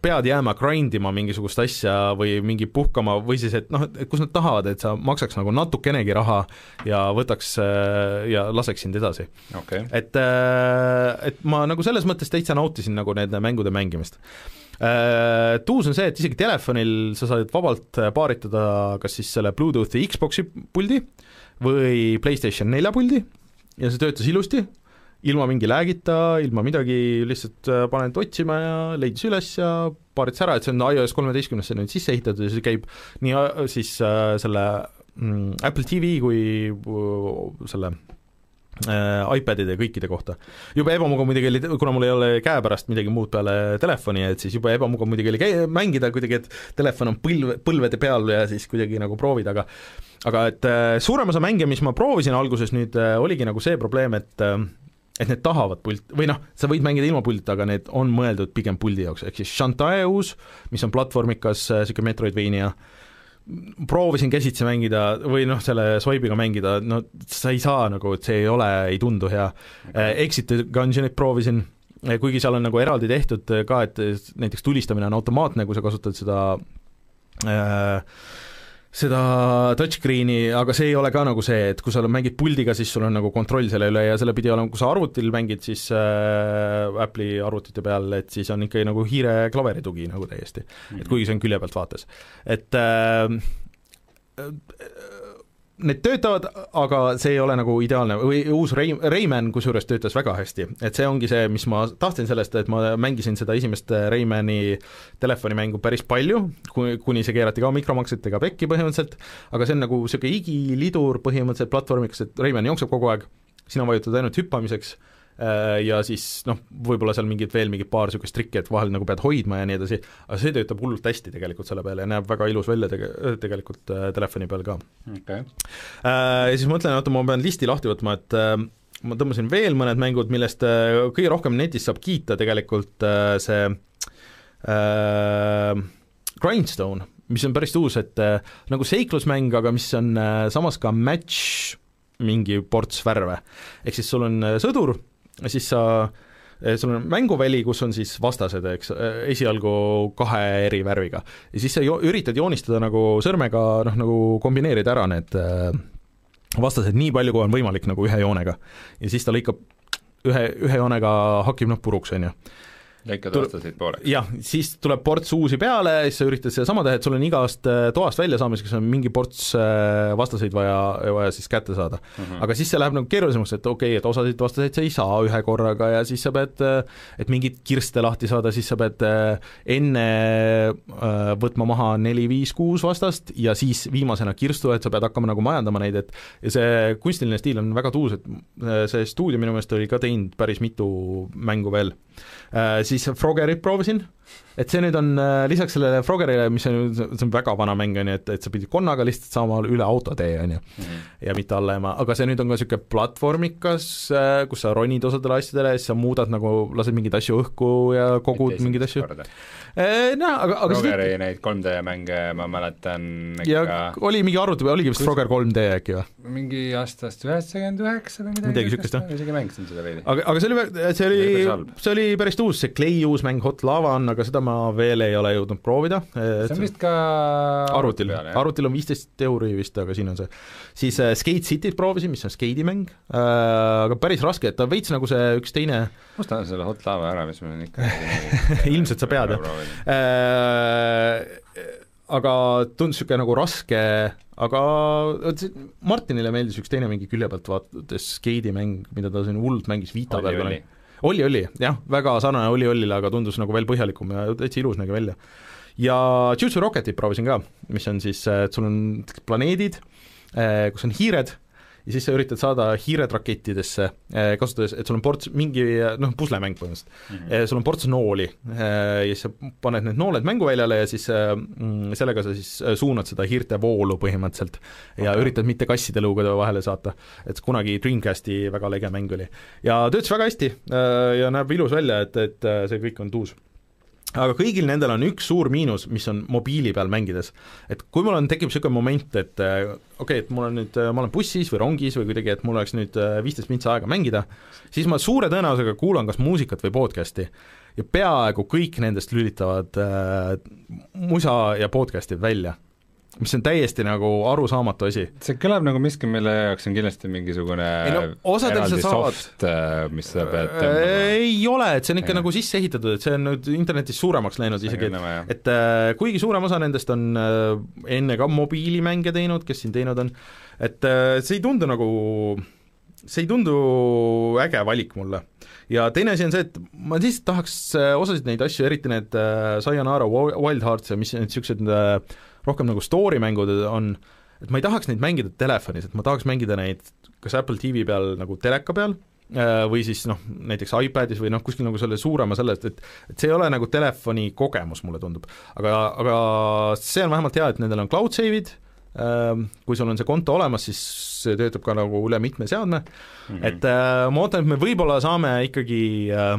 [SPEAKER 1] pead jääma grindima mingisugust asja või mingi puhkama või siis, et noh, et kus nad tahavad, et sa maksaks nagu natukenegi raha ja võtaks ja laseks sind edasi
[SPEAKER 2] okay..
[SPEAKER 1] et, et ma nagu selles mõttes täitsa nautisin nagu nende mängude mängimist. Tuus on see, et isegi telefonil sa saad vabalt paaritada kas siis selle Bluetoothi Xboxi puldi või PlayStation nelja puldi ja see töötas ilusti, ilma mingi läägita, ilma midagi, lihtsalt paned otsima ja leidis üles ja paaritas ära, et see on iOS kolmeteistkümnesse nüüd sisse ehitatud ja see käib nii siis äh, selle mm, Apple T V kui uh, selle äh, iPadide ja kõikide kohta. Juba ebamugav muidugi oli, kuna mul ei ole käepärast midagi muud peale telefoni, et siis juba ebamugav muidugi oli käi-, mängida kuidagi, et telefon on põlv, põlvede peal ja siis kuidagi nagu proovida, aga aga et äh, suurem osa mänge, mis ma proovisin alguses nüüd äh, oligi nagu see probleem, et äh, et need tahavad pult, või noh, sa võid mängida ilma pulta, aga need on mõeldud pigem puldi jaoks, ehk siis Shantae uus, mis on platvormikas, niisugune Metroidvania, proovisin käsitsi mängida või noh, selle swipe'iga mängida, no sa ei saa nagu, et see ei ole, ei tundu hea okay.. Exit Gungeonit proovisin, kuigi seal on nagu eraldi tehtud ka, et näiteks tulistamine on automaatne, kui sa kasutad seda äh, seda touchscreeni, aga see ei ole ka nagu see, et kui sa mängid puldiga, siis sul on nagu kontroll selle üle ja selle pidi olema, kui sa arvutil mängid, siis äh, Apple'i arvutite peal, et siis on ikkagi nagu hiire klaveri tugi nagu täiesti mm-hmm., et kuigi see on külje pealt vaates. Et äh, need töötavad, aga see ei ole nagu ideaalne, või uus Ray, Rayman kusjuures töötas väga hästi, et see ongi see, mis ma tahtsin sellest, et ma mängisin seda esimest Raymani telefonimängu päris palju, kuni see keerati ka mikromaksetega pekki põhimõtteliselt, aga see on nagu niisugune igilidur põhimõtteliselt platvormiks, et Rayman jookseb kogu aeg, sina vajutad ainult hüppamiseks ja siis noh, võib-olla seal mingid veel mingid paar niisugust trikki, et vahel nagu pead hoidma ja nii edasi, aga see töötab hullult hästi tegelikult selle peale ja näeb väga ilus välja tege-, tegelikult äh, telefoni peal ka
[SPEAKER 2] okay..
[SPEAKER 1] Äh, ja siis mõtlen, oota, ma pean listi lahti võtma, et äh, ma tõmbasin veel mõned mängud, millest äh, kõige rohkem netis saab kiita tegelikult äh, see äh, Grindstone, mis on päris uus, et äh, nagu seiklusmäng, aga mis on äh, samas ka match mingi ports värve, ehk siis sul on äh, sõdur, siis sa, sul on mänguväli, kus on siis vastased, eks, esialgu kahe eri värviga. Ja siis sa jo- üritad joonistada nagu sõrmega, noh, nagu kombineerida ära need vastased nii palju, kui on võimalik nagu ühe joonega. Ja siis ta lõikab ühe, ühe joonega hakib noh puruks, on ju.
[SPEAKER 2] Lõikad vastasid pooleks.
[SPEAKER 1] Jah, siis tuleb ports uusi peale, siis sa üritad seda sama teha, et sul on igast toast välja saamiseks on mingi ports vastaseid vaja, vaja siis kätte saada uh. -huh. Aga siis see läheb nagu keerulisemaks, et okei okay,, et osasid vastaseid sa ei saa ühe korraga ja siis sa pead, et mingit kirste lahti saada, siis sa pead enne võtma maha neli, viis, kuus vastast ja siis viimasena kirstu, et sa pead hakkama nagu majandama neid, et ja see kunstiline stiil on väga tuus, et see stuudio minu meelest oli ka teinud päris mitu mängu veel. Siis Froggerit proovisin, et see nüüd on lisaks sellele Froggerile, mis on, see on väga vana mäng, on ju, et, et sa pidid konnaga lihtsalt saama üle autotee, on ju mm, -hmm. ja mitte alla jääma, aga see nüüd on ka niisugune platvormikas, kus sa ronid osadele asjadele, siis sa muudad nagu, lased mingeid asju õhku ja kogud mingeid asju. Noh, aga, aga
[SPEAKER 2] Froggeri seda... neid kolm D mänge ma mäletan ikka
[SPEAKER 1] ja oli mingi arvuti või oligi vist Frogger kolm D äkki või?
[SPEAKER 2] Mingi aastast üheksakümmend üheksa või midagi,
[SPEAKER 1] midagi sükest, jah.
[SPEAKER 2] Isegi mängisin seda veidi.
[SPEAKER 1] Aga, aga see oli, see oli, see oli päris uus, see Clay uus mäng Hot Lava on, aga seda ma veel ei ole jõudnud proovida.
[SPEAKER 2] See on vist ka
[SPEAKER 1] arvutil, arvutil on viisteist euri vist, aga siin on see. Siis uh, Skate Cityt proovisin, mis on skeidimäng, uh, aga päris raske, et ta veits nagu see üks teine
[SPEAKER 2] ma ostan selle Hot Lava ära, mis meil on ikka
[SPEAKER 1] ilmselt sa pead, jah. Aga tundus niisugune nagu raske, aga Martinile meeldis üks teine mingi külje pealt vaadates skeidimäng, mida ta siin hullult mängis Vita
[SPEAKER 2] oli,
[SPEAKER 1] peal.
[SPEAKER 2] Oli,
[SPEAKER 1] oli, oli, jah, väga sarnane oli Ollile, aga tundus nagu veel põhjalikum ja täitsa ilus nägi välja. Ja Jutsu Rocketit proovisin ka, mis on siis, et sul on planeedid, kus on hiired, ja siis sa üritad saada hiired rakettidesse, kasutades, et sul on ports mingi, noh, puslemäng põhimõtteliselt mm, -hmm. sul on ports nooli ja siis sa paned need nooled mänguväljale ja siis sellega sa siis suunad seda hiirte voolu põhimõtteliselt ja okay. üritad mitte kasside lõugade vahele saata, et kunagi Dreamcasti väga lege mäng oli. Ja töötas väga hästi ja näeb ilus välja, et, et see kõik on tuus. Aga kõigil nendel on üks suur miinus, mis on mobiili peal mängides. Et kui mul on, tekib niisugune moment, et okei okay,, et mul on nüüd, ma olen bussis või rongis või kuidagi, et mul oleks nüüd viisteist mintsa aega mängida, siis ma suure tõenäosusega kuulan kas muusikat või podcasti ja peaaegu kõik nendest lülitavad äh, musa ja podcast'id välja, mis on täiesti nagu arusaamatu asi.
[SPEAKER 2] See kõlab nagu miski, mille jaoks on kindlasti mingisugune ei no, eraldi saavad... soft, mis sa pead
[SPEAKER 1] tõmbama. Ei ole, et see on ikka ja. nagu sisse ehitatud, et see on nüüd internetis suuremaks läinud isegi, et, et äh, kuigi suurem osa nendest on äh, enne ka mobiilimänge teinud, kes siin teinud on, et äh, see ei tundu nagu, see ei tundu äge valik mulle. Ja teine asi on see, et ma lihtsalt tahaks äh, osasid neid asju, eriti need äh, Sayonara Wild Hearts ja mis need niisugused äh, rohkem nagu story mängud on, et ma ei tahaks neid mängida telefonis, et ma tahaks mängida neid kas Apple T V peal nagu teleka peal või siis noh, näiteks iPadis või noh, kuskil nagu selle suurema sellest, et et see ei ole nagu telefoni kogemus, mulle tundub. Aga, aga see on vähemalt hea, et nendel on cloud save'id, kui sul on see konto olemas, siis see töötab ka nagu üle mitme seadme, mm-hmm. et äh, ma ootan, et me võib-olla saame ikkagi äh,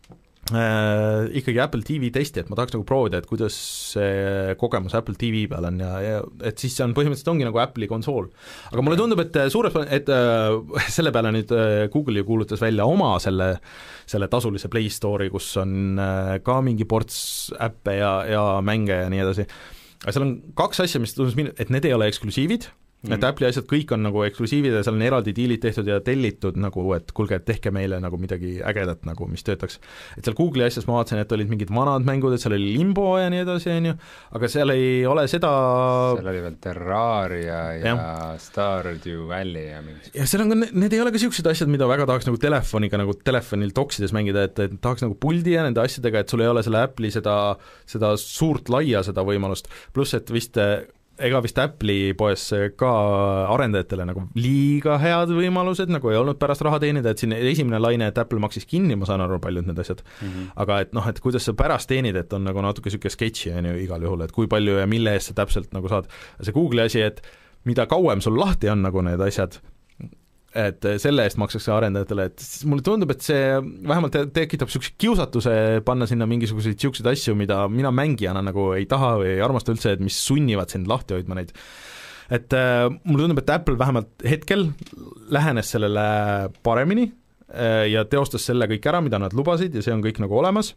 [SPEAKER 1] Äh, ikkagi Apple T V testi, et ma tahaks nagu proovida, et kuidas see kogemus Apple T V peal on ja, ja et siis see on põhimõtteliselt ongi nagu Apple'i konsool. Aga mulle tundub, et suures, et äh, selle peale nüüd äh, Google ju kuulutas välja oma selle, selle tasulise Play Store'i, kus on äh, ka mingi ports äppe ja, ja mänge ja nii edasi. Aga seal on kaks asja, mis tundus min-, et need ei ole eksklusiivid, Mm. et Apple'i asjad kõik on nagu eksklusiivid ja seal on eraldi diilid tehtud ja tellitud nagu, et kuulge, et tehke meile nagu midagi ägedat nagu, mis töötaks. Et seal Google'i asjas ma vaatasin, et olid mingid vanad mängud, et seal oli Limbo ja nii edasi, on ju, aga seal ei ole seda
[SPEAKER 2] seal oli veel Terraria ja, ja Stardew Valley ja mingi
[SPEAKER 1] ja seal on ka, need ei ole ka niisugused asjad, mida väga tahaks nagu telefoniga, nagu telefonil doksides mängida, et, et tahaks nagu puldi ja nende asjadega, et sul ei ole selle Apple'i seda, seda suurt laia seda võimalust, pluss et vist ega vist Apple'i poes ka arendajatele nagu liiga head võimalused, nagu ei olnud pärast raha teenida, et siin esimene laine, et Apple maksis kinni, ma saan aru, paljud need asjad mm, -hmm. aga et noh, et kuidas sa pärast teenid, et on nagu natuke niisugune sketši, on ju, igal juhul, et kui palju ja mille eest sa täpselt nagu saad. See Google'i asi, et mida kauem sul lahti on nagu need asjad, et selle eest makstakse arendajatele, et mulle tundub, et see vähemalt tekitab niisuguse kiusatuse panna sinna mingisuguseid niisuguseid asju, mida mina mängijana nagu ei taha või ei armasta üldse, et mis sunnivad sind lahti hoidma neid. Et äh, mulle tundub, et Apple vähemalt hetkel lähenes sellele paremini äh, ja teostas selle kõik ära, mida nad lubasid ja see on kõik nagu olemas.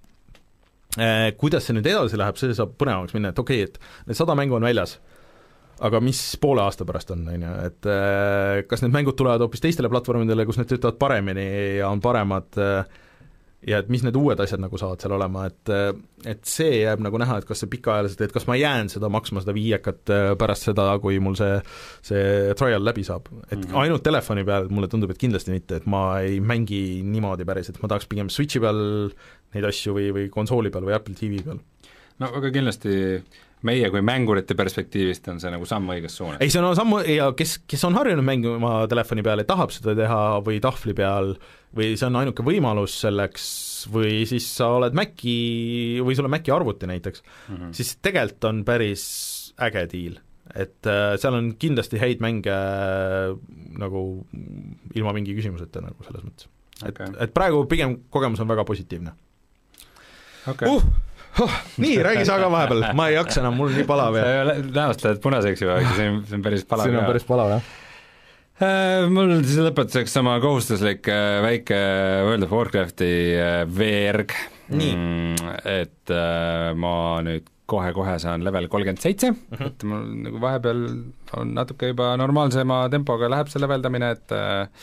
[SPEAKER 1] Äh, kuidas see nüüd edasi läheb, see saab põnevamaks minna, et okei okay,, et need sada mängu on väljas, aga mis poole aasta pärast on, on ju, et äh, kas need mängud tulevad hoopis teistele platvormidele, kus need töötavad paremini ja on paremad äh, ja et mis need uued asjad nagu saavad seal olema, et äh, et see jääb nagu näha, et kas see pikaajaliselt, et kas ma jään seda maksma, seda viiekat äh, pärast seda, kui mul see, see trial läbi saab, et mm -hmm. ainult telefoni peal mulle tundub, et kindlasti mitte, et ma ei mängi niimoodi päris, et ma tahaks pigem Switchi peal neid asju või, või konsooli peal või Apple T V peal.
[SPEAKER 2] No aga kindlasti meie kui mängurite perspektiivist on see nagu samm õiges suunas.
[SPEAKER 1] ei, see on samm ja kes, kes on harjunud mängima telefoni peal ja tahab seda teha või tahvli peal või see on ainuke võimalus selleks või siis sa oled Maci või sul on Maci arvuti näiteks mm, -hmm. siis tegelikult on päris äge diil, et äh, seal on kindlasti häid mänge äh, nagu ilma mingi küsimuseta nagu selles mõttes okay.. et, et praegu pigem kogemus on väga positiivne
[SPEAKER 2] okay.
[SPEAKER 1] uh! Oh, nii, räägi sa ka vahepeal, ma ei jaksa enam, mul on nii palav ja
[SPEAKER 2] sa näost lähed punaseks juba, see on, see on päris palav.
[SPEAKER 1] see on päris palav, jah.
[SPEAKER 2] Mul siis lõpetuseks sama kohustuslik väike World of Warcrafti veerg, et ma nüüd kohe-kohe saan level kolmkümmend seitse, et mul nagu vahepeal on natuke juba normaalsema tempoga läheb see leveldamine, et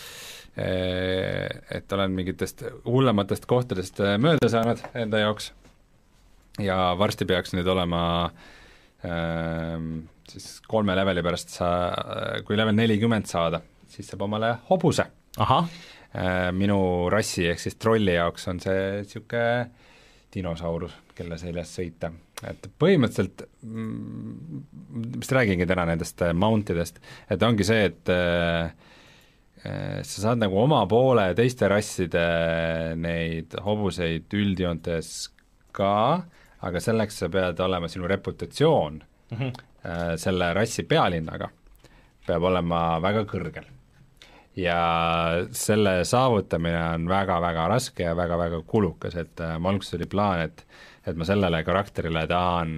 [SPEAKER 2] et olen mingitest hullematest kohtadest mööda saanud enda jaoks ja varsti peaks nüüd olema äh, siis kolme leveli pärast sa, kui level nelikümmend saada, siis saab omale hobuse.
[SPEAKER 1] Ahah.
[SPEAKER 2] Äh, minu rassi ehk siis trolli jaoks on see niisugune dinosaurus, kelle seljas sõita. Et põhimõtteliselt, mis räägingi täna nendest mountidest, et ongi see, et äh, sa saad nagu oma poole teiste rasside neid hobuseid üldjoontes ka, aga selleks sa pead olema, sinu reputatsioon mm -hmm. selle rassi pealinnaga peab olema väga kõrgel. Ja selle saavutamine on väga-väga raske ja väga-väga kulukas, et ma alguses oli plaan, et, et ma sellele karakterile tahan,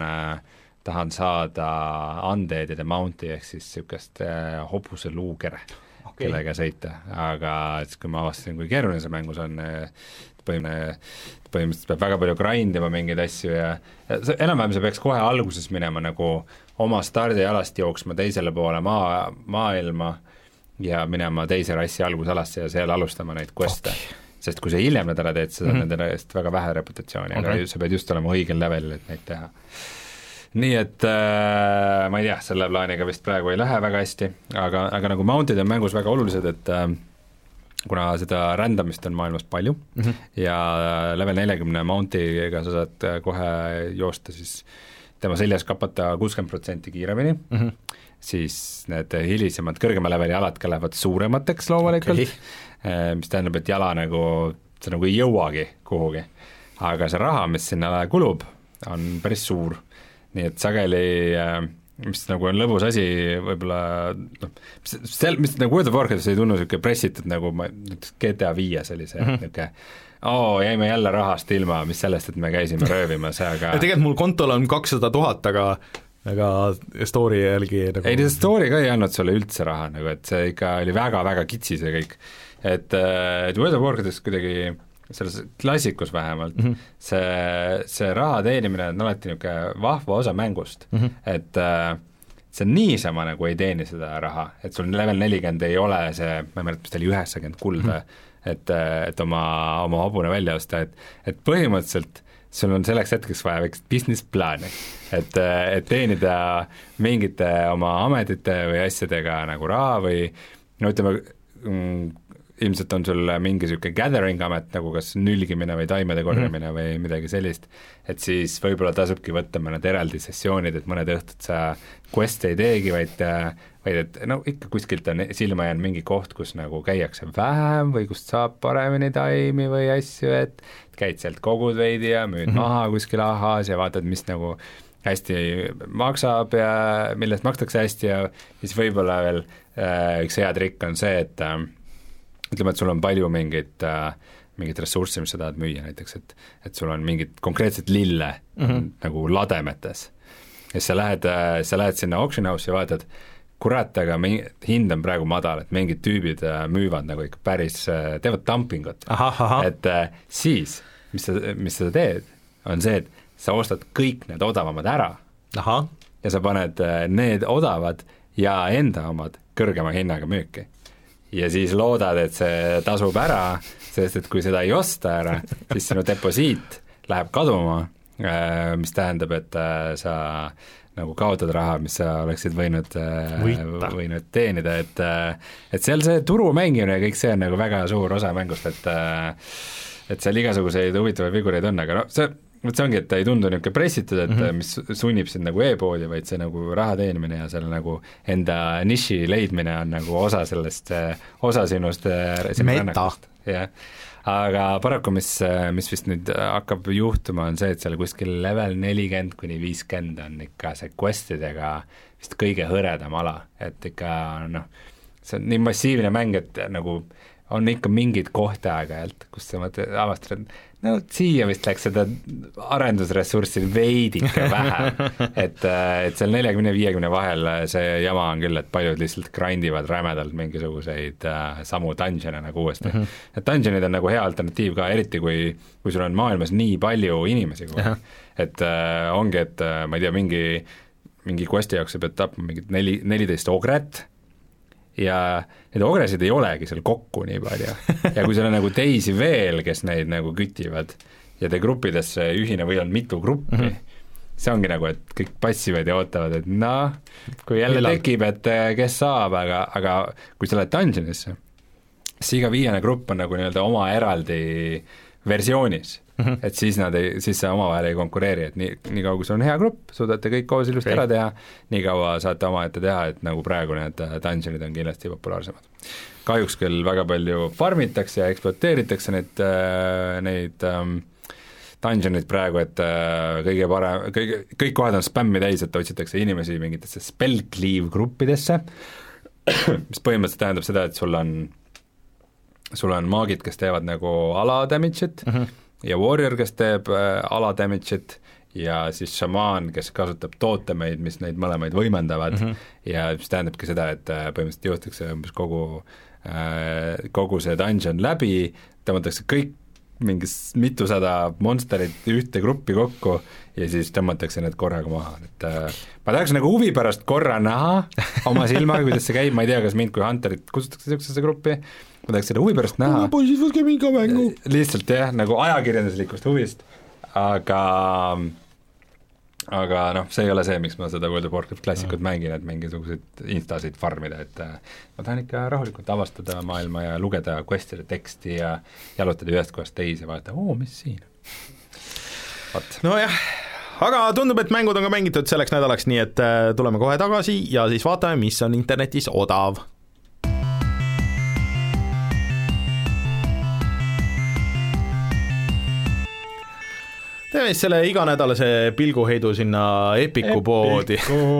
[SPEAKER 2] tahan saada undead'ide mounti ehk siis niisugust hobuse luukere. okay. kellega sõita, aga siis kui ma avastasin, kui keeruline see mängus on, põhimõtteliselt põhimõtteliselt peab väga palju grindima mingeid asju ja, ja enam-vähem sa peaks kohe alguses minema nagu oma stardialast jooksma teisele poole maa, maailma ja minema teise rassi algusalasse ja seal alustama neid quest'e okay., sest kui sa hiljem need ära teed, sa saad mm -hmm. nende eest väga vähe reputatsiooni okay., aga sa pead just olema õigel levelil, et neid teha. Nii et äh, ma ei tea, selle plaaniga vist praegu ei lähe väga hästi, aga, aga nagu mount'id on mängus väga olulised, et äh, kuna seda rändamist on maailmas palju mm -hmm. ja level neljakümne mount'iga sa saad kohe joosta siis tema seljas kapata kuuskümmend protsenti kiiremini mm, -hmm. siis need hilisemad kõrgema leveli alad ka lähevad suuremateks loomulikult okay., mis tähendab, et jala nagu, see nagu ei jõuagi kuhugi. Aga see raha, mis sinna kulub, on päris suur. Nii et sageli, mis nagu on lõbus asi, võib-olla noh, sel-, mis nagu World of Warcraftis ei tunnu niisugune pressitud nagu ma, G T A viie sellise mm -hmm. niisugune oo, jäime jälle rahast ilma, mis sellest, et me käisime röövimas, aga
[SPEAKER 1] tegelikult mul kontol on kakssada tuhat, aga aga story jälgi nagu...
[SPEAKER 2] ei, see story ka ei andnud sulle üldse raha, nagu et see ikka oli väga-väga kitsis ja kõik, et, et World of Warcraftis kuidagi selles klassikus vähemalt mm, -hmm. see, see raha teenimine on alati niisugune vahva osa mängust mm, -hmm. et see niisama nagu ei teeni seda raha, et sul level nelikümmend ei ole see, ma ei mäleta, mis ta oli, üheksakümmend kulda mm, -hmm. et, et oma, oma hobune välja osta, et, et põhimõtteliselt sul on selleks hetkeks vaja väikest business plaani, et, et teenida mingite oma ametite või asjadega nagu raha või no ütleme, mm, ilmselt on sul mingi niisugune gathering amet, nagu kas nülgimine või taimede korjamine mm -hmm. või midagi sellist, et siis võib-olla tasubki võtta mõned eraldi sessioonid, et mõned õhtud sa quest'e ei teegi, vaid, vaid et no ikka kuskilt on silma jäänud mingi koht, kus nagu käiakse vähem või kust saab paremini taimi või asju, et käid sealt kogud veidi ja müüd mm -hmm. maha kuskil ahas ja vaatad, mis nagu hästi maksab ja millest makstakse hästi ja siis võib-olla veel äh, üks hea trikk on see, et äh, ütleme, et sul on palju mingit äh, mingit ressurssi, mis sa tahad müüa näiteks, et et sul on mingid konkreetsed lille mm -hmm. nagu lademetes ja sa lähed, sa lähed sinna auction house'i ja vaatad, kurat, aga mingi, hind on praegu madal, et mingid tüübid müüvad nagu ikka päris, teevad dumpingut, et äh, siis, mis sa, mis sa teed, on see, et sa ostad kõik need odavamad ära aha. ja sa paned need odavad ja enda omad kõrgema hinnaga müüki. Ja siis loodad, et see tasub ära, sest et kui seda ei osta ära, siis sinu deposiit läheb kaduma, mis tähendab, et sa nagu kaotad raha, mis sa oleksid võinud, võinud teenida, et et seal see turumängimine ja kõik see on nagu väga suur osa mängust, et et seal igasuguseid huvitavaid figureid on, aga no see vot see ongi, et ta ei tundu niisugune pressitud, et mm -hmm. mis sunnib sind nagu e-poodi, vaid see nagu raha teenimine ja selle nagu enda niši leidmine on nagu osa sellest, osa sinust
[SPEAKER 1] meta.
[SPEAKER 2] jah, aga paraku, mis, mis vist nüüd hakkab juhtuma, on see, et seal kuskil level nelikümmend kuni viiskümmend on ikka see questidega vist kõige hõredam ala, et ikka noh, see on nii massiivne mäng, et nagu on ikka mingid kohti aeg-ajalt, kus sa mõtled, avastad, no siia vist läks seda arendusressurssi veidike vähe, et, et seal neljakümne viiekümne vahel see jama on küll, et paljud lihtsalt grindivad rämedalt mingisuguseid äh, samu dungeon'e nagu uuesti mm. -hmm. et dungeon'id on nagu hea alternatiiv ka, eriti kui, kui sul on maailmas nii palju inimesi kogu aeg, et äh, ongi, et äh, ma ei tea, mingi, mingi quest'i jaoks sa pead tapma mingit neli, neliteist ogret, ja neid ogresid ei olegi seal kokku nii palju ja kui seal on nagu teisi veel, kes neid nagu kütivad ja te gruppidesse ühine või on mitu gruppi mm, -hmm. see ongi nagu, et kõik passivad ja ootavad, et noh, kui jälle Millal? tekib, et kes saab, aga, aga kui sa lähed dungeonisse, siis iga viiene grupp on nagu nii-öelda oma eraldi versioonis mm, -hmm. et siis nad ei, siis sa omavahel ei konkureeri, et nii, nii kaua, kui sul on hea grupp, suudate kõik koos ilusti okay. ära teha, nii kaua saate omaette teha, et nagu praegu need dungeonid on kindlasti populaarsemad. Kahjuks küll väga palju farmitakse ja ekspluateeritakse neid, neid um, dungeonid praegu, et uh, kõige parem, kõige, kõik kohad on spämmi täis, et otsitakse inimesi mingitesse spell cleave gruppidesse, mis põhimõtteliselt tähendab seda, et sul on sul on maagid, kes teevad nagu ala damage'it mm -hmm. ja warrior, kes teeb äh, ala damage'it ja siis šamaan, kes kasutab tootemeid, mis neid mõlemaid võimendavad mm -hmm. ja mis tähendabki seda, et äh, põhimõtteliselt jõutakse umbes kogu kogu see dungeon läbi, tõmmatakse kõik mingis mitusada monsterit ühte gruppi kokku ja siis tõmmatakse need korraga maha, et äh, ma tahaks nagu huvi pärast korra näha oma silmaga, kuidas see käib, ma ei tea, kas mind kui Hunterit kutsutakse niisugusesse gruppi, ma tahaks seda huvi pärast näha.
[SPEAKER 1] Poisid, võtke mind ka mängu.
[SPEAKER 2] Lihtsalt jah, nagu ajakirjanduslikust huvist, aga aga noh, see ei ole see, miks ma seda World of Warcraft Classicut mängin, et mingisuguseid instasid farmida, et ma tahan ikka rahulikult avastada maailma ja lugeda questide teksti ja jalutada ühest kohast teise ja vaadata, oo, mis siin on.
[SPEAKER 1] Nojah, aga tundub, et mängud on ka mängitud selleks nädalaks, nii et tuleme kohe tagasi ja siis vaatame, mis on internetis odav. teeme siis selle iganädalase pilguheidu sinna Epiku poodi.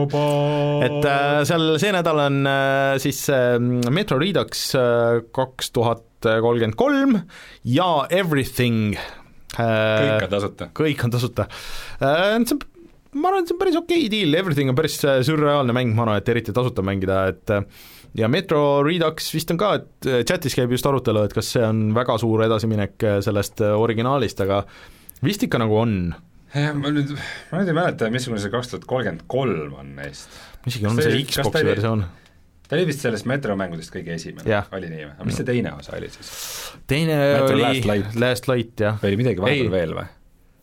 [SPEAKER 1] et äh, seal see nädal on äh, siis äh, Metro Redux äh, kaks tuhat kolmkümmend kolm ja Everything äh,
[SPEAKER 2] kõik on tasuta.
[SPEAKER 1] kõik on tasuta äh, see, ma arvan, et see on päris okei deal, Everything on päris sürreaalne mäng, ma arvan, et eriti tasuta mängida, et ja Metro Redux vist on ka, et chatis käib just arutelu, et kas see on väga suur edasiminek sellest originaalist, aga vist ikka nagu on.
[SPEAKER 2] Ja, ma nüüd, ma nüüd ei mäleta, missugune see kaks tuhat kolmkümmend kolm on neist.
[SPEAKER 1] Mis on see, see Xboxi versioon?
[SPEAKER 2] Ta oli vist sellest Metro mängudest kõige esimene,
[SPEAKER 1] ja.
[SPEAKER 2] oli nii või? Aga mis see teine osa oli siis?
[SPEAKER 1] Teine
[SPEAKER 2] Metro
[SPEAKER 1] oli
[SPEAKER 2] Last Light,
[SPEAKER 1] Last Light jah.
[SPEAKER 2] või oli midagi vahepeal veel või?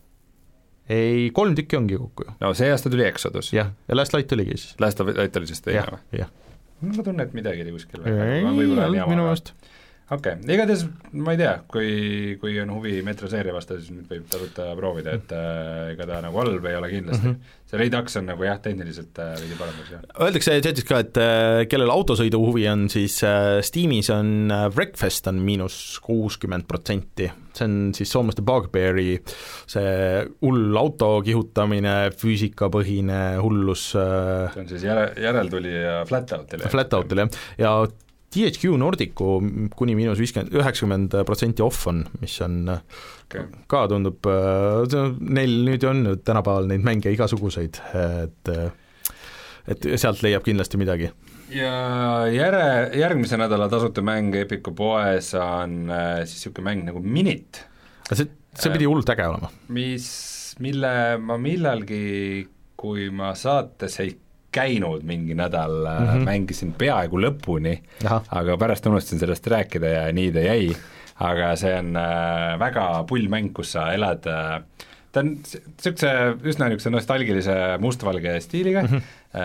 [SPEAKER 1] Ei, kolm tükki ongi kokku ju.
[SPEAKER 2] No see aasta tuli Exodus.
[SPEAKER 1] Jah, ja Last Light oligi siis.
[SPEAKER 2] Last Light oli siis teine või?
[SPEAKER 1] Jah.
[SPEAKER 2] Ma tunnen, et midagi oli kuskil
[SPEAKER 1] ei, ei, minu vastu.
[SPEAKER 2] Okei, okay. Igatahes ma ei tea, kui, kui on huvi metroseeria vastu, siis nüüd võib tasuta proovida, et äh, ega ta nagu halb ei ole kindlasti. Mm -hmm. See Redux on nagu jah, tehniliselt äh, veidi paremaks.
[SPEAKER 1] Öeldakse chatis ka, et äh, kellel autosõidu huvi on, siis äh, Steamis on äh, Wreckfest on miinus kuuskümmend protsenti. See on siis soomlaste Bugbeari see hull auto kihutamine, füüsikapõhine hullus äh,
[SPEAKER 2] see on siis järe, järeltulija Flatoutil.
[SPEAKER 1] Flatoutil jah, ja T H Q Nordicu kuni miinus viiskümmend, üheksakümmend protsenti off on, mis on okay. ka tundub, neil nüüd on tänapäeval neid mänge igasuguseid, et et sealt leiab kindlasti midagi.
[SPEAKER 2] Ja järe, järgmise nädala tasuta mäng Epiku poes on siis niisugune mäng nagu Minit.
[SPEAKER 1] See, see pidi hullult äge olema.
[SPEAKER 2] Mis, mille ma millalgi, kui ma saates ei käinud mingi nädal mm, -hmm. mängisin peaaegu lõpuni, Aha. aga pärast unustasin sellest rääkida ja nii ta jäi, aga see on äh, väga pull mäng, kus sa elad äh, ta on niisuguse üsna niisuguse nostalgilise mustvalge stiiliga mm, -hmm.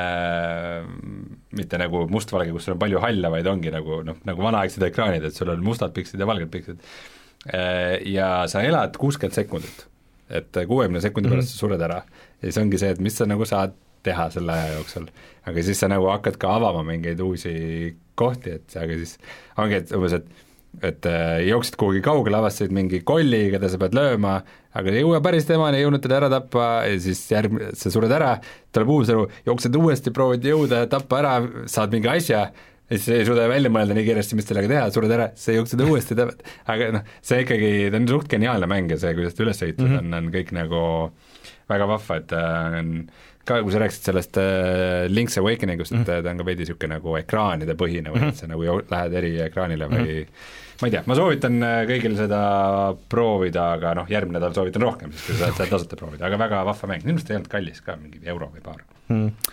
[SPEAKER 2] äh, mitte nagu mustvalge, kus sul on palju halle, vaid ongi nagu, noh, nagu vanaaegsed ekraanid, et sul on mustad pikslid ja valged pikslid äh, ja sa elad kuuskümmend sekundit, et kuuekümne sekundi pärast mm -hmm. sa sured ära ja siis ongi see, et mis sa nagu saad teha selle aja jooksul, aga siis sa nagu hakkad ka avama mingeid uusi kohti, et aga siis ongi, et umbes, et et jooksid kuhugi kaugele, avastasid mingi kolli, keda sa pead lööma, aga ei jõua päris temani, ei jõudnud teda ära tappa ja siis järg-, sa sured ära, tuleb uus elu, jooksed uuesti, proovid jõuda, tappa ära, saad mingi asja ja siis ei suuda välja mõelda nii kiiresti, mis sellega teha, sured ära, sa jooksed uuesti, aga noh, see ikkagi, ta on suht geniaalne mäng ja see, kuidas ta üles ehitatud mm -hmm. on, on kõik nagu väga vahva, et on ka, kui sa rääkisid sellest äh, Link's Awakeningust, et mm -hmm. ta on ka veidi niisugune nagu ekraanide põhine või mm -hmm. et sa nagu jo- lähed eri ekraanile või mm -hmm. ma ei tea, ma soovitan kõigil seda proovida, aga noh, järgmine nädal soovitan rohkem, siis kui sa saad seda tasuta proovida, aga väga vahva mäng, minu arust ei olnud kallis ka, mingi euro või paar mm. -hmm.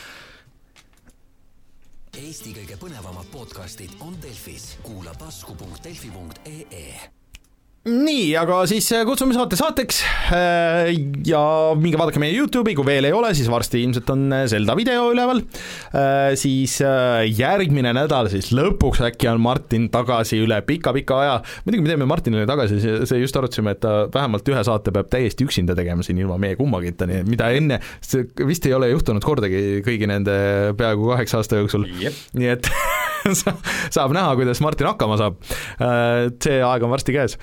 [SPEAKER 4] Eesti kõige põnevamad podcastid on Delfis, kuula tasku punkt delfi punkt ee.
[SPEAKER 1] Nii, aga siis kutsume saate saateks ja minge vaadake meie YouTube'i, kui veel ei ole, siis varsti ilmselt on Zelda video üleval, siis järgmine nädal siis lõpuks äkki on Martin tagasi üle pika-pika aja, muidugi me teeme Martinile tagasi, see just arutasime, et ta vähemalt ühe saate peab täiesti üksinda tegema siin ilma meie kummagita, nii mida enne, see vist ei ole juhtunud kordagi kõigi nende peaaegu kaheksa aasta jooksul
[SPEAKER 2] yep.,
[SPEAKER 1] nii et saab näha, kuidas Martin hakkama saab, see aeg on varsti käes.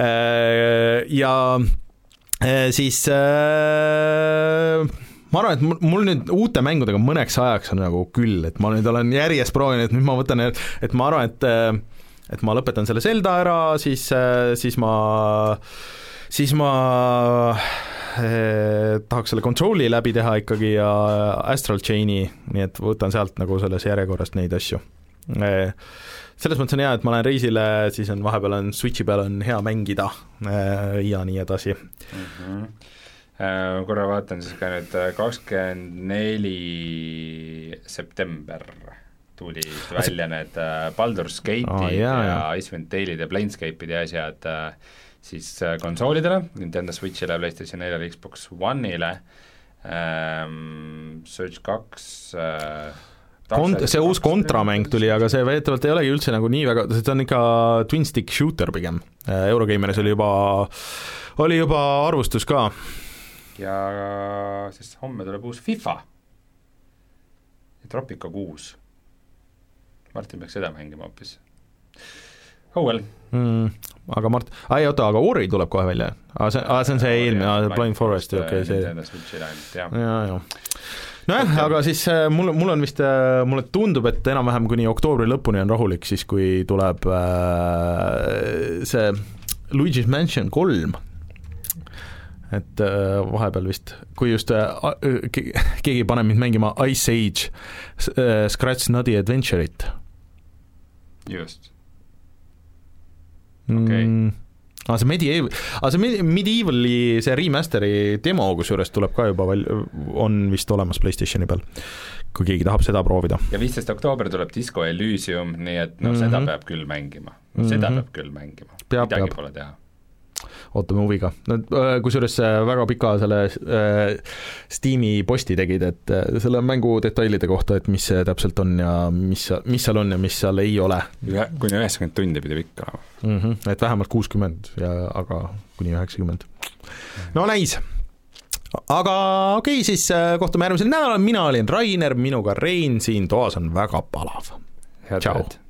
[SPEAKER 1] Ja siis ma arvan, et mul nüüd uute mängudega mõneks ajaks on nagu küll, et ma nüüd olen järjest proovinud, et nüüd ma võtan, et ma arvan, et et ma lõpetan selle Zelda ära, siis, siis ma siis ma eh, tahaks selle Control'i läbi teha ikkagi ja Astral Chain'i, nii et võtan sealt nagu selles järjekorrast neid asju. Selles mõttes on hea, et ma lähen reisile, siis on vahepeal on Switchi peal on hea mängida ja nii edasi.
[SPEAKER 2] Mm-hmm. Korra vaatan siis ka nüüd kakskümmend neli september tuli välja need Baldur's Gate'id oh, yeah, ja yeah. Icewind Dale'id ja Planescape'id ja asjad siis konsoolidele, Nintendo Switchile, PlayStation neljale, Xbox One'ile, ähm, Surge kaks äh,
[SPEAKER 1] Kont-, see uus kontramäng tuli, aga see väidetavalt ei olegi üldse nagu nii väga, see on ikka twin stick shooter pigem, Eurogeimeris oli juba, oli juba arvustus ka.
[SPEAKER 2] Ja siis homme tuleb uus FIFA ja Tropico kuus. Martin peaks seda mängima hoopis. Oh well. Mm,
[SPEAKER 1] aga Mart-, ai oota, aga Ori tuleb kohe välja. Aa, see, aa, see on see eelmine, Blind Forest, okei, okay, see.
[SPEAKER 2] Ja,
[SPEAKER 1] ja, ja. Nojah, aga siis mul, mul on vist, mulle tundub, et enam-vähem kuni oktoobri lõpuni on rahulik, siis kui tuleb äh, see Luigi's Mansion kolm, et äh, vahepeal vist, kui just äh, keegi paneb mind mängima Ice Age äh, Scratch Nutty Adventure'it.
[SPEAKER 2] Just. Okei. Okay.
[SPEAKER 1] Mm. Aga see Medieval, aga see Medievali see remasteri demo, kus juures tuleb ka juba val, on vist olemas PlayStationi peal, kui keegi tahab seda proovida.
[SPEAKER 2] Ja viisteist oktoober tuleb Disco Elysium, nii et no mm-hmm. seda peab küll mängima. No, seda mm-hmm. peab küll mängima.
[SPEAKER 1] Peab,
[SPEAKER 2] midagi
[SPEAKER 1] peab.
[SPEAKER 2] Pole teha.
[SPEAKER 1] Ootame huviga. No, kus juures väga pika selle äh, Steam'i posti tegid, et äh, selle mängu detailide kohta, et mis see täpselt on ja mis, mis seal on ja mis seal ei ole.
[SPEAKER 3] Ühe, kuni üheksakümmend tundi pidi pikk olema.
[SPEAKER 1] Mm-hmm, et vähemalt kuuskümmend, ja, aga kuni üheksakümmend. No näis. Aga okei, okay, siis kohtume järgmisel nädalal. Mina olin Rainer, minuga Rein, siin toas on väga palav. Ciao.